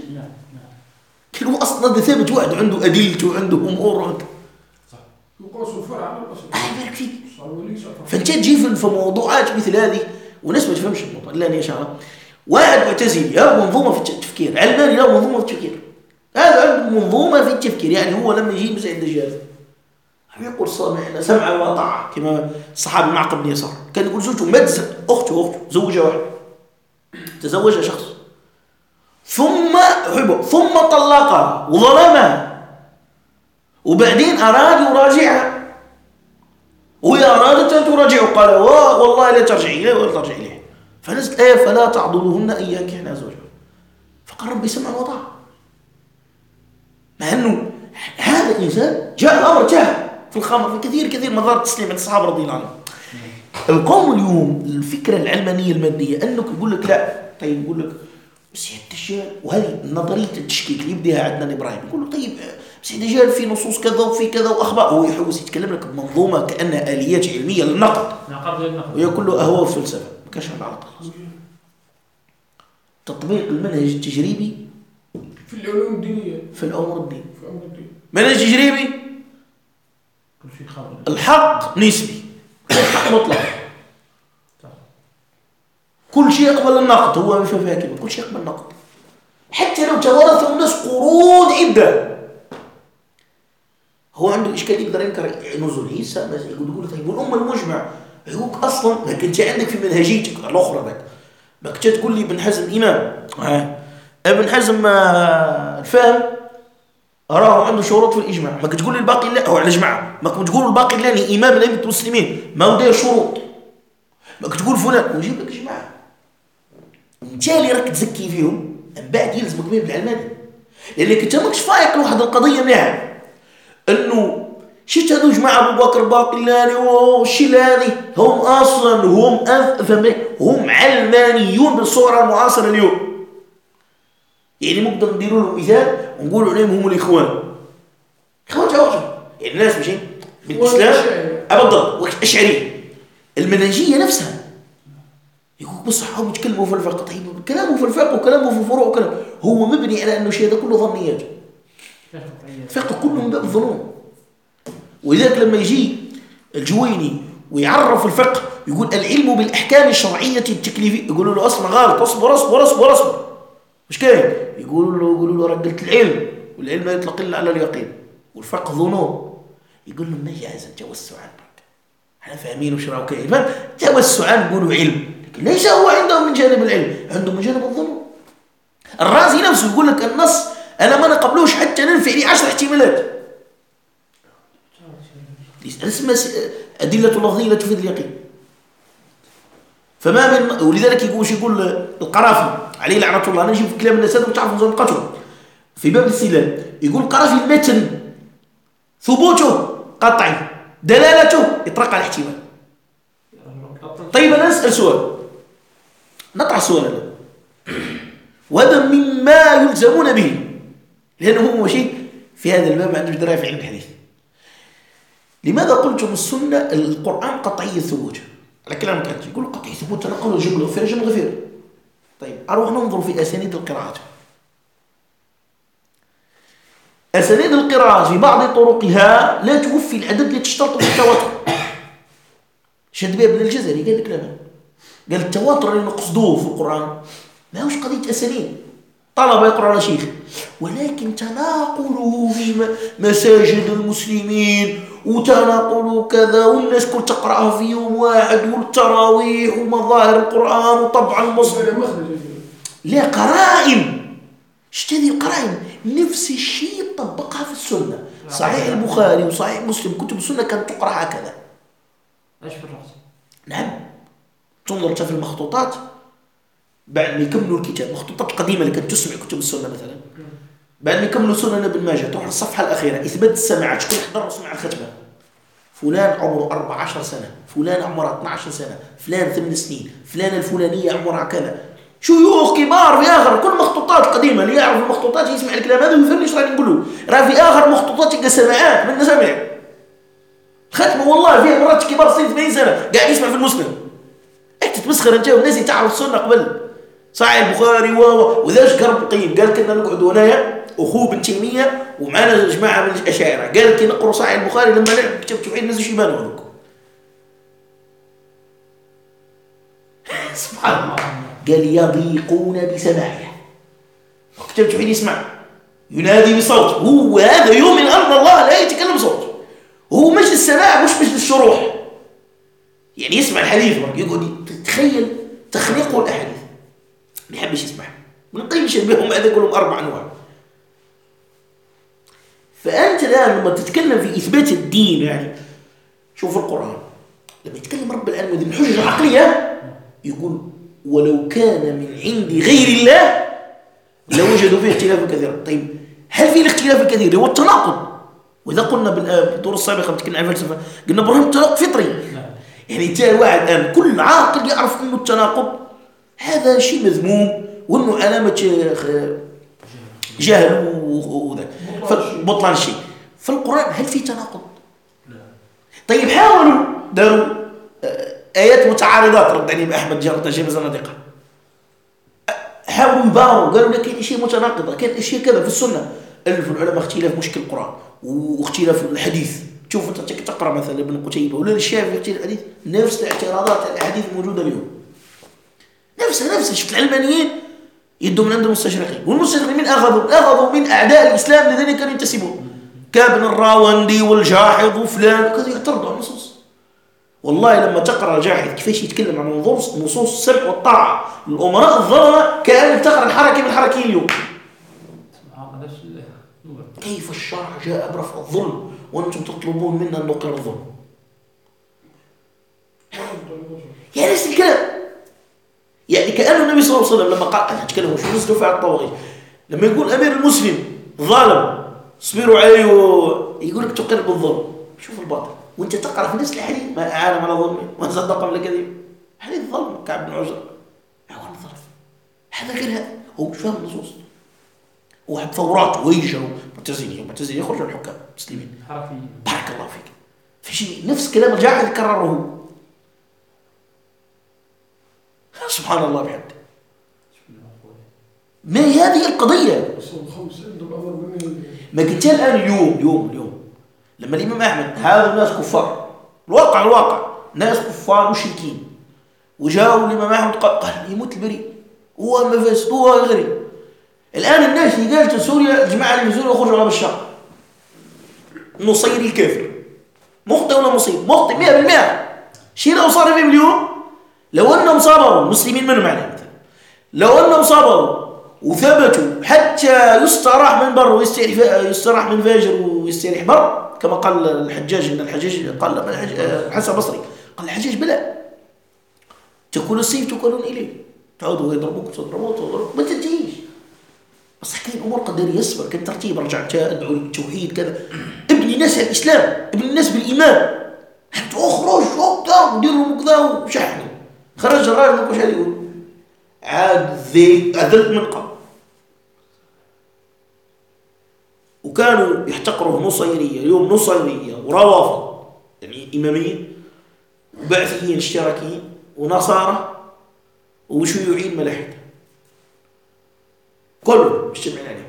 كله أصلا هذا ثابت، واحد عنده أدلته وعنده أمور يقاس الفرع على الأصل. يبارك فيك. فأنت تجي في موضوعات مثل هذه وناس ما تفهمش الموضوع إلا أن يشاء. واحد معتزلي له منظومة في التفكير، علماني له منظومة في التفكير، هذا عنده منظومة في التفكير. يعني هو لما يجي مسألة الدجال يقول سمع وطاعة، كما الصحابي معقل بن يسار كان يقول زوجته مجز أخته زوجها واحد، تزوجها شخص ثم أحبه ثم طلقها وظلمها، وبعدين أراد يراجعها وهي أرادت أن تراجعه، قال والله لا ترجعي إليه ولا ترجعي إليه. فنزلت آية فلا تعضلوهن أن ينكحن أزواجهن. فقال ربي سمع وطاعة، مع أنه هذا الإنسان جاء الأمر جاء في الخمر في كثير مظاهر التسليم عند الصحابة رضي الله عنهم. القوم اليوم الفكرة العلمانية المادية أنك يقول لك لا، طيب يقول لك مسيح الدجال، وهذه نظرية التشكيك اللي يبدأها عندنا إبراهيم، يقول له طيب مسيح الدجال في نصوص كذا وفي كذا وأخبار، هو يحوس يتكلم لك بمنظومة كأنها آليات علمية للنقد، وهي كله أهواء وفلسفة، ما كانش هذا على طول. تطبيق المنهج التجريبي في العلوم الدينية، في الأمور الدين، منهج تجريبي الحق نسبي، الحق مطلق، كل شيء يقبل النقد، هو مش فيها كلمة كل شيء يقبل النقد، حتى لو توارثوا الناس قرون عدة. هو عنده إشكال يقدر ينكر نزول عيسى، يقول طيب والأمة المجمع، يقول لك ما كنت عندك في منهجيتك الأخرى ذاك، ما كنت تقول لي ابن حزم إمام، ابن حزم الفهم أراه عنده شروط في الإجماع، ما كنت تقول لي الباقي لا هو على جماعة، ما كنت تقول الباقي لا إمام الأئمة المسلمين ما هو ده شروط، ما كنت تقول فلان ويجيب لك جماعة. بالتالي راك تزكي فيهم من بعد يلزمك بهم بالعلماني، لأنك أنت ماكش فايق لواحد القضية مليحة، انه شفت هذو جماعه ابو بكر باقلاني والشيلاني هم اصلا هم علمانيون بالصوره المعاصره اليوم. يعني نقدر نديروا لهم مثال ونقولوا عليهم هم الاخوان. اخوان جوجه يعني الناس ماشي بالاسلام بالضبط اشعري المنهجيه نفسها. يقول بصح هم يتكلموا في الفقه، طيب كلامه في الفقه وكلامه في الفروع وكلام هو مبني على انه شيء هذا كله ظنيات، الفقه كله من باب الظنون. ولذلك لما يجي الجويني ويعرف الفقه يقول العلم بالأحكام الشرعية التكليفية، يقولوا له أصلا غلط، اصبر مش كاين، يقولوا له رجلت العلم، والعلم لا يطلق إلا على اليقين، والفقه ظنون. يقول له نجاز توسعا، احنا فاهمين وش راهو كاين، فهم توسعا نقولوا علم، لكن ليس هو عندهم من جانب العلم، عندهم من جانب الظنون. الرازي نفسه يقول لك النص أنا ما نقبلوش حتى ننفي لي 10 احتمالات. اسمها أدلة لفظية لا تفيد اليقين. فما من ولذلك يقول القرافي عليه لعنة الله، نجي في كلام الناس هذا وتعرف نظام قتل في باب الاستدلال، يقول القرافي المتن ثبوته قطعي دلالته يطرق على الاحتمال. طيب أنا نسأل سؤال، نطرح سؤالنا، وهذا مما يلزمون به لأنه هو شيء في هذا الباب ما عندوش دراية في علم الحديث. لماذا قلتم السنة القرآن قطعي الثبوت على كلام كاتب؟ يقول قطعي الثبوت تنقل جملة غفير جملة غفير. طيب أروح ننظر في أسانيد القراءات. أسانيد القراءات في بعض طرقها لا توفي العدد اللي تشترط في التواتر. شد بها ابن الجزري قال لك لما قال التواتر اللي نقصدوه في القرآن ما هوش قضية أسانيد طلبة يقرأ على شيخ، ولكن تناقله في مساجد المسلمين وتناقله كذا والناس كل تقرأها في يوم واحد والتراويح ومظاهر القرآن وطبع المصدر لا قرائن. اشتري القرائن نفس الشيء طبقها في السنة. صحيح البخاري وصحيح مسلم كتب السنة كانت تقرأ هكذا. ايش بالرأس؟ نعم تنظر في المخطوطات بعد ما يكملوا الكتاب، مخطوطات قديمة اللي كانت تسمع كتب السنة مثلا، بعد ما يكملوا سنن ابن ماجه تروح للصفحة الأخيرة إثبات السماعات، شكون حضر وسمع الختمة؟ فلان عمره 14 سنة، فلان عمره 12 سنة، فلان 8 سنين، فلان الفلانية عمرها كذا، شيوخ كبار في آخر كل مخطوطات قديمة. اللي يعرف المخطوطات يسمع الكلام هذا ويفهم ايش راني نقول له. راه في آخر مخطوطات يلقى سماعات من سمع ختمة والله فيها مرات كبار 80 سنة قاعد يسمع في المسلم. تتمسخر انت والناس اللي تعرف السنة قبل صحيح البخاري وذاش قرب القيم قال كنا نقعد هنايا اخوه بن تيميه ومعنا جماعه من الاشاعره قال كي نقروا صحيح البخاري لما نلعب كتاب توحيد نزل شيبان هذوك سبحان الله قال يضيقون بسماعه كتاب توحيد يسمع ينادي بصوت، هو هذا يؤمن ان الله لا يتكلم بصوت، وهو مش السماع مش الشروح، يعني يسمع الحديث يقعد تخيل تخليقه الاحاديث ما يحبش يسمع من القيم يشبههم هذا كلهم 4 أنواع. فأنت الآن لما تتكلم في إثبات الدين يعني شوف القرآن لما يتكلم رب العالمين من الحجة العقلية يقول ولو كان من عند غير الله لوجدوا فيه اختلافا كثيرا. طيب هل في الاختلاف الكثير هو التناقض؟ وإذا قلنا بالدور السابقة بتكلم عن الفلسفة قلنا برهن تناقض فطري، يعني جاء واحد الآن كل عاقل يعرف أنه التناقض هذا شيء مذموم وأنه علامة جهل وذا بطلان الشيء. فالقرآن هل في تناقض؟ لا. طيب حاولوا داروا آيات متعارضات رد عليهم أحمد جارة شيء بزنادقة حاولوا يباروا قالوا لك كاين شيء متناقض كاين شيء كذا في السنة. ألف العلماء اختلاف مشكل القرآن واختلاف الحديث. تشوف أنت تقرأ مثلا ابن قتيبة ولا الشافعي اختلاف الحديث نفس الاعتراضات على الأحاديث الموجودة اليوم. نفسها شفت العلمانيين يدوا من عند المستشرقين، والمستشرقين من أخذوا من أعداء الإسلام الذين كانوا ينتسبون كابن الراوندي والجاحظ وفلان وكذا، يعترضوا على النصوص. والله لما تقرأ جاحظ كيفاش يتكلم عن نصوص السمع والطاعة للأمراء الظلمة كأنك تقرأ الحركة من الحركيين اليوم. كيف الشرع جاء برفع الظلم وأنتم تطلبون منا أن نقر الظلم؟ يعني نفس الكلام. يعني كأن النبي صلى الله عليه وسلم لما قال، أنا أتكلم شو نزلوا في الطواغيت، لما يقول أمير المسلم ظالم اصبروا عليه يقول لك تقر بالظلم. شوف الباطل، وانت تقرأ في نفس الحديث ما أعان على ظلمه وصدق قبل كذب. حديث ظلم كعب بن عجرة، هذا غير هذا، هو مش فاهم النصوص، هو ثورات ويجروا معتزلين يخرجوا الحكام المسلمين. بارك الله فيك. في شيء نفس كلام الجاحظ كرره. سبحان الله بحمده. ما هذه القضية؟ ما قلت الآن اليوم لما الإمام أحمد هذا الناس كفار، الواقع ناس كفار مشركين، وجاءوا الإمام أحمد قال يموت البريء، هو مفاسد، هو غريب. الآن الناس اللي قالت سوريا، الجماعة اللي في سوريا يخرجوا على بشار النصيري الكافر، مخطئ ولا مصيب؟ مخطئ 100%. شيء لو صار فيهم اليوم، لو أنهم صبروا المسلمين منهم عليه مثلا، لو أنهم صبروا وثبتوا حتى يستراح من بر ويستراح من فاجر ويستريح بر، كما قال الحجاج، إن الحجاج قال الحسن البصري قال الحجاج بلى تكون السيف تكونون إليه، تعودوا يضربوك تضربوك ما تنتهيش. بس حكي الأمور قدرية، يصبر كان ترتيب، رجع أدعو للتوحيد كذا، ابني الناس على الإسلام، ابني الناس بالإيمان، حتى أخرج وقتا وديروا كذا وشحنوا. خرج الراجل وش هذا يقول؟ عاد أذلت من قبل. وكانوا يحتقروا نصيرية، اليوم نصيرية وروافض، يعني إماميين وبعثيين اشتراكيين ونصارى وشيوعيين ملاحدة، كلهم مجتمعين عليهم،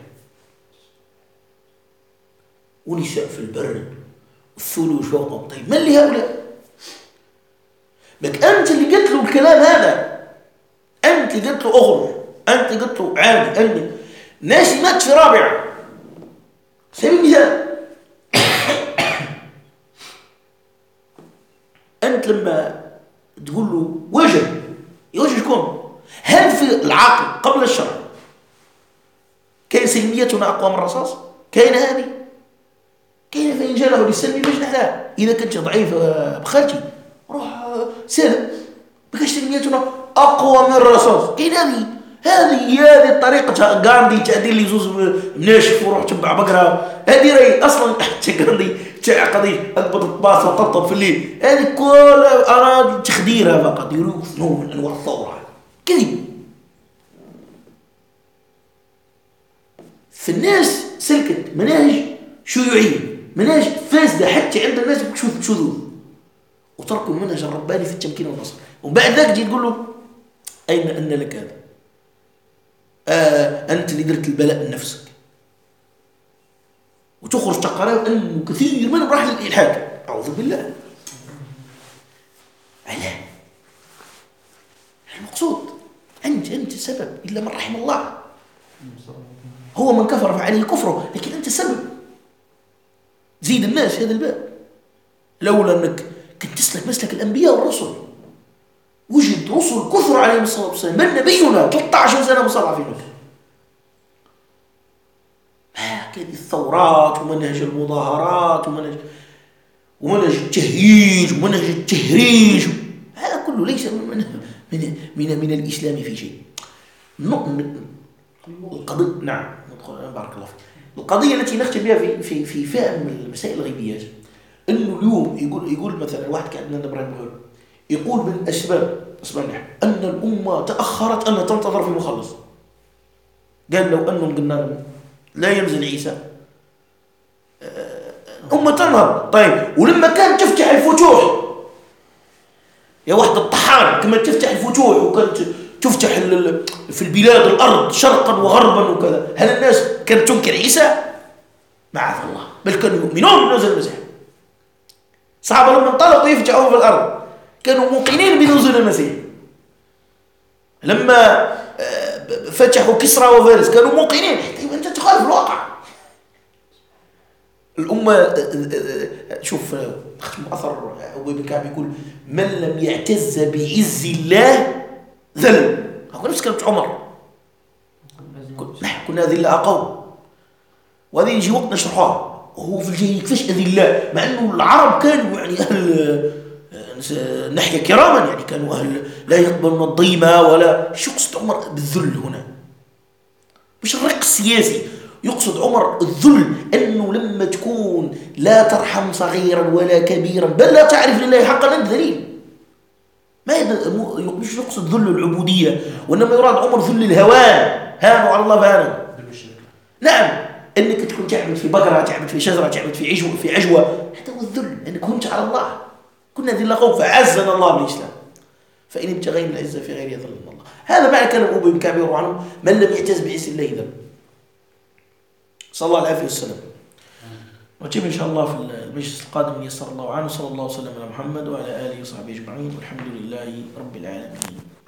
ونساء في البرد والثلوج فوقهم. طيب من لهؤلاء؟ لك أنت اللي قلت له الكلام هذا، أنت اللي قلت له أغرب، أنت اللي قلت له عادي، أنت ناس مات في رابعة سبيل المثال. أنت لما تقول له وجه شكون؟ هل في العقل قبل الشرع كان سلميتنا أقوى من الرصاص؟ كاين هذه؟ كاين فإن جاله للسلم فاجنح لها. إذا كنت ضعيف بخارجي روح سلم، بكاش سلميتنا أقوى من الرصاص. كاين هذه طريقة غاندي تأدي لي زوز مناشف وروح تبع بقرة. هذه راهي أصلا غاندي تاع قضية أقبض الطباس وقطب في الليل، هذه كل أراد تخديرها فقط، يريد نوع من أنواع الثورة. كذب. في الناس سلكت مناهج شيوعية، مناهج فاسدة حتى عند الناس شذوذ، وتركوا المنهج الرباني في التمكين والنصر. وبعد ذلك تجي تقول له أين أن لك هذا؟ أنت اللي درت البلاء لنفسك. وتخرج تقرأ أنه كثير منهم راح للإلحاد، أعوذ بالله. علاه المقصود أنت سبب، إلا من رحم الله. هو من كفر فعليه كفره، لكن أنت سبب. زيد الناس هذا الباب. لولا أنك كنت تسلك مسلك الأنبياء والرسل، وجد رسل كثر عليهم الصلاة والسلام، من نبينا 13 سنة مصارعة في مكة. هكذا الثورات ومنهج المظاهرات ومنهج التهييج ومنهج التهريج، هذا كله ليس من الإسلام في شيء. القضية، نعم ندخل، بارك الله فيك. القضية التي نختم بها في فهم المسائل الغيبيات، انه اليوم يقول مثلا واحد كأننا ابراهيم غير يقول من اسباب أن الامه تاخرت انها تنتظر في مخلص. قال لو انهم قلنا لهم لا ينزل عيسى امه تنهض. طيب ولما كانت تفتح الفتوح يا واحد الطحان، كما تفتح الفتوح وكانت تفتح في البلاد الارض شرقا وغربا وكذا، هل الناس كانت تنكر عيسى؟ معاذ الله، بل كانوا يؤمنون بنزول المسيح. صحابة لما انطلقوا يفتحوا في الأرض كانوا موقنين بنزول المسيح. لما فتحوا كسرى وفارس كانوا موقنين. أنت تخالف الواقع. الأمة شوف ختم أثر أبي بن كعب يقول من لم يعتز بعز الله ذل. هو نفس كلمة عمر، كنا أذلاء قوم، وهذه يجي وقت نشرحها. وهو في الجاهلية كيفاش أذلاء، مع أنه العرب كانوا يعني أهل نحيا كراما، يعني كانوا أهل لا يقبلون الضيمة ولا. شو يقصد عمر بالذل هنا؟ مش الرق السياسي، يقصد عمر الذل أنه لما تكون لا ترحم صغيرا ولا كبيرا بل لا تعرف لله حقا أنت ذليل. مش يقصد ذل العبودية، وإنما يراد عمر ذل الهوان. هانوا على الله فهانوا. نعم، أنك تكون تعبد في بقرة، تعبد في شجرة، تعبد في عجوة، هذا هو الذل، أنك هنت على الله. كنا ذل قوم فعزنا الله بالإسلام، فإن ابتغينا العزة في غير يذلنا الله. هذا معنى كلام أبي بن كعب عنه من لم يعتز بعز الله ذل. صلى الله عليه وسلم. وجيب إن شاء الله في المجلس القادم يسر الله عنه. صلى الله وسلم على محمد وعلى آله وصحبه أجمعين، والحمد لله رب العالمين.